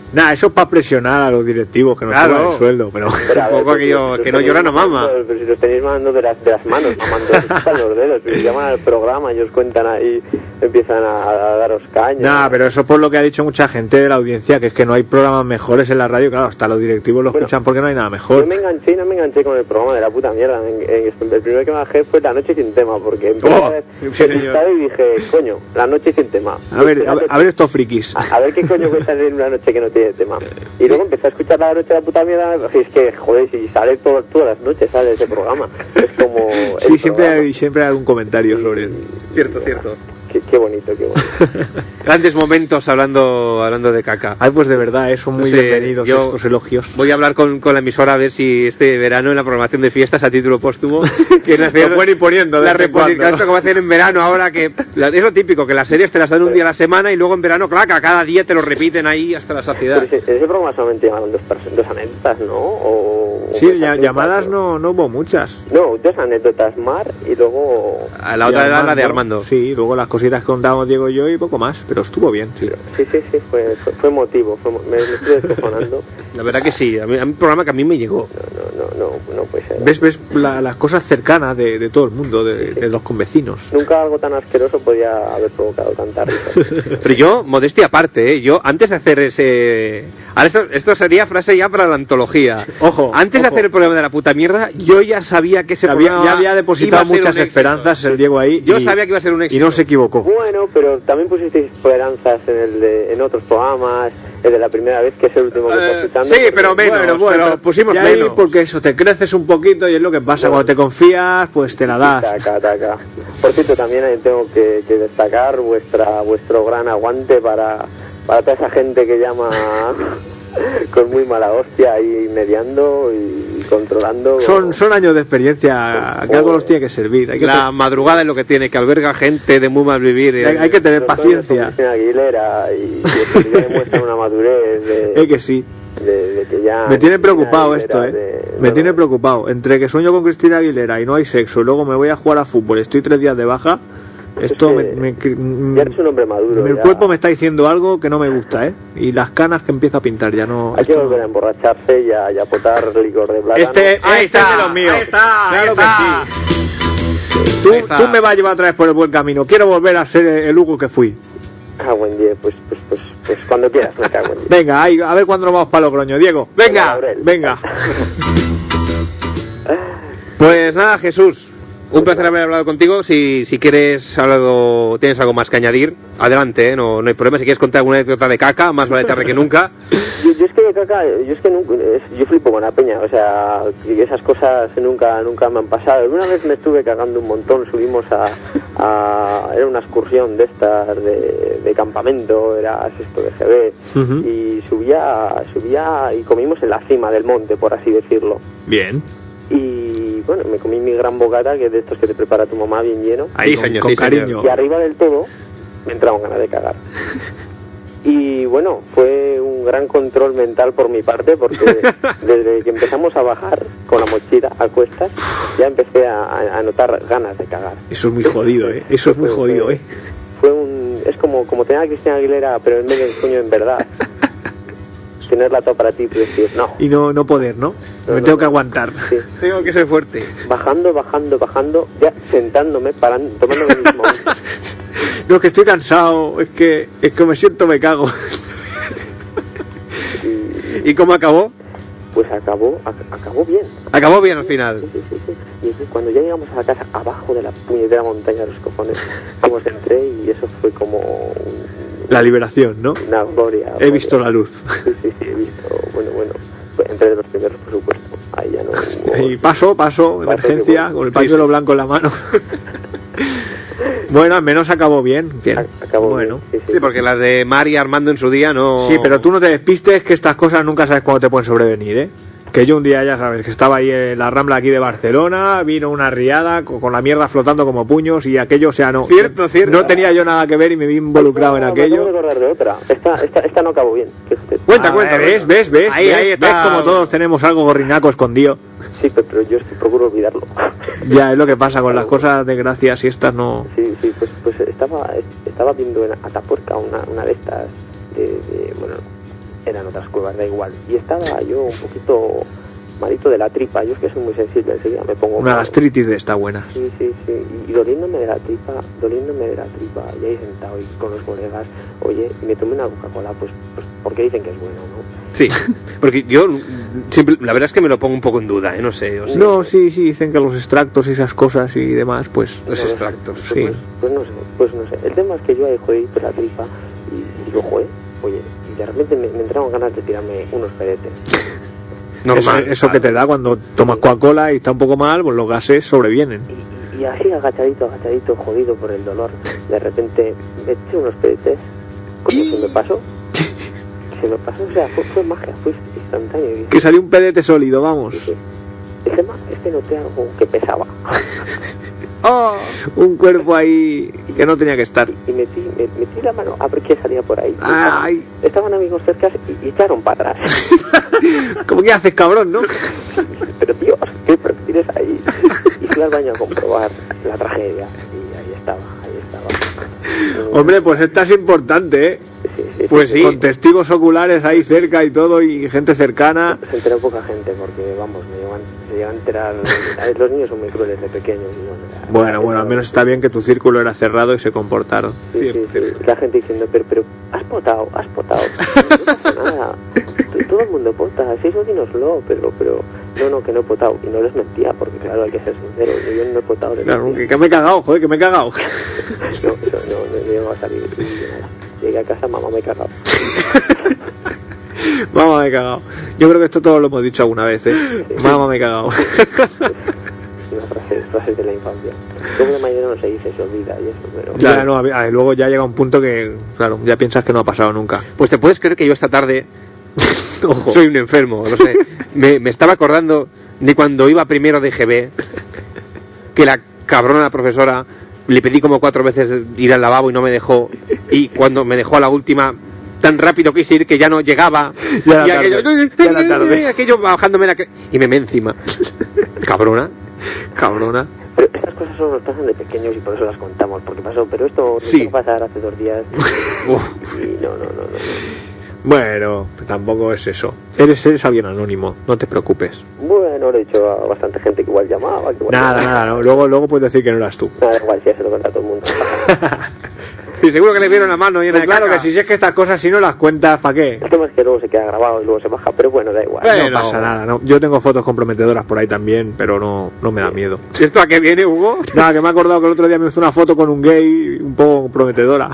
[SPEAKER 10] Nada, eso es para presionar a los directivos que nos
[SPEAKER 1] Claro.
[SPEAKER 10] suban el sueldo, pero
[SPEAKER 12] Pero a
[SPEAKER 1] Un
[SPEAKER 12] ver,
[SPEAKER 1] poco aquello
[SPEAKER 12] si
[SPEAKER 1] que
[SPEAKER 12] os
[SPEAKER 1] no llora no
[SPEAKER 12] tenéis
[SPEAKER 1] mama.
[SPEAKER 12] mamando, pero si os tenéis mamando de las manos, mamando hasta los dedos, si llaman al programa y os cuentan ahí, empiezan a daros caña.
[SPEAKER 10] nada, pero eso por lo que ha dicho mucha gente de la audiencia, que es que no hay programas mejores en la radio, claro, hasta los directivos lo escuchan porque no hay nada
[SPEAKER 12] Yo
[SPEAKER 10] mejor.
[SPEAKER 12] me enganché y no me enganché con el programa de la puta mierda. El primero que me bajé fue La Noche Sin Tema, porque empecé
[SPEAKER 10] Oh,
[SPEAKER 12] a ver
[SPEAKER 10] sí,
[SPEAKER 12] el
[SPEAKER 10] señor.
[SPEAKER 12] listado y dije, coño, La Noche Sin Tema.
[SPEAKER 10] A ver estos frikis.
[SPEAKER 12] A ver qué coño cuesta en una noche que no tiene tema. Y luego empecé a escuchar La Noche de la puta mierda. Es que, joder, si sale todas las noches, sale ese programa. Es como.
[SPEAKER 10] Sí, siempre hay algún comentario sobre él.
[SPEAKER 1] Cierto.
[SPEAKER 12] Qué bonito, qué bonito.
[SPEAKER 1] Grandes momentos hablando de caca.
[SPEAKER 10] Ay, pues de verdad, son muy
[SPEAKER 1] No sé,
[SPEAKER 10] bienvenidos
[SPEAKER 1] yo
[SPEAKER 10] estos elogios.
[SPEAKER 1] Voy a hablar con la emisora a ver si este verano en la programación de fiestas a título póstumo que
[SPEAKER 10] Lo pueden ir poniendo de
[SPEAKER 1] la
[SPEAKER 10] vez en cuando,
[SPEAKER 1] esto que va a hacer en verano ahora que es lo típico, que las series te las dan un día a la semana y luego en verano, claro, cada día te lo repiten ahí hasta la saciedad.
[SPEAKER 12] Pero ese programa solamente llamaban dos anécdotas, ¿no?
[SPEAKER 10] Sí, llamadas no hubo muchas.
[SPEAKER 12] No, dos anécdotas, Mar, y luego...
[SPEAKER 1] La otra era la de Armando.
[SPEAKER 10] Sí, luego las cositas que contábamos Diego y yo y poco más, pero estuvo bien, sí.
[SPEAKER 12] Sí, fue emotivo, me estoy descojonando.
[SPEAKER 1] La verdad que sí, a mí un programa que a mí me llegó.
[SPEAKER 12] No puede ser.
[SPEAKER 10] Ves las cosas cercanas de todo el mundo, de los convecinos.
[SPEAKER 12] Nunca algo tan asqueroso podía haber provocado tanta risa.
[SPEAKER 1] Pero yo, modestia aparte, yo antes de hacer ese... Ahora esto sería frase ya para la antología.
[SPEAKER 10] Ojo.
[SPEAKER 1] Antes de hacer el programa de la puta mierda, yo ya sabía que ese programa
[SPEAKER 10] Ya había depositado
[SPEAKER 1] iba a ser
[SPEAKER 10] muchas
[SPEAKER 1] un éxito.
[SPEAKER 10] esperanzas el Diego ahí.
[SPEAKER 1] Yo sabía que iba a ser un éxito.
[SPEAKER 10] Y no se equivocó.
[SPEAKER 12] Bueno, pero también pusisteis esperanzas en otros programas, el de la primera vez, que es el último que está escuchando.
[SPEAKER 1] sí, pero menos, pero pusimos
[SPEAKER 10] y ahí,
[SPEAKER 1] menos.
[SPEAKER 10] porque eso, te creces un poquito y es lo que pasa. Cuando te confías, pues te la das.
[SPEAKER 12] Taca. Por cierto, también tengo que destacar vuestro gran aguante para toda esa gente que llama con muy mala hostia ahí mediando y controlando.
[SPEAKER 10] Son años de experiencia que algo los tiene que servir. Hay que
[SPEAKER 1] La madrugada es lo que tiene, que alberga gente de muy mal vivir.
[SPEAKER 10] hay que tener paciencia.
[SPEAKER 12] Cristina Aguilera y que ya demuestra una madurez
[SPEAKER 10] que sí.
[SPEAKER 12] de que ya...
[SPEAKER 10] Me tiene preocupado
[SPEAKER 12] Cristina
[SPEAKER 10] esto,
[SPEAKER 12] Aguilera
[SPEAKER 10] Me tiene preocupado. Entre que sueño con Cristina Aguilera y no hay sexo, y luego me voy a jugar a fútbol y estoy 3 días de baja, esto
[SPEAKER 12] ya eres un hombre maduro.
[SPEAKER 10] el
[SPEAKER 12] ya.
[SPEAKER 10] cuerpo me está diciendo algo que no me gusta, ¿eh? Y las canas que empiezo a pintar ya no...
[SPEAKER 12] Hay que
[SPEAKER 10] esto no-
[SPEAKER 12] volver a emborracharse y a potar licor de plátano.
[SPEAKER 10] Este es de los míos. Claro que sí. Tú me vas a llevar otra vez por el buen camino. Quiero volver a ser el Hugo que fui.
[SPEAKER 12] Buen día, pues cuando quieras, me cago en Dios.
[SPEAKER 10] Venga, a ver cuándo nos vamos para Logroño. Diego, venga.
[SPEAKER 1] Pues nada, Jesús, un placer haber hablado contigo. Si quieres tienes algo más que añadir, adelante, no hay problema. Si quieres contar alguna anécdota de caca, más vale tarde que nunca.
[SPEAKER 12] Yo es que de caca, yo flipo con la peña, o sea, que esas cosas nunca me han pasado. Una vez me estuve cagando un montón, subimos era una excursión de estas de campamento, era sexto de GB, y subía y comimos en la cima del monte, por así decirlo.
[SPEAKER 10] Bien.
[SPEAKER 12] Y bueno, me comí mi gran bocata, que es de estos que te prepara tu mamá bien lleno.
[SPEAKER 1] Ahí, señor,
[SPEAKER 10] con cariño.
[SPEAKER 12] Y arriba del todo me entraban ganas de cagar. Y bueno, fue un gran control mental por mi parte, porque desde que empezamos a bajar con la mochila a cuestas, ya empecé a notar ganas de cagar.
[SPEAKER 10] Eso es muy jodido, ¿eh? Eso es muy jodido, ¿eh?
[SPEAKER 12] Es como tener a Cristina Aguilera, pero en vez del sueño en verdad. Tenerla toda para ti y decir, no.
[SPEAKER 10] Y no poder, ¿no? Me tengo que aguantar.
[SPEAKER 12] Sí.
[SPEAKER 1] Tengo que ser fuerte.
[SPEAKER 12] Bajando, ya sentándome, parando, tomando lo mismo.
[SPEAKER 10] No, es que estoy cansado, es que me siento, me cago.
[SPEAKER 1] ¿Y cómo acabó?
[SPEAKER 12] Pues acabó bien.
[SPEAKER 1] Acabó bien al final.
[SPEAKER 12] Sí. Y cuando ya llegamos a la casa, abajo de la puñetera montaña de los cojones, como entré y eso fue como
[SPEAKER 10] La liberación, ¿no?
[SPEAKER 12] una gloria.
[SPEAKER 10] He visto la luz.
[SPEAKER 12] Sí, he visto. Bueno, entre de los primeros, por supuesto. Ahí ya no.
[SPEAKER 10] Y paso, emergencia,
[SPEAKER 12] que
[SPEAKER 10] con el pañuelo blanco en la mano. Bueno, al menos acabó bien.
[SPEAKER 12] Acabó
[SPEAKER 10] bueno.
[SPEAKER 12] bien.
[SPEAKER 1] Sí, porque las de Mari y Armando en su día no...
[SPEAKER 10] Sí, pero tú no te despistes, que estas cosas nunca sabes cuándo te pueden sobrevenir, ¿eh? Que yo un día, ya sabes, que estaba ahí en la Rambla aquí de Barcelona, vino una riada con la mierda flotando como puños y aquello, o sea, no...
[SPEAKER 1] Cierto.
[SPEAKER 10] No tenía yo nada que ver y me vi involucrado en aquello.
[SPEAKER 12] Me acabo de acordar de otra. Esta no acabó bien.
[SPEAKER 10] Cuenta, ¿ves?
[SPEAKER 1] Ahí está.
[SPEAKER 10] ¿Ves como todos tenemos algo gorrinaco escondido?
[SPEAKER 12] Sí, pero yo procuro olvidarlo.
[SPEAKER 10] Ya, es lo que pasa con las cosas de gracias y estas no...
[SPEAKER 12] Sí, pues estaba viendo en Atapuerca una de estas, bueno, eran otras cuevas, da igual. Y estaba yo un poquito malito de la tripa, yo es que soy muy sensible, enseguida me pongo
[SPEAKER 10] Una
[SPEAKER 12] mal.
[SPEAKER 10] gastritis de esta buena.
[SPEAKER 12] Sí, y doliéndome de la tripa, y ahí sentado y con los colegas, oye, y me tomé una Coca-Cola, pues porque dicen que es bueno, ¿no?
[SPEAKER 1] Sí, porque yo siempre, la verdad es que me lo pongo un poco en duda, no sé. O sea,
[SPEAKER 10] No, sí, dicen que los extractos y esas cosas y demás, pues...
[SPEAKER 1] Los extractos,
[SPEAKER 10] sí.
[SPEAKER 12] Pues no sé. El tema es que yo ahí jodidito la tripa y digo, joder, oye, y de repente me entraron ganas de tirarme unos pedetes.
[SPEAKER 1] Normal.
[SPEAKER 10] Eso que te da cuando tomas Coca-Cola y está un poco mal, pues los gases sobrevienen.
[SPEAKER 12] Y así agachadito, jodido por el dolor, de repente me eché unos pedetes, coño, se me pasó, o sea, fue magia, fue instantáneo.
[SPEAKER 10] Que salió un pedete sólido, vamos.
[SPEAKER 12] Sí. Este noté algo que pesaba.
[SPEAKER 10] ¡Oh! Un cuerpo ahí que no tenía que estar.
[SPEAKER 12] Y metí la mano a ver qué salía por ahí.
[SPEAKER 10] ¡Ay!
[SPEAKER 12] Estaban amigos cerca y echaron para atrás.
[SPEAKER 10] ¿Cómo que haces, cabrón, no?
[SPEAKER 12] Pero Dios, ¿qué tienes ahí? Y fui al baño a comprobar la tragedia. Y ahí estaba.
[SPEAKER 10] Hombre, pues esta es importante, ¿eh?
[SPEAKER 12] Pues sí.
[SPEAKER 10] Con testigos oculares ahí cerca y todo, y gente cercana.
[SPEAKER 12] Se enteró poca gente, porque vamos, se llegan a enterar. Los niños son muy crueles de pequeños. Y
[SPEAKER 10] bueno, al menos está bien que tu círculo era cerrado y se comportaron.
[SPEAKER 12] Sí. La gente diciendo, pero has potado. No pasa nada. Todo el mundo pota, si eso dínoslo, pero no, que no he potado. Y no les mentía, porque claro, hay que ser sincero, yo no he potado.
[SPEAKER 10] Claro, que me he cagado, joder, que me he cagado.
[SPEAKER 12] No llego a salir. Llegué a casa, mamá, me he cagado.
[SPEAKER 10] Mamá, me he cagado. Yo creo que esto todo lo hemos dicho alguna vez, ¿eh? Sí. Mamá, me he cagado.
[SPEAKER 12] Una frase de la infancia. Luego de mañana no se dice, se olvida y eso, pero...
[SPEAKER 10] Ya, no, luego ya llega un punto que, claro, ya piensas que no ha pasado nunca.
[SPEAKER 1] Pues te puedes creer que yo esta tarde soy un enfermo, no sé. Me estaba acordando de cuando iba primero de GB, que la cabrona profesora le pedí como 4 veces ir al lavabo y no me dejó, y cuando me dejó a la última, tan rápido quise ir que ya no llegaba,
[SPEAKER 10] ya
[SPEAKER 1] y aquello bajándome y me encima. Cabrona.
[SPEAKER 12] Pero estas cosas solo nos pasan de pequeños y por eso las contamos, porque pasó, pero esto
[SPEAKER 1] sí.
[SPEAKER 12] no pasar hace 2 días y no.
[SPEAKER 10] Bueno, tampoco es eso. Eres alguien anónimo, no te preocupes.
[SPEAKER 12] Bueno, le he dicho a bastante gente que igual llamaba.
[SPEAKER 10] Nada, no. Luego puedes decir que no eras tú.
[SPEAKER 12] Nada, igual, si se lo cuenta a todo el mundo.
[SPEAKER 1] Y seguro que le vieron la mano llena de
[SPEAKER 10] claro
[SPEAKER 1] caca.
[SPEAKER 10] Que si es que estas cosas si no las cuentas, ¿para qué?
[SPEAKER 12] El tema es que luego se queda grabado y luego se baja, pero bueno, da igual.
[SPEAKER 10] No pasa nada, no. Yo tengo fotos comprometedoras por ahí también, pero no me da miedo.
[SPEAKER 1] ¿Esto a qué viene, Hugo?
[SPEAKER 10] Nada, que me he acordado que el otro día me hizo una foto con un gay un poco comprometedora.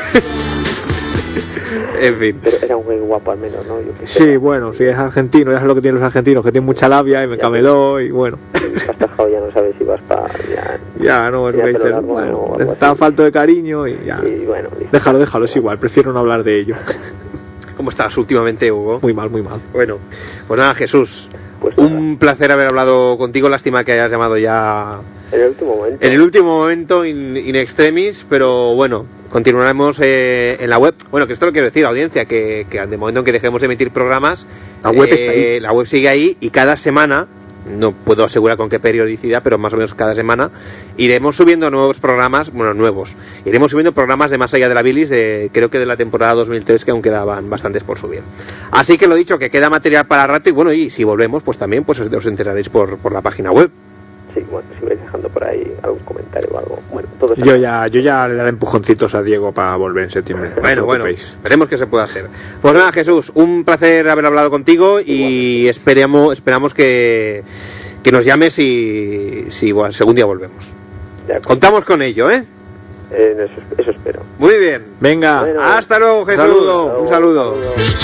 [SPEAKER 1] En fin.
[SPEAKER 12] Pero era un güey guapo al menos, ¿no?
[SPEAKER 10] Sí, bueno, si es argentino, ya es lo que tienen los argentinos, que tienen mucha labia y me cameló y bueno.
[SPEAKER 12] Has tajado, ya no sabes si vas para...
[SPEAKER 10] Ya, no, es lo que dices. Bueno, está falto de cariño y ya.
[SPEAKER 12] Y bueno,
[SPEAKER 10] déjalo, es igual, prefiero no hablar de ello.
[SPEAKER 1] ¿Cómo estás últimamente, Hugo?
[SPEAKER 10] Muy mal.
[SPEAKER 1] Bueno, pues nada, Jesús.
[SPEAKER 12] Pues
[SPEAKER 1] un placer haber hablado contigo, lástima que hayas llamado ya...
[SPEAKER 12] En el último momento.
[SPEAKER 1] En el último momento, in extremis, pero bueno, continuaremos en la web. Bueno, que esto lo quiero decir, audiencia, que de momento en que dejemos de emitir programas,
[SPEAKER 10] la web está ahí.
[SPEAKER 1] La web sigue ahí y cada semana, no puedo asegurar con qué periodicidad, pero más o menos cada semana, iremos subiendo nuevos programas, iremos subiendo programas de Más Allá de la Bilis, creo que de la temporada 2003, que aún quedaban bastantes por subir. Así que lo dicho, que queda material para rato y bueno, y si volvemos, pues también pues os enteraréis por la página web.
[SPEAKER 12] Sí, bueno, si vais dejando por ahí algún comentario o algo. Bueno, todo
[SPEAKER 10] yo ya le daré empujoncitos a Diego para volver en septiembre.
[SPEAKER 1] Bueno, veremos qué se puede hacer. Pues nada, Jesús, un placer haber hablado contigo y esperamos que nos llames y bueno, algún día volvemos. Contamos con ello, ¿eh?
[SPEAKER 12] Eso espero.
[SPEAKER 1] Muy bien.
[SPEAKER 10] Venga,
[SPEAKER 12] bueno,
[SPEAKER 1] hasta luego, Jesús. Un saludo.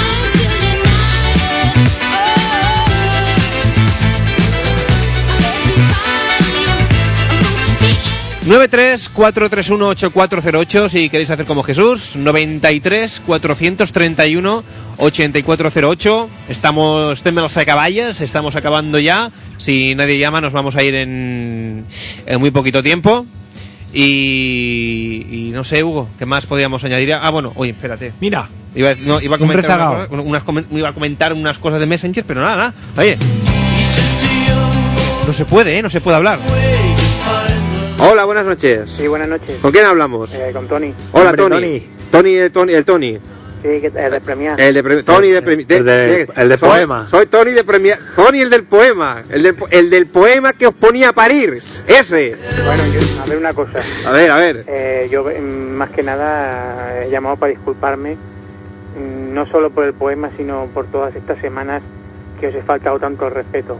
[SPEAKER 1] 93-431-8408 si queréis hacer como Jesús. 93-431-8408. Estamos en Melsa de Caballas, estamos acabando ya. Si nadie llama nos vamos a ir en muy poquito tiempo. Y no sé, Hugo, ¿qué más podríamos añadir? Bueno, oye, espérate.
[SPEAKER 2] Mira.
[SPEAKER 1] Iba a comentar unas cosas de Messenger, pero nada. Oye. No se puede, no se puede hablar. Hola, buenas noches.
[SPEAKER 13] Sí, buenas noches.
[SPEAKER 1] ¿Con quién hablamos?
[SPEAKER 13] Con Tony.
[SPEAKER 1] Hola, Tony. Tony, el Tony.
[SPEAKER 13] Sí, el de premiar.
[SPEAKER 1] Tony de premiar.
[SPEAKER 10] El de poema.
[SPEAKER 1] Soy Tony de premiar. Tony, el del poema. El del poema que os ponía a parir. Ese.
[SPEAKER 13] Bueno, a ver una cosa.
[SPEAKER 1] A ver.
[SPEAKER 13] Yo, más que nada, he llamado para disculparme, no solo por el poema, sino por todas estas semanas que os he faltado tanto el respeto.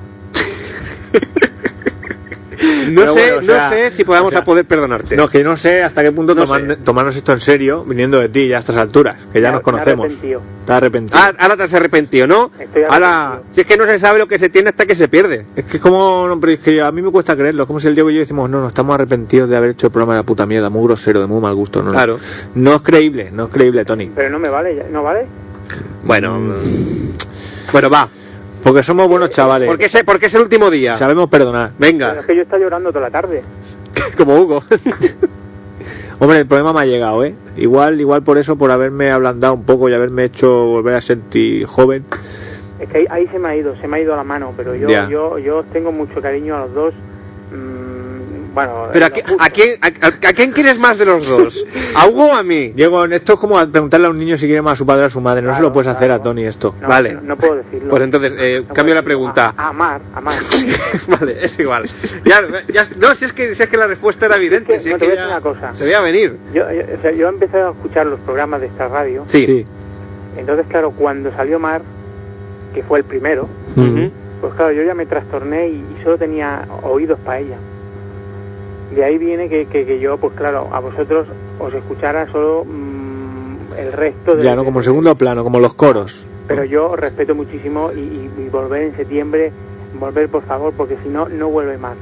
[SPEAKER 1] No sé si podamos poder perdonarte.
[SPEAKER 10] No, que no sé hasta qué punto tomarnos esto en serio viniendo de ti ya a estas alturas, que ya nos conocemos. Te has arrepentido.
[SPEAKER 1] Ahora te has arrepentido, ¿no? Ahora, si es que no se sabe lo que se tiene hasta que se pierde.
[SPEAKER 10] Es que pero es que a mí me cuesta creerlo. Es como si el Diego y yo decimos, no estamos arrepentidos de haber hecho el programa de la puta mierda, muy grosero, de muy mal gusto. No,
[SPEAKER 1] claro.
[SPEAKER 10] No es creíble, Tony.
[SPEAKER 13] Pero no me vale, ¿no vale?
[SPEAKER 1] Bueno, va.
[SPEAKER 10] Porque somos buenos chavales.
[SPEAKER 1] Porque es el último día.
[SPEAKER 10] Sabemos perdonar.
[SPEAKER 1] Venga.
[SPEAKER 13] Pero es que yo estoy llorando toda la tarde.
[SPEAKER 1] Como Hugo.
[SPEAKER 10] Hombre, el problema me ha llegado, ¿eh? Igual por eso, por haberme ablandado un poco y haberme hecho volver a sentir joven.
[SPEAKER 13] Es que ahí se me ha ido la mano, pero yo os tengo mucho cariño a los dos. Bueno,
[SPEAKER 1] pero ¿a quién quieres más de los dos? ¿A Hugo o a mí?
[SPEAKER 10] Diego, esto es como preguntarle a un niño si quiere más a su padre o a su madre. No se lo puedes hacer a Tony esto.
[SPEAKER 13] No,
[SPEAKER 1] vale.
[SPEAKER 13] No puedo decirlo.
[SPEAKER 1] Pues entonces, cambio la pregunta.
[SPEAKER 13] A amar.
[SPEAKER 1] Vale, es igual. No, si es que la respuesta era evidente.
[SPEAKER 13] Es que, te voy a decir una cosa.
[SPEAKER 1] Se veía venir.
[SPEAKER 13] Yo empecé a escuchar los programas de esta radio.
[SPEAKER 1] Sí.
[SPEAKER 13] Entonces, claro, cuando salió Mar, que fue el primero, pues claro, yo ya me trastorné y solo tenía oídos para ella. De ahí viene que yo, pues claro, a vosotros os escuchara solo el resto de...
[SPEAKER 10] Ya, ¿no? Como en segundo plano, como los coros.
[SPEAKER 13] Pero yo os respeto muchísimo y volver en septiembre, volver por favor, porque si no, no vuelve más.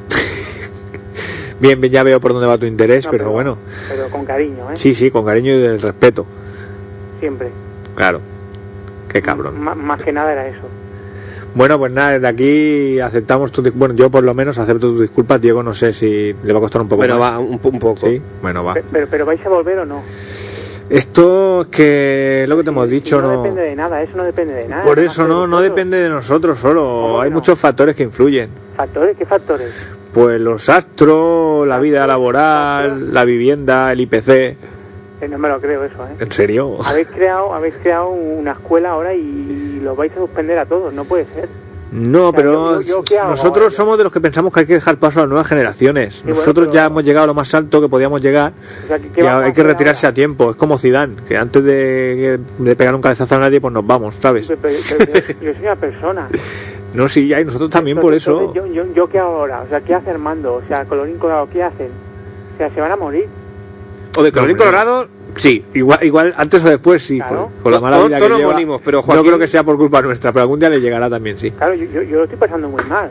[SPEAKER 10] Bien, ya veo por dónde va tu interés, pero bueno.
[SPEAKER 13] Pero con cariño, ¿eh?
[SPEAKER 10] Sí, con cariño y del respeto.
[SPEAKER 13] Siempre.
[SPEAKER 10] Claro. Qué cabrón.
[SPEAKER 13] Más que nada era eso.
[SPEAKER 10] Bueno, pues nada, desde aquí aceptamos bueno, yo por lo menos acepto tus disculpas. Diego, no sé si le va a costar un poco
[SPEAKER 1] más.
[SPEAKER 10] Va,
[SPEAKER 1] un poco.
[SPEAKER 10] Sí, bueno, va.
[SPEAKER 13] Pero ¿vais a volver o no?
[SPEAKER 10] Esto es que lo que te hemos dicho
[SPEAKER 13] no depende de nada, eso no depende de nada.
[SPEAKER 10] Por eso no depende de nosotros solo. Hay muchos factores que influyen.
[SPEAKER 13] ¿Factores? ¿Qué factores?
[SPEAKER 10] Pues los astros, la vida laboral, la vivienda, el IPC.
[SPEAKER 13] No me lo creo eso, ¿eh?
[SPEAKER 10] ¿En serio?
[SPEAKER 13] Habéis creado una escuela ahora y lo vais a suspender a todos, no puede ser.
[SPEAKER 10] No, pero nosotros somos de los que pensamos que hay que dejar paso a las nuevas generaciones. Nosotros ya hemos llegado a lo más alto que podíamos llegar, y hay que retirarse a tiempo. Es como Zidane, que antes de pegar un cabezazo a nadie, pues nos vamos, ¿sabes?
[SPEAKER 13] Pero yo soy una persona.
[SPEAKER 10] No, sí, y nosotros también por eso.
[SPEAKER 13] ¿Yo qué hago ahora? O sea, ¿qué hace Armando? O sea, colorín colorado, ¿qué hacen? O sea, ¿se van a morir?
[SPEAKER 1] O de colorín colorado, sí.
[SPEAKER 10] Igual antes o después, sí.
[SPEAKER 13] Claro.
[SPEAKER 10] Con la mala vida que lleva,
[SPEAKER 1] morimos, pero Joaquín...
[SPEAKER 10] no creo que sea por culpa nuestra, pero algún día le llegará también, sí.
[SPEAKER 13] Claro, yo lo estoy pasando muy mal.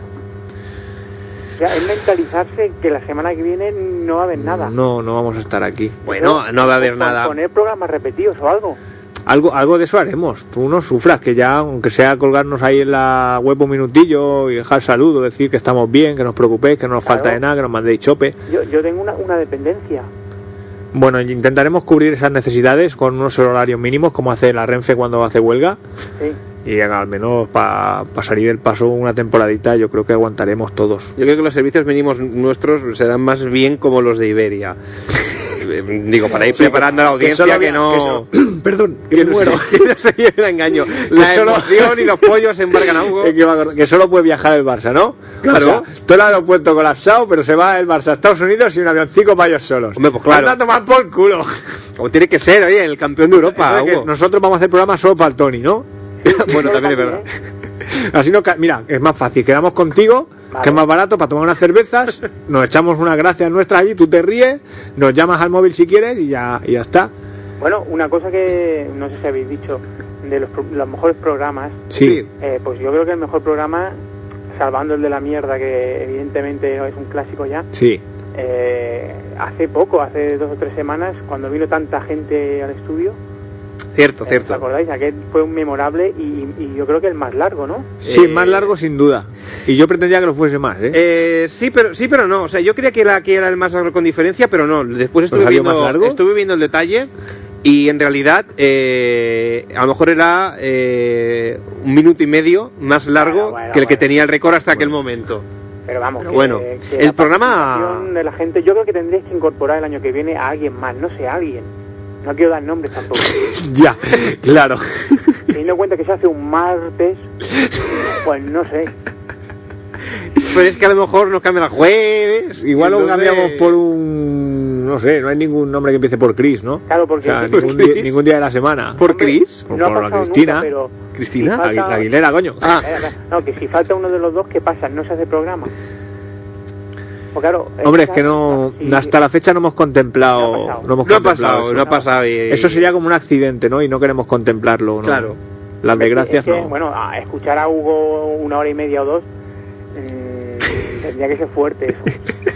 [SPEAKER 13] O sea, es mentalizarse que la semana que viene no va a haber nada.
[SPEAKER 10] No vamos a estar aquí.
[SPEAKER 1] Bueno, no va a haber nada.
[SPEAKER 13] Poner programas repetidos o algo.
[SPEAKER 10] Algo de eso haremos. Tú no sufras, que ya, aunque sea colgarnos ahí en la web un minutillo y dejar saludos, decir que estamos bien, que no os preocupéis, que no nos falta de nada, que nos mandéis chope.
[SPEAKER 13] Yo tengo una dependencia.
[SPEAKER 10] Bueno, intentaremos cubrir esas necesidades con unos horarios mínimos, como hace la Renfe cuando hace huelga.
[SPEAKER 13] Sí.
[SPEAKER 10] Y al menos para salir del paso una temporadita, yo creo que aguantaremos todos.
[SPEAKER 1] Yo creo que los servicios mínimos nuestros serán más bien como los de Iberia. Digo, para ir preparando a la audiencia que no...
[SPEAKER 10] Perdón, que me muero.
[SPEAKER 1] Que no se lleve el engaño. La emoción y los pollos se embarcan a Hugo.
[SPEAKER 10] Que solo puede viajar el Barça, ¿no?
[SPEAKER 1] Claro.
[SPEAKER 10] O sea, todo el aeropuerto colapsado, pero se va el Barça a Estados Unidos y un avioncito para ellos solos.
[SPEAKER 1] Hombre, pues claro.
[SPEAKER 10] Anda a tomar por culo.
[SPEAKER 1] Como tiene que ser, oye, el campeón de Europa, Hugo.
[SPEAKER 10] Nosotros vamos a hacer programas solo para el Tony, ¿no?
[SPEAKER 1] Bueno, también es verdad.
[SPEAKER 10] Así no, mira, es más fácil. Quedamos contigo, vale, que es más barato, para tomar unas cervezas. Nos echamos unas gracias nuestras allí, tú te ríes, nos llamas al móvil si quieres y ya está.
[SPEAKER 13] Bueno, una cosa que no sé si habéis dicho de los mejores programas.
[SPEAKER 10] Sí.
[SPEAKER 13] Pues yo creo que el mejor programa, salvando el de la mierda, que evidentemente es un clásico ya.
[SPEAKER 10] Sí.
[SPEAKER 13] Hace 2 o 3 semanas, cuando vino tanta gente al estudio.
[SPEAKER 1] Cierto.
[SPEAKER 13] ¿Os acordáis? Aquel fue un memorable y yo creo que el más largo, ¿no?
[SPEAKER 10] Sí, más largo sin duda. Y yo pretendía que lo fuese más,
[SPEAKER 1] sí, pero no. O sea, yo creía que era el más largo con diferencia, pero no. Después estuve viendo el detalle y en realidad a lo mejor era 1 minuto y medio más largo que el que tenía el récord hasta aquel momento.
[SPEAKER 13] Pero vamos, que
[SPEAKER 1] el programa
[SPEAKER 13] de la gente, yo creo que tendréis que incorporar el año que viene a alguien más, no sé, a alguien. No quiero dar nombres tampoco.
[SPEAKER 10] Ya, claro.
[SPEAKER 13] Teniendo en cuenta que se hace un martes, pues no sé.
[SPEAKER 1] Pero es que a lo mejor nos cambian a jueves.
[SPEAKER 10] Igual lo
[SPEAKER 1] entonces-
[SPEAKER 10] cambiamos por un... No sé, no hay ningún nombre que empiece por Chris, ¿no?
[SPEAKER 13] Claro, porque...
[SPEAKER 10] O sea, ningún día de la semana.
[SPEAKER 1] ¿Por Chris?
[SPEAKER 10] Por,
[SPEAKER 13] No ha
[SPEAKER 10] por la
[SPEAKER 13] pasado
[SPEAKER 10] Cristina.
[SPEAKER 13] nunca, pero
[SPEAKER 1] ¿Cristina?
[SPEAKER 13] si falta-
[SPEAKER 10] La Aguilera, coño.
[SPEAKER 1] Ah,
[SPEAKER 13] No, que si falta uno de los dos, ¿qué pasa? No se hace programa. Pues claro,
[SPEAKER 10] Hombre, es que no...
[SPEAKER 13] sí,
[SPEAKER 10] Hasta la fecha no hemos contemplado...
[SPEAKER 1] no ha pasado, no ha pasado.
[SPEAKER 10] Eso sería como un accidente, ¿no? Y no queremos contemplarlo, ¿no?
[SPEAKER 1] Claro.
[SPEAKER 10] Las desgracias
[SPEAKER 13] es que,
[SPEAKER 10] no.
[SPEAKER 13] Bueno, a escuchar a Hugo 1 hora y media o 2 tendría que ser fuerte eso.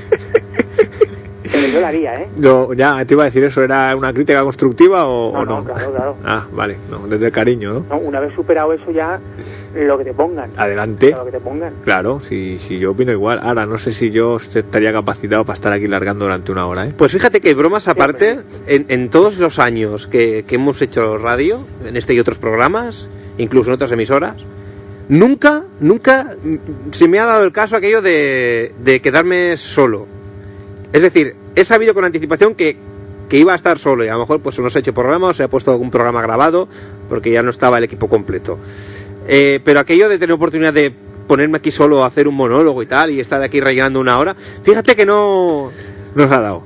[SPEAKER 13] Pero yo lo haría, ¿eh?
[SPEAKER 10] Ya, te iba a decir eso, ¿era una crítica constructiva o no?
[SPEAKER 13] Claro.
[SPEAKER 10] Ah, vale, no, desde el cariño, ¿no?
[SPEAKER 13] No, una vez superado eso ya, lo que te pongan.
[SPEAKER 10] Adelante.
[SPEAKER 13] Lo que te pongan.
[SPEAKER 10] Claro, si yo opino igual. Ahora, no sé si yo estaría capacitado para estar aquí largando durante una hora, ¿eh?
[SPEAKER 1] Pues fíjate que bromas aparte, en todos los años que hemos hecho radio, en este y otros programas, incluso en otras emisoras, nunca se me ha dado el caso aquello de quedarme solo. Es decir, he sabido con anticipación que iba a estar solo y a lo mejor pues no se ha hecho programa o se ha puesto algún programa grabado porque ya no estaba el equipo completo. Pero aquello de tener oportunidad de ponerme aquí solo a hacer un monólogo y tal y estar aquí rellenando una hora, fíjate que no
[SPEAKER 10] nos ha dado.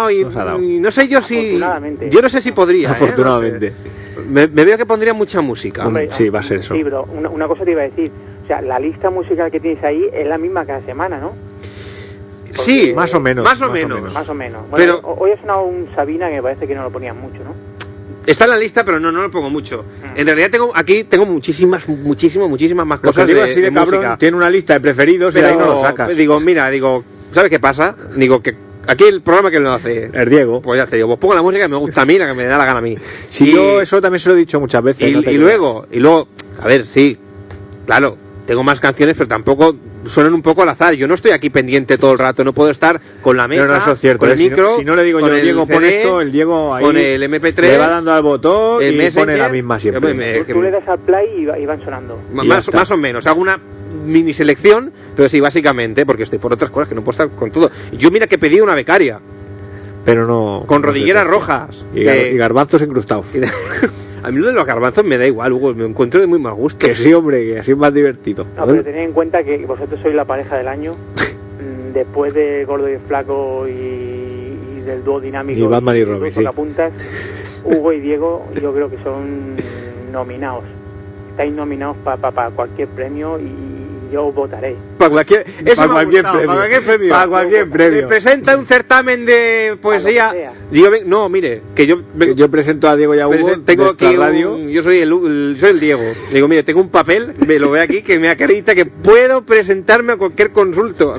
[SPEAKER 1] Y no sé yo si... Yo no sé si podría.
[SPEAKER 10] Afortunadamente.
[SPEAKER 1] No sé. Me veo que pondría mucha música.
[SPEAKER 13] Hombre,
[SPEAKER 10] sí, va a ser eso.
[SPEAKER 13] Sí, pero una cosa te iba a decir. O sea, la lista musical que tienes ahí es la misma cada semana, ¿no? Porque,
[SPEAKER 1] sí,
[SPEAKER 10] más o menos.
[SPEAKER 13] Más o menos. Bueno,
[SPEAKER 1] Pero
[SPEAKER 13] hoy ha sonado un Sabina que me parece que no lo ponían mucho, ¿no?
[SPEAKER 1] está en la lista, pero no lo pongo mucho. En realidad tengo muchísimas más
[SPEAKER 10] Lo
[SPEAKER 1] cosas
[SPEAKER 10] que digo así de cabrón,
[SPEAKER 1] música.
[SPEAKER 10] tiene una lista de preferidos y
[SPEAKER 1] Pero
[SPEAKER 10] ahí no lo sacas.
[SPEAKER 1] Digo, ¿sabes qué pasa? Digo que aquí el programa que lo hace
[SPEAKER 10] el Diego.
[SPEAKER 1] Pues ya te digo, pues pongo la música que me gusta a mí, la que me da la gana a mí.
[SPEAKER 10] Si yo eso también se lo he dicho muchas veces.
[SPEAKER 1] Y luego, a ver, sí, claro, tengo más canciones, pero tampoco suenan un poco al azar. Yo no estoy aquí pendiente todo el rato, no puedo estar con la mesa,
[SPEAKER 10] Pero no, eso es cierto,
[SPEAKER 1] con el
[SPEAKER 10] si
[SPEAKER 1] micro,
[SPEAKER 10] no le digo yo, Diego, pon esto, el Diego ahí
[SPEAKER 1] con el MP3,
[SPEAKER 10] le va dando al botón
[SPEAKER 1] el
[SPEAKER 10] y
[SPEAKER 1] Messenger,
[SPEAKER 10] pone la misma siempre.
[SPEAKER 13] Tú le das al play y van sonando.
[SPEAKER 1] Más o menos, hago una mini selección, pero sí, básicamente, porque estoy por otras cosas que no puedo estar con todo. Yo mira que he pedido una becaria.
[SPEAKER 10] Pero no...
[SPEAKER 1] Con rodilleras rojas.
[SPEAKER 10] Y garbanzos incrustados.
[SPEAKER 1] A mí lo de los garbanzos me da igual, Hugo, me encuentro de muy mal gusto.
[SPEAKER 10] Que sí, hombre, que así es más divertido.
[SPEAKER 13] No, pero tened en cuenta que vosotros sois la pareja del año, después de Gordo y el Flaco y del dúo dinámico.
[SPEAKER 10] Y Batman y Robin, sí.
[SPEAKER 13] Apuntas, Hugo y Diego, yo creo que son nominados. Estáis nominados para cualquier premio y yo votaré.
[SPEAKER 1] Para cualquier
[SPEAKER 10] premio. Para cualquier premio.
[SPEAKER 1] Se presenta un certamen de poesía. Digo, no, mire, que yo
[SPEAKER 10] presento a Diego y a Hugo.
[SPEAKER 1] Tengo aquí
[SPEAKER 10] radio.
[SPEAKER 1] Yo soy el Diego. Digo, mire, tengo un papel, me lo ve aquí, que me acredita que puedo presentarme a cualquier concurso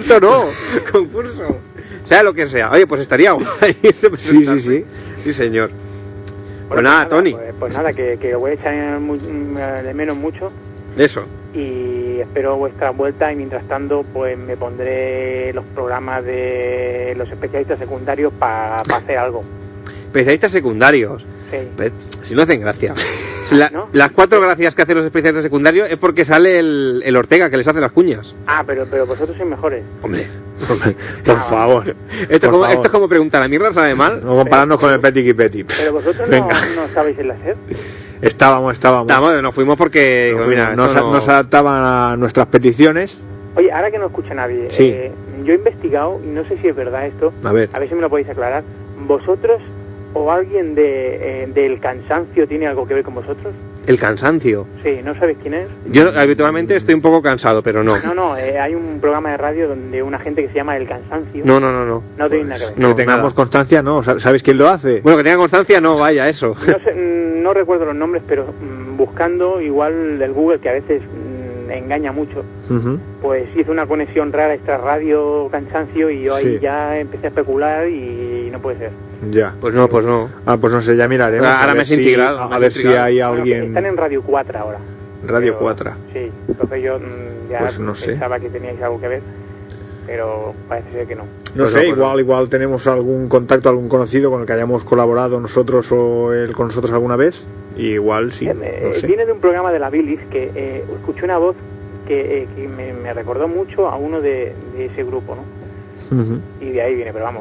[SPEAKER 1] concurso, sea lo que sea. Oye, pues estaría guay este presentarme. Sí, señor. Pues nada, Tony.
[SPEAKER 13] Pues nada, que lo voy a echar de menos mucho.
[SPEAKER 1] Eso.
[SPEAKER 13] Y espero vuestra vuelta y mientras tanto pues me pondré los programas de los especialistas secundarios para hacer algo.
[SPEAKER 1] Especialistas secundarios.
[SPEAKER 13] Sí.
[SPEAKER 1] Si no hacen gracia. Las 4 gracias que hacen los especialistas secundarios es porque sale el Ortega que les hace las cuñas.
[SPEAKER 13] Ah, pero vosotros sois mejores.
[SPEAKER 1] Hombre,
[SPEAKER 10] por favor.
[SPEAKER 1] Esto es como preguntar, ¿a mierda sabe mal?
[SPEAKER 10] No compararnos con el Petit y Petit.
[SPEAKER 13] Pero vosotros no estabais en la SER.
[SPEAKER 10] Estábamos.
[SPEAKER 1] Nos fuimos porque
[SPEAKER 10] nos adaptaban a nuestras peticiones.
[SPEAKER 13] Oye, ahora que no escucha nadie,
[SPEAKER 10] sí.
[SPEAKER 13] Yo he investigado, y no sé si es verdad esto,
[SPEAKER 10] a ver
[SPEAKER 13] si me lo podéis aclarar. ¿Vosotros o alguien del cansancio tiene algo que ver con vosotros?
[SPEAKER 1] ¿El cansancio?
[SPEAKER 13] Sí, ¿no sabes quién es?
[SPEAKER 1] Yo habitualmente estoy un poco cansado, pero no.
[SPEAKER 13] No, hay un programa de radio donde una gente que se llama El Cansancio.
[SPEAKER 1] No.
[SPEAKER 13] No tenéis nada que ver.
[SPEAKER 10] No, que tengamos constancia, no. ¿Sabes quién lo hace?
[SPEAKER 1] Bueno, que tenga constancia, no, vaya, eso.
[SPEAKER 13] No recuerdo los nombres, pero buscando igual del Google, que a veces engaña mucho, pues hizo una conexión rara extra radio Cansancio y yo ahí ya empecé a especular y no puede ser.
[SPEAKER 10] Ya.
[SPEAKER 1] Pues no.
[SPEAKER 10] Pues no sé, ya miraremos.
[SPEAKER 1] Ahora me he integrado.
[SPEAKER 10] A ver si hay alguien...
[SPEAKER 13] Están en Radio 4 ahora.
[SPEAKER 10] Radio 4.
[SPEAKER 13] Sí, entonces yo ya
[SPEAKER 10] pues no
[SPEAKER 13] pensaba que teníais algo que ver, pero parece ser que no.
[SPEAKER 10] No sé, igual tenemos algún contacto, algún conocido con el que hayamos colaborado nosotros o él con nosotros alguna vez. Y igual sí. No sé.
[SPEAKER 13] Viene de un programa de la Bilis que escuché una voz que me recordó mucho a uno de ese grupo, ¿no? Y de ahí viene, pero vamos,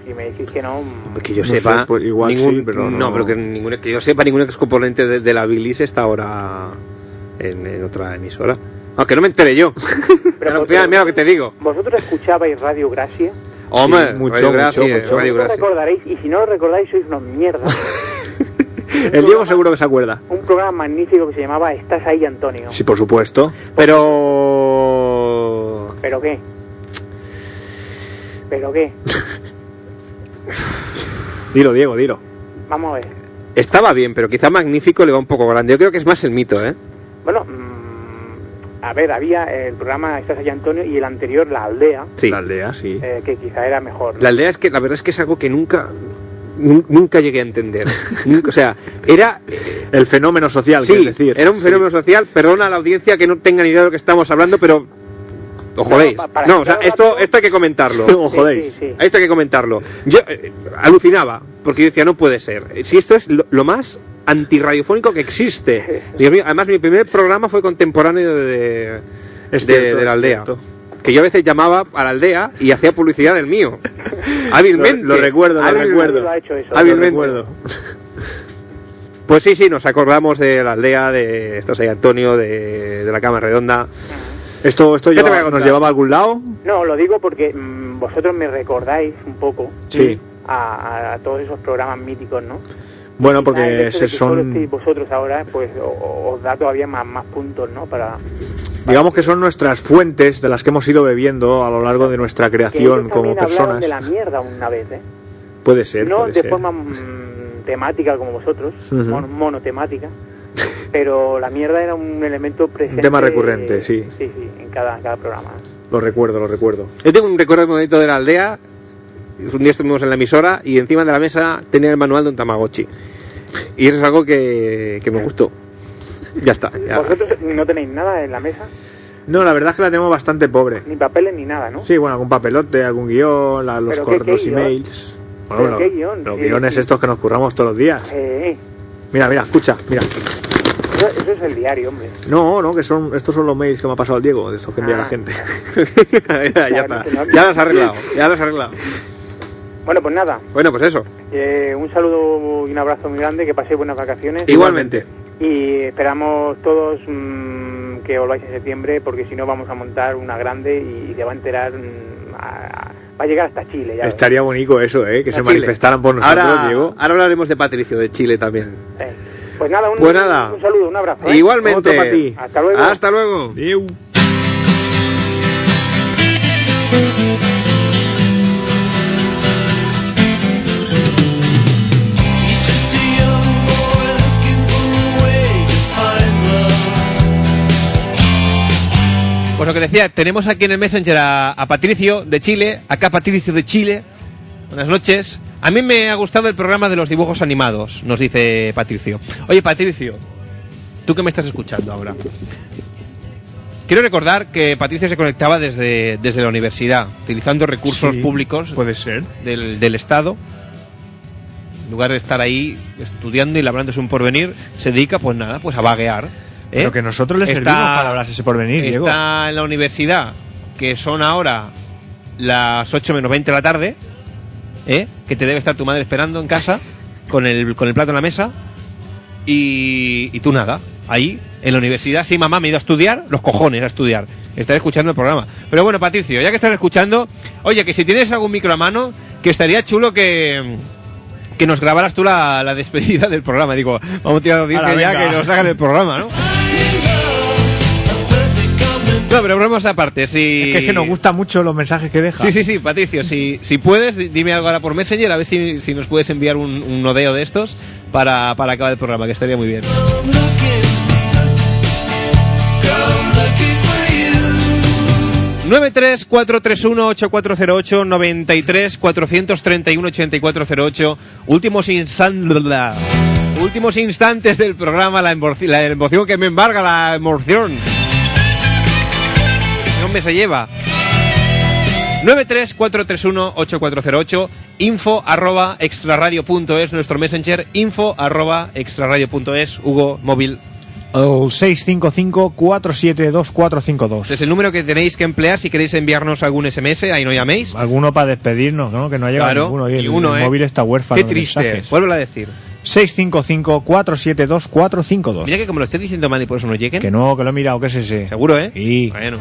[SPEAKER 13] Si me decís que no...
[SPEAKER 1] Que yo
[SPEAKER 10] No
[SPEAKER 1] sepa,
[SPEAKER 10] sé, pues igual
[SPEAKER 1] ningún,
[SPEAKER 10] sí, pero no.
[SPEAKER 1] pero que yo sepa, ningún excomponente de la bilis está ahora en otra emisora. Aunque no me enteré yo. Pero mira lo que te digo.
[SPEAKER 13] ¿Vosotros escuchabais Radio Gracia?
[SPEAKER 1] Hombre,
[SPEAKER 10] Sí, mucho,
[SPEAKER 1] Radio Gracia,
[SPEAKER 10] mucho.
[SPEAKER 1] Radio
[SPEAKER 13] Lo
[SPEAKER 1] Gracia.
[SPEAKER 13] recordaréis, y si no lo recordáis sois unos mierdas.
[SPEAKER 10] El Diego seguro que se acuerda.
[SPEAKER 13] Un programa magnífico que se llamaba Estás ahí, Antonio.
[SPEAKER 10] Sí, por supuesto.
[SPEAKER 1] Pero...
[SPEAKER 13] ¿Pero qué? ¿Pero qué?
[SPEAKER 10] Dilo, Diego, dilo.
[SPEAKER 13] Vamos a ver.
[SPEAKER 1] Estaba bien, pero quizá magnífico le va un poco grande. Yo creo que es más el mito, ¿eh?
[SPEAKER 13] Bueno, a ver, había el programa Estás ahí, Antonio, y el anterior, La Aldea,
[SPEAKER 1] Sí.
[SPEAKER 10] La aldea, sí.
[SPEAKER 13] que quizá era mejor, ¿no?
[SPEAKER 1] La aldea es que, la verdad es que es algo que nunca llegué a entender. Nunca, o sea, era...
[SPEAKER 10] El fenómeno social,
[SPEAKER 1] Sí,
[SPEAKER 10] quieres decir.
[SPEAKER 1] era un fenómeno social. Perdona a la audiencia que no tenga ni idea de lo que estamos hablando, pero... ¿Os jodéis?
[SPEAKER 13] para
[SPEAKER 1] No, o sea,
[SPEAKER 13] explicarlo
[SPEAKER 1] esto hay que comentarlo.
[SPEAKER 10] ¿Os jodéis?
[SPEAKER 13] Sí, sí.
[SPEAKER 1] Esto hay que comentarlo. Yo alucinaba, porque yo decía, no puede ser. Si esto es lo más antirradiofónico que existe. Dios mío, además mi primer programa fue contemporáneo de la aldea.
[SPEAKER 10] Cierto.
[SPEAKER 1] Que yo a veces llamaba a la aldea y hacía publicidad del mío. Hábilmente.
[SPEAKER 10] Lo recuerdo, lo
[SPEAKER 1] Hábilmente.
[SPEAKER 10] recuerdo.
[SPEAKER 13] Lo ha hecho eso.
[SPEAKER 1] Hábilmente.
[SPEAKER 10] Lo recuerdo.
[SPEAKER 1] Pues sí, nos acordamos de la aldea, de Estás ahí, Antonio, de la Cama Redonda.
[SPEAKER 10] ¿Esto
[SPEAKER 1] ¿Qué te voy a
[SPEAKER 10] nos
[SPEAKER 1] contar?
[SPEAKER 10] llevaba a algún lado?
[SPEAKER 13] No, lo digo porque vosotros me recordáis un poco
[SPEAKER 10] Sí.
[SPEAKER 13] a todos esos programas míticos, ¿no?
[SPEAKER 10] Bueno,
[SPEAKER 13] Quizá
[SPEAKER 10] porque
[SPEAKER 13] el hecho de que solo
[SPEAKER 10] son...
[SPEAKER 13] estéis vosotros ahora, pues os da todavía más puntos, ¿no? Para
[SPEAKER 10] Digamos que son nuestras fuentes de las que hemos ido bebiendo a lo largo de nuestra
[SPEAKER 13] que
[SPEAKER 10] creación
[SPEAKER 13] ellos
[SPEAKER 10] como
[SPEAKER 13] también hablaron
[SPEAKER 10] personas.
[SPEAKER 13] de la mierda una vez, ¿eh?
[SPEAKER 10] Puede ser,
[SPEAKER 13] No
[SPEAKER 10] puede
[SPEAKER 13] de
[SPEAKER 10] ser.
[SPEAKER 13] forma temática como vosotros,
[SPEAKER 10] Ujú.
[SPEAKER 13] monotemática, pero la mierda era un elemento presente.
[SPEAKER 10] Un tema recurrente, sí.
[SPEAKER 13] Sí, en cada programa.
[SPEAKER 10] Lo recuerdo.
[SPEAKER 1] Yo tengo un recuerdo muy bonito de la aldea. Un día estuvimos en la emisora y encima de la mesa tenía el manual de un Tamagotchi. Y eso es algo que me gustó. Ya está. Ya.
[SPEAKER 13] ¿Vosotros no tenéis nada en la mesa?
[SPEAKER 10] No, la verdad es que la tenemos bastante pobre.
[SPEAKER 13] Ni papeles ni nada, ¿no?
[SPEAKER 10] Sí, bueno, algún papelote, algún guión, los
[SPEAKER 13] ¿Pero qué
[SPEAKER 10] los
[SPEAKER 13] guión?
[SPEAKER 10] emails.
[SPEAKER 13] ¿Pero
[SPEAKER 10] Bueno,
[SPEAKER 13] qué guión?
[SPEAKER 10] los
[SPEAKER 13] Sí,
[SPEAKER 10] guiones
[SPEAKER 13] sí.
[SPEAKER 10] estos que nos curramos todos los días. Mira, escucha, mira.
[SPEAKER 13] Eso es el diario, hombre.
[SPEAKER 10] No, que estos son los mails que me ha pasado el Diego, de estos que envía la gente.
[SPEAKER 1] ya está. Ya lo has arreglado.
[SPEAKER 13] Bueno, pues nada.
[SPEAKER 1] Bueno, pues eso.
[SPEAKER 13] Un saludo y un abrazo muy grande, que paséis buenas vacaciones.
[SPEAKER 1] Igualmente.
[SPEAKER 13] Y esperamos todos que volváis en septiembre, porque si no vamos a montar una grande y te va a enterar, va a llegar hasta Chile. Ya
[SPEAKER 10] Estaría bonito eso, que se
[SPEAKER 1] Chile.
[SPEAKER 10] manifestaran por nosotros, Diego.
[SPEAKER 1] Ahora hablaremos de Patricio, de Chile también.
[SPEAKER 13] Pues nada, un saludo, un abrazo.
[SPEAKER 1] Igualmente.
[SPEAKER 10] Otro para ti.
[SPEAKER 13] Hasta luego.
[SPEAKER 1] Hasta luego. Pues lo que decía, tenemos aquí en el Messenger a Patricio de Chile, acá Patricio de Chile. Buenas noches. A mí me ha gustado el programa de los dibujos animados, nos dice Patricio. Oye, Patricio, tú que me estás escuchando ahora. Quiero recordar que Patricio se conectaba desde la universidad, utilizando recursos públicos
[SPEAKER 2] puede ser
[SPEAKER 1] del Estado. En lugar de estar ahí estudiando y labrándose un porvenir, se dedica pues nada, pues a vaguear.
[SPEAKER 2] Pero que nosotros le servimos para hablarse ese porvenir, Diego.
[SPEAKER 1] Está en la universidad, que son ahora las 8 menos 20 de la tarde, que te debe estar tu madre esperando en casa, con el plato en la mesa, y tú nada, ahí en la universidad. Sí, mamá, me he ido a estudiar, los cojones a estudiar, estar escuchando el programa. Pero bueno, Patricio, ya que estás escuchando, oye, que si tienes algún micro a mano, que estaría chulo que nos grabaras tú la despedida del programa. Digo, vamos a tirar la audiencia ya, que nos hagan el programa, ¿no? No, pero bromas aparte, si...
[SPEAKER 2] Es que nos gustan mucho los mensajes que deja.
[SPEAKER 1] Sí, Patricio, si puedes, dime algo ahora por Messenger, a ver si nos puedes enviar un nodeo de estos para acabar el programa, que estaría muy bien. ...93-431-8408... ...93-431-8408... últimos instantes del programa, la emoción que me embarga, la emoción. ¿Qué hombre se lleva? 93-431-8408... info@extraradio.es, nuestro messenger, info@extraradio.es. Hugo, móvil,
[SPEAKER 2] al 655-472-452.
[SPEAKER 1] Es el número que tenéis que emplear si queréis enviarnos algún SMS, ahí no llaméis.
[SPEAKER 2] Alguno para despedirnos, ¿no? Que no ha llegado ninguno. Oye,
[SPEAKER 1] ninguno,
[SPEAKER 2] el móvil está huérfano.
[SPEAKER 1] Qué triste. Vuelvo a decir.
[SPEAKER 2] 655-472-452.
[SPEAKER 1] Mira que como lo estés diciendo mal y por eso no lleguen.
[SPEAKER 2] Que no, que lo he mirado, que es ese.
[SPEAKER 1] Seguro, ¿eh?
[SPEAKER 2] Sí.
[SPEAKER 1] Bueno.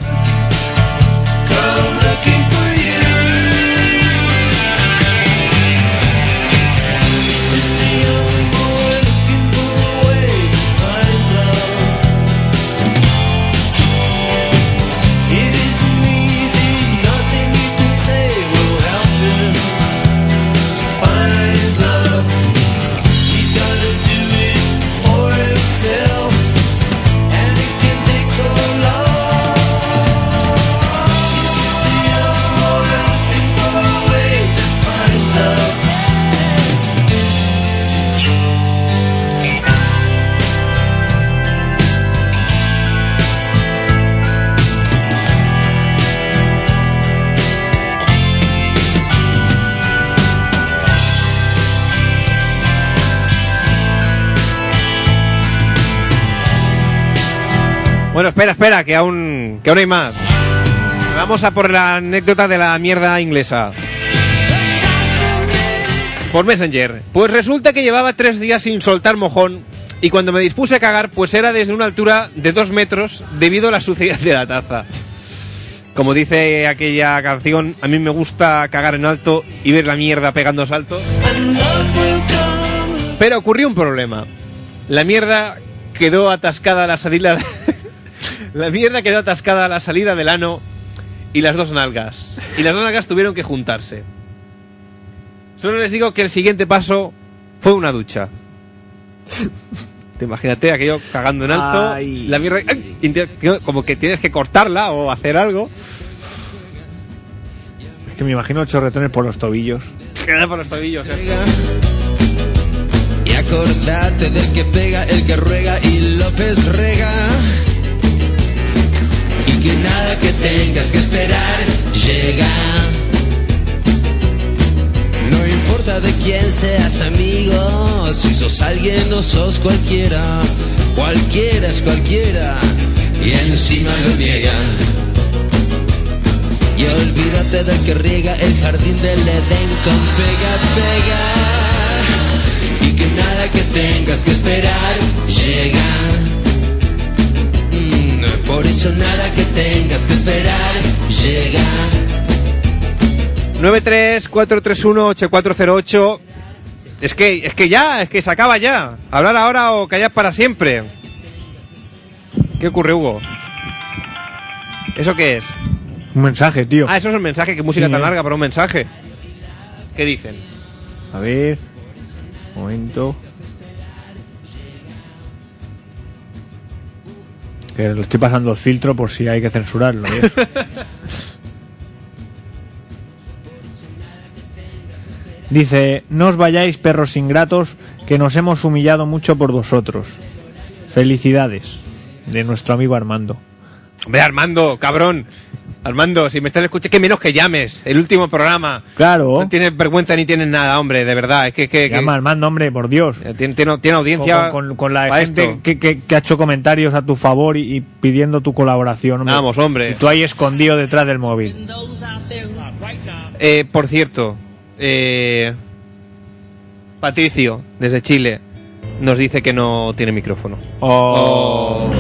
[SPEAKER 1] Bueno, espera, que aún hay más. Vamos a por la anécdota de la mierda inglesa. Por Messenger. Pues resulta que llevaba 3 días sin soltar mojón y cuando me dispuse a cagar, pues era desde una altura de 2 metros debido a la suciedad de la taza. Como dice aquella canción, a mí me gusta cagar en alto y ver la mierda pegando saltos. Pero ocurrió un problema. La mierda quedó atascada a la salida... La mierda quedó atascada a la salida del ano y las dos nalgas. Y las dos nalgas tuvieron que juntarse. Solo les digo que el siguiente paso fue una ducha. Te imagínate aquello cagando en alto. Ay. La mierda... ¡Ay! Como que tienes que cortarla o hacer algo.
[SPEAKER 2] Es que me imagino chorretones por los tobillos.
[SPEAKER 1] Queda por los tobillos,
[SPEAKER 14] Y acordate del que pega, el que ruega y López rega. Y que nada que tengas que esperar llega. No importa de quién seas amigo, si sos alguien o sos cualquiera. Cualquiera es cualquiera y encima lo niega. Y olvídate del que riega el jardín del Edén con pega, pega. Y que nada que tengas que esperar llega. Por eso nada que tengas que esperar llega.
[SPEAKER 1] 934318408. Es que se acaba ya. Hablar ahora o callar para siempre. ¿Qué ocurre, Hugo? ¿Eso qué es?
[SPEAKER 2] Un mensaje, tío.
[SPEAKER 1] Ah, eso es un mensaje. Qué música tan larga para un mensaje. ¿Qué dicen?
[SPEAKER 2] A ver. Un momento. Que lo estoy pasando el filtro por si hay que censurarlo. Dice: no os vayáis, perros ingratos, que nos hemos humillado mucho por vosotros. Felicidades. De nuestro amigo Armando.
[SPEAKER 1] Hombre, Armando, cabrón. Armando, si me estás escuchando, que menos que llames. El último programa.
[SPEAKER 2] Claro.
[SPEAKER 1] No tienes vergüenza ni tienes nada, hombre, de verdad. Es que
[SPEAKER 2] llama Armando, hombre, por Dios.
[SPEAKER 1] Tiene audiencia.
[SPEAKER 2] Con la gente que ha hecho comentarios a tu favor y pidiendo tu colaboración. Hombre.
[SPEAKER 1] Vamos, hombre.
[SPEAKER 2] Y tú ahí escondido detrás del móvil.
[SPEAKER 1] Por cierto, Patricio, desde Chile, nos dice que no tiene micrófono.
[SPEAKER 2] Oh.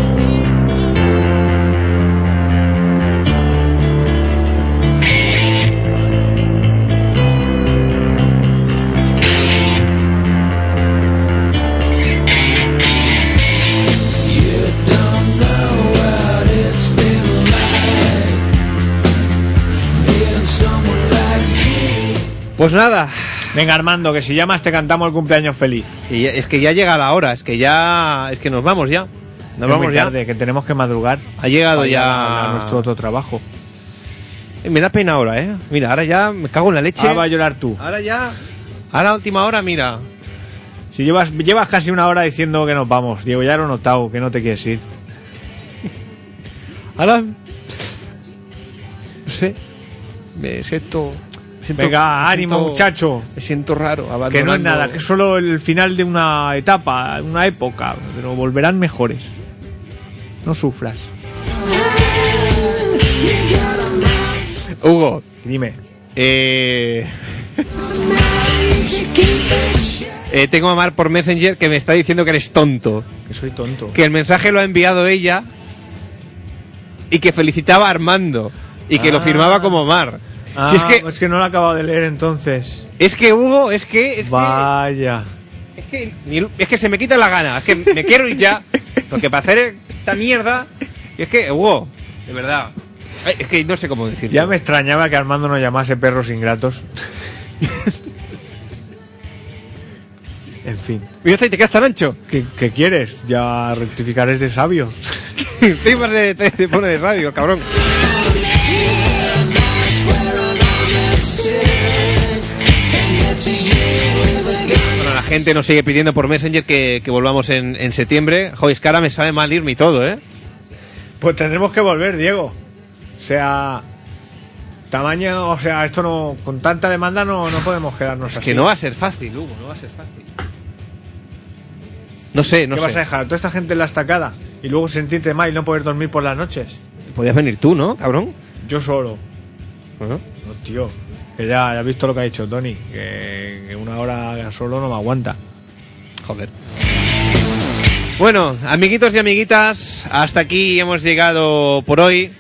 [SPEAKER 1] Pues nada.
[SPEAKER 2] Venga, Armando, que si llamas te cantamos el cumpleaños feliz.
[SPEAKER 1] Y es que ya llega la hora, es que nos vamos ya. Nos vamos
[SPEAKER 2] muy tarde, que tenemos que madrugar.
[SPEAKER 1] Ha llegado ya
[SPEAKER 2] a nuestro otro trabajo.
[SPEAKER 1] Me da pena ahora, ¿eh? Mira, ahora ya me cago en la leche.
[SPEAKER 2] Ahora va a llorar tú.
[SPEAKER 1] Ahora última hora, mira.
[SPEAKER 2] Si llevas casi una hora diciendo que nos vamos, Diego, ya lo he notado, que no te quieres ir.
[SPEAKER 1] Ahora... No sé. Me siento...
[SPEAKER 2] Venga, ánimo, muchacho.
[SPEAKER 1] Me siento raro.
[SPEAKER 2] Que no es nada, que es solo el final de una etapa, una época, pero volverán mejores. no sufras.
[SPEAKER 1] Hugo,
[SPEAKER 2] dime.
[SPEAKER 1] Tengo a Mar por Messenger que me está diciendo que eres tonto.
[SPEAKER 2] Que soy tonto.
[SPEAKER 1] Que el mensaje lo ha enviado ella y que felicitaba a Armando y que lo firmaba como Mar.
[SPEAKER 2] Ah,
[SPEAKER 1] Si
[SPEAKER 2] es que no lo he acabado de leer entonces.
[SPEAKER 1] Es que Hugo, es que
[SPEAKER 2] Vaya.
[SPEAKER 1] es que se me quita la gana, es que me quiero ir ya, porque para hacer esta mierda, es que Hugo, de verdad, es que no sé cómo decirlo.
[SPEAKER 2] Ya me extrañaba que Armando nos llamase perros ingratos. En fin.
[SPEAKER 1] Mira, te quedas tan ancho.
[SPEAKER 2] ¿Qué quieres? Ya rectificaré de sabio.
[SPEAKER 1] Te pone de radio, cabrón. Bueno, la gente nos sigue pidiendo por Messenger que volvamos en septiembre. Joder, es que ahora me sabe mal irme y todo, ¿eh?
[SPEAKER 2] Pues tendremos que volver, Diego. O sea, esto no, con tanta demanda no podemos quedarnos así.
[SPEAKER 1] Que no va a ser fácil, Hugo, no va a ser fácil. No sé.
[SPEAKER 2] ¿Qué vas a dejar a toda esta gente en la estacada y luego sentirte mal y no poder dormir por las noches?
[SPEAKER 1] Podías venir tú, ¿no, cabrón?
[SPEAKER 2] Yo solo.
[SPEAKER 1] ¿No?
[SPEAKER 2] No, tío. Que ya has visto lo que ha dicho Tony. Que una hora solo no me aguanta.
[SPEAKER 1] Joder. Bueno, amiguitos y amiguitas, hasta aquí hemos llegado por hoy.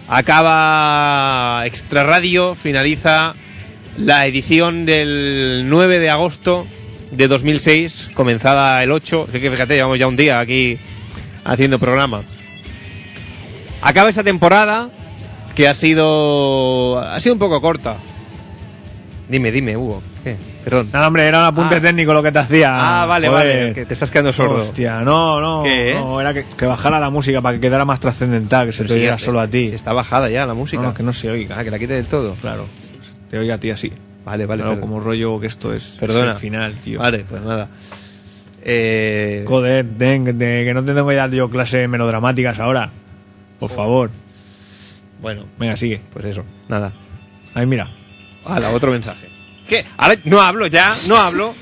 [SPEAKER 1] Acaba Extra Radio, finaliza la edición del 9 de agosto de 2006, comenzada el 8. Así que fíjate, llevamos ya un día aquí haciendo programa. Acaba esa temporada que ha sido un poco corta. Dime, Hugo. ¿Qué? Perdón.
[SPEAKER 2] Nada, hombre, era un apunte técnico lo que te hacía.
[SPEAKER 1] Vale,
[SPEAKER 2] Joder.
[SPEAKER 1] vale, que te estás quedando sordo.
[SPEAKER 2] Hostia, no.
[SPEAKER 1] ¿Qué?
[SPEAKER 2] No, era que bajara la música para que quedara más trascendental, que se te oyera solo a ti.
[SPEAKER 1] Está bajada ya la música.
[SPEAKER 2] No, que no se oiga.
[SPEAKER 1] Que la quite del todo.
[SPEAKER 2] Claro. Te oiga a ti así.
[SPEAKER 1] Vale.
[SPEAKER 2] Claro, como rollo que esto es
[SPEAKER 1] Perdona.
[SPEAKER 2] el final, tío.
[SPEAKER 1] Vale, pues nada.
[SPEAKER 2] Joder, que no te tengo que dar yo clases melodramáticas ahora. Por favor.
[SPEAKER 1] Bueno.
[SPEAKER 2] Venga, sigue.
[SPEAKER 1] Pues eso, nada.
[SPEAKER 2] Ahí mira.
[SPEAKER 1] Otro mensaje. ¿Qué? Ahora no hablo ya, no hablo.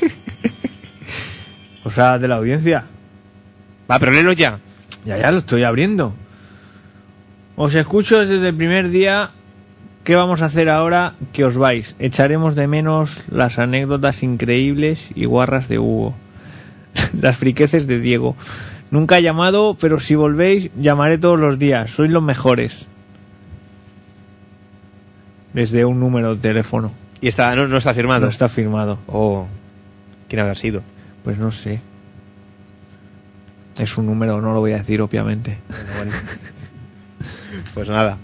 [SPEAKER 2] O sea, de la audiencia.
[SPEAKER 1] Va, pero léelo ya.
[SPEAKER 2] Ya lo estoy abriendo. Os escucho desde el primer día. ¿Qué vamos a hacer ahora que os vais? Echaremos de menos las anécdotas increíbles y guarras de Hugo. Las friqueces de Diego. Nunca he llamado, pero si volvéis, llamaré todos los días. Sois los mejores. Desde un número de teléfono.
[SPEAKER 1] ¿Y no está firmado?
[SPEAKER 2] No está firmado.
[SPEAKER 1] ¿Quién habrá sido?
[SPEAKER 2] Pues no sé. Es un número, no lo voy a decir, obviamente.
[SPEAKER 1] Bueno. Pues nada.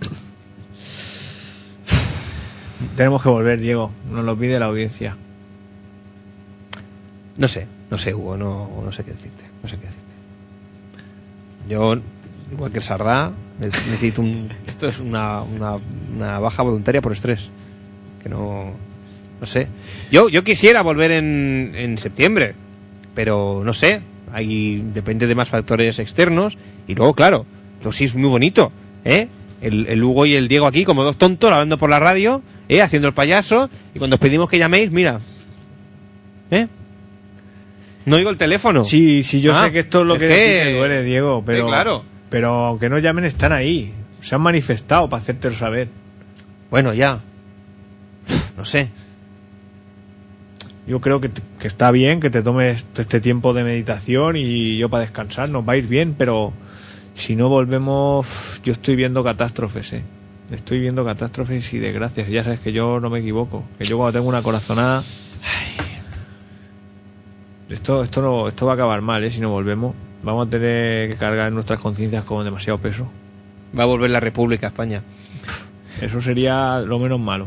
[SPEAKER 2] Tenemos que volver, Diego. Nos lo pide la audiencia.
[SPEAKER 1] No sé, Hugo, no sé qué decirte. Yo, igual que el Sardá, necesito esto es una baja voluntaria por estrés. Que no sé. Yo quisiera volver en septiembre, pero no sé. Depende de más factores externos. Y luego, claro, sí es muy bonito, ¿eh? El Hugo y el Diego aquí como dos tontos hablando por la radio, haciendo el payaso, y cuando os pedimos que llaméis, mira, no oigo el teléfono.
[SPEAKER 2] Sí, yo sé que esto es lo que te duele, Diego, pero
[SPEAKER 1] claro.
[SPEAKER 2] Pero aunque no llamen, están ahí. Se han manifestado para hacértelo saber.
[SPEAKER 1] Bueno, ya. No sé.
[SPEAKER 2] Yo creo que está bien que te tomes este tiempo de meditación y yo para descansar nos va a ir bien, pero si no volvemos, yo estoy viendo catástrofes, Estoy viendo catástrofes y desgracias. Ya sabes que yo no me equivoco, que yo cuando tengo una corazonada, esto va a acabar mal, si no volvemos. Vamos a tener que cargar nuestras conciencias con demasiado peso.
[SPEAKER 1] Va a volver la República a España.
[SPEAKER 2] Eso sería lo menos malo.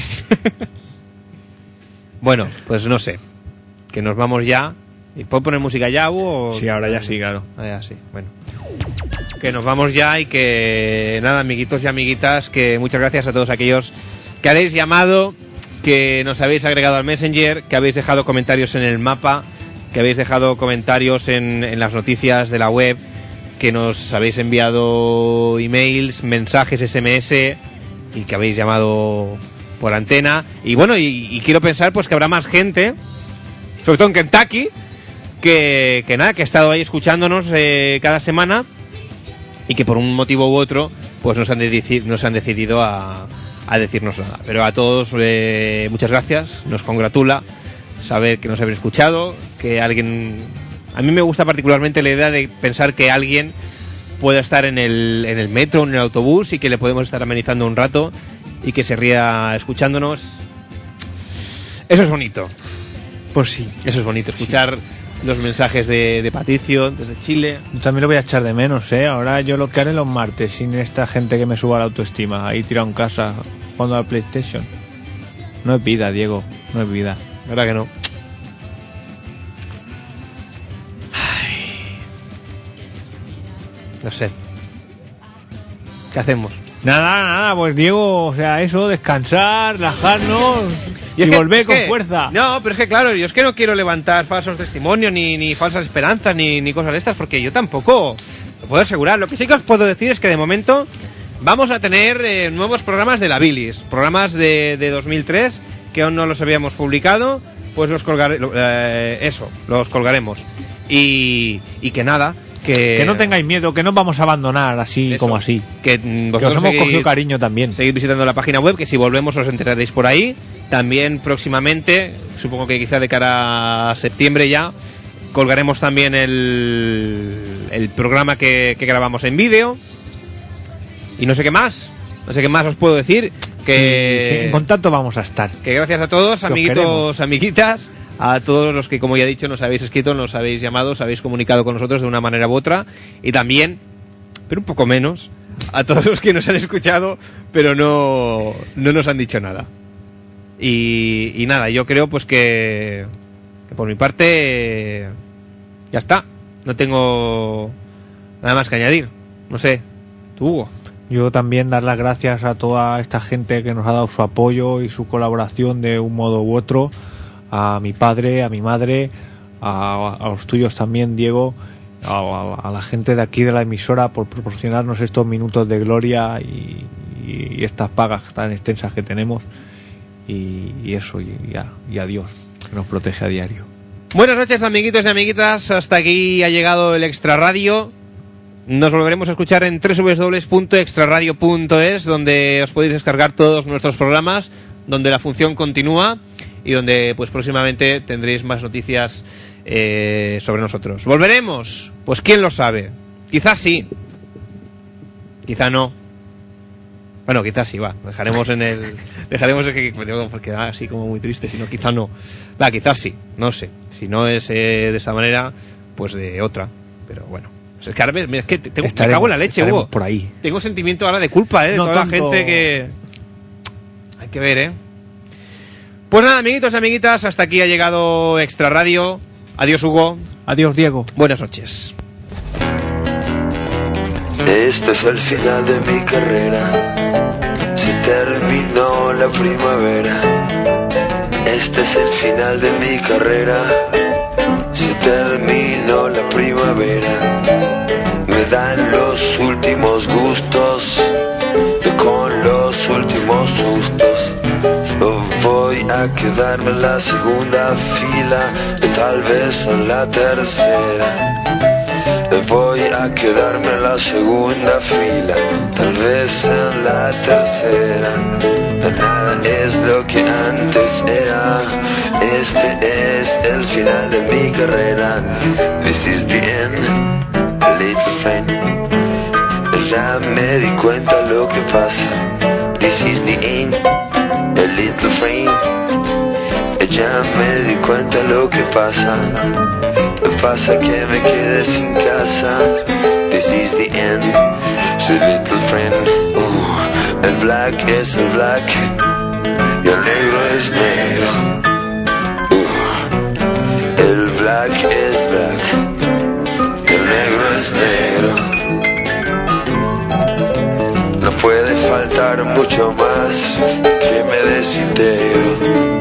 [SPEAKER 1] Bueno, pues no sé. Que nos vamos ya. ¿Y puedo poner música ya, Hugo?
[SPEAKER 2] Sí, ahora ya sí, claro.
[SPEAKER 1] Ya sí, bueno. Que nos vamos ya y que nada, amiguitos y amiguitas, que muchas gracias a todos aquellos que habéis llamado, que nos habéis agregado al Messenger, que habéis dejado comentarios en el mapa, que habéis dejado comentarios en las noticias de la web, que nos habéis enviado emails, mensajes, SMS y que habéis llamado por antena. Y bueno, y quiero pensar pues que habrá más gente, sobre todo en Kentucky, que nada, que ha estado ahí escuchándonos cada semana y que por un motivo u otro pues no se han decidido a decirnos nada. Pero a todos muchas gracias, nos congratula saber que nos habéis escuchado, que alguien... A mí me gusta particularmente la idea de pensar que alguien pueda estar en el metro, en el autobús, y que le podemos estar amenizando un rato y que se ría escuchándonos. Eso es bonito.
[SPEAKER 2] Pues sí.
[SPEAKER 1] Eso es bonito, escuchar los mensajes de Patricio desde Chile.
[SPEAKER 2] Yo también lo voy a echar de menos, ¿eh? Ahora yo lo que haré los martes, sin esta gente que me suba la autoestima, ahí tirado en casa, jugando a la PlayStation. No es vida, Diego, no es vida.
[SPEAKER 1] ¿Verdad que no? No sé. ¿Qué hacemos?
[SPEAKER 2] Nada, pues Diego, o sea, eso, descansar, relajarnos y volver con fuerza.
[SPEAKER 1] No, pero es que claro, yo es que no quiero levantar falsos testimonios, ni falsas esperanzas, ni cosas de estas, porque yo tampoco lo puedo asegurar. Lo que sí que os puedo decir es que de momento vamos a tener nuevos programas de la Bilis, programas de 2003, que aún no los habíamos publicado, pues los colgaremos. Y que nada... Que
[SPEAKER 2] no tengáis miedo, que no vamos a abandonar así como así.
[SPEAKER 1] Que
[SPEAKER 2] os hemos cogido cariño también.
[SPEAKER 1] Seguid visitando la página web, que si volvemos os enteraréis por ahí. También próximamente, supongo que quizá de cara a septiembre ya, colgaremos también el programa que grabamos en vídeo. Y no sé qué más os puedo decir. Que
[SPEAKER 2] sí, en contacto vamos a estar.
[SPEAKER 1] Que gracias a todos, amiguitos, amiguitas, a todos los que, como ya he dicho, nos habéis escrito, nos habéis llamado, os habéis comunicado con nosotros de una manera u otra, y también, pero un poco menos, a todos los que nos han escuchado, pero no nos han dicho nada. Y nada, yo creo pues que por mi parte ya está, no tengo nada más que añadir. No sé, tú, Hugo.
[SPEAKER 2] Yo también dar las gracias a toda esta gente que nos ha dado su apoyo y su colaboración de un modo u otro, a mi padre, a mi madre, a los tuyos también, Diego, a la gente de aquí de la emisora por proporcionarnos estos minutos de gloria y estas pagas tan extensas que tenemos, y eso, y a Dios, que nos protege a diario.
[SPEAKER 1] Buenas noches, amiguitos y amiguitas, hasta aquí ha llegado el Extra Radio. Nos volveremos a escuchar en www.extraradio.es, donde os podéis descargar todos nuestros programas, donde la función continúa y donde pues próximamente tendréis más noticias sobre nosotros. ¿Volveremos? Pues quién lo sabe. Quizás sí, quizá no. Bueno, quizás sí, va. Dejaremos que porque da así como muy triste, sino quizá no. Va, quizás sí, no sé. Si no es de esta manera, pues de otra. Pero bueno. Es que ahora me cago en la leche, Hugo.
[SPEAKER 2] Por ahí.
[SPEAKER 1] Tengo sentimiento ahora de culpa, de toda la gente que... Hay que ver, Pues nada, amiguitos y amiguitas, hasta aquí ha llegado Extra Radio. Adiós, Hugo.
[SPEAKER 2] Adiós, Diego.
[SPEAKER 1] Buenas noches.
[SPEAKER 15] Este es el final de mi carrera. Se terminó la primavera. Este es el final de mi carrera. Se terminó la primavera. Me dan los últimos gustos con los últimos sustos. Voy a quedarme en la segunda fila, tal vez en la tercera. Voy a quedarme en la segunda fila, tal vez en la tercera. Nada es lo que antes era. Este es el final de mi carrera. This is the end, little friend. Ya me di cuenta lo que pasa. This is the end, little friend. Ya me di cuenta lo que pasa. Pasa que me quedé sin casa. This is the end, so little friend. El black es el black y el negro es negro. El black es black y el negro es negro. No puede faltar mucho más que me desintegro.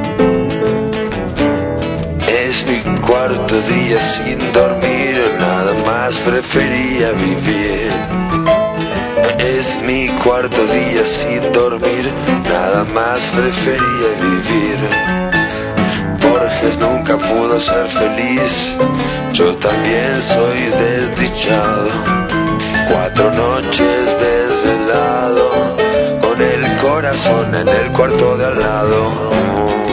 [SPEAKER 15] Es mi cuarto día sin dormir, nada más prefería vivir. Es mi cuarto día sin dormir, nada más prefería vivir. Borges nunca pudo ser feliz, yo también soy desdichado. 4 4 noches desvelado, con el corazón en el cuarto de al lado.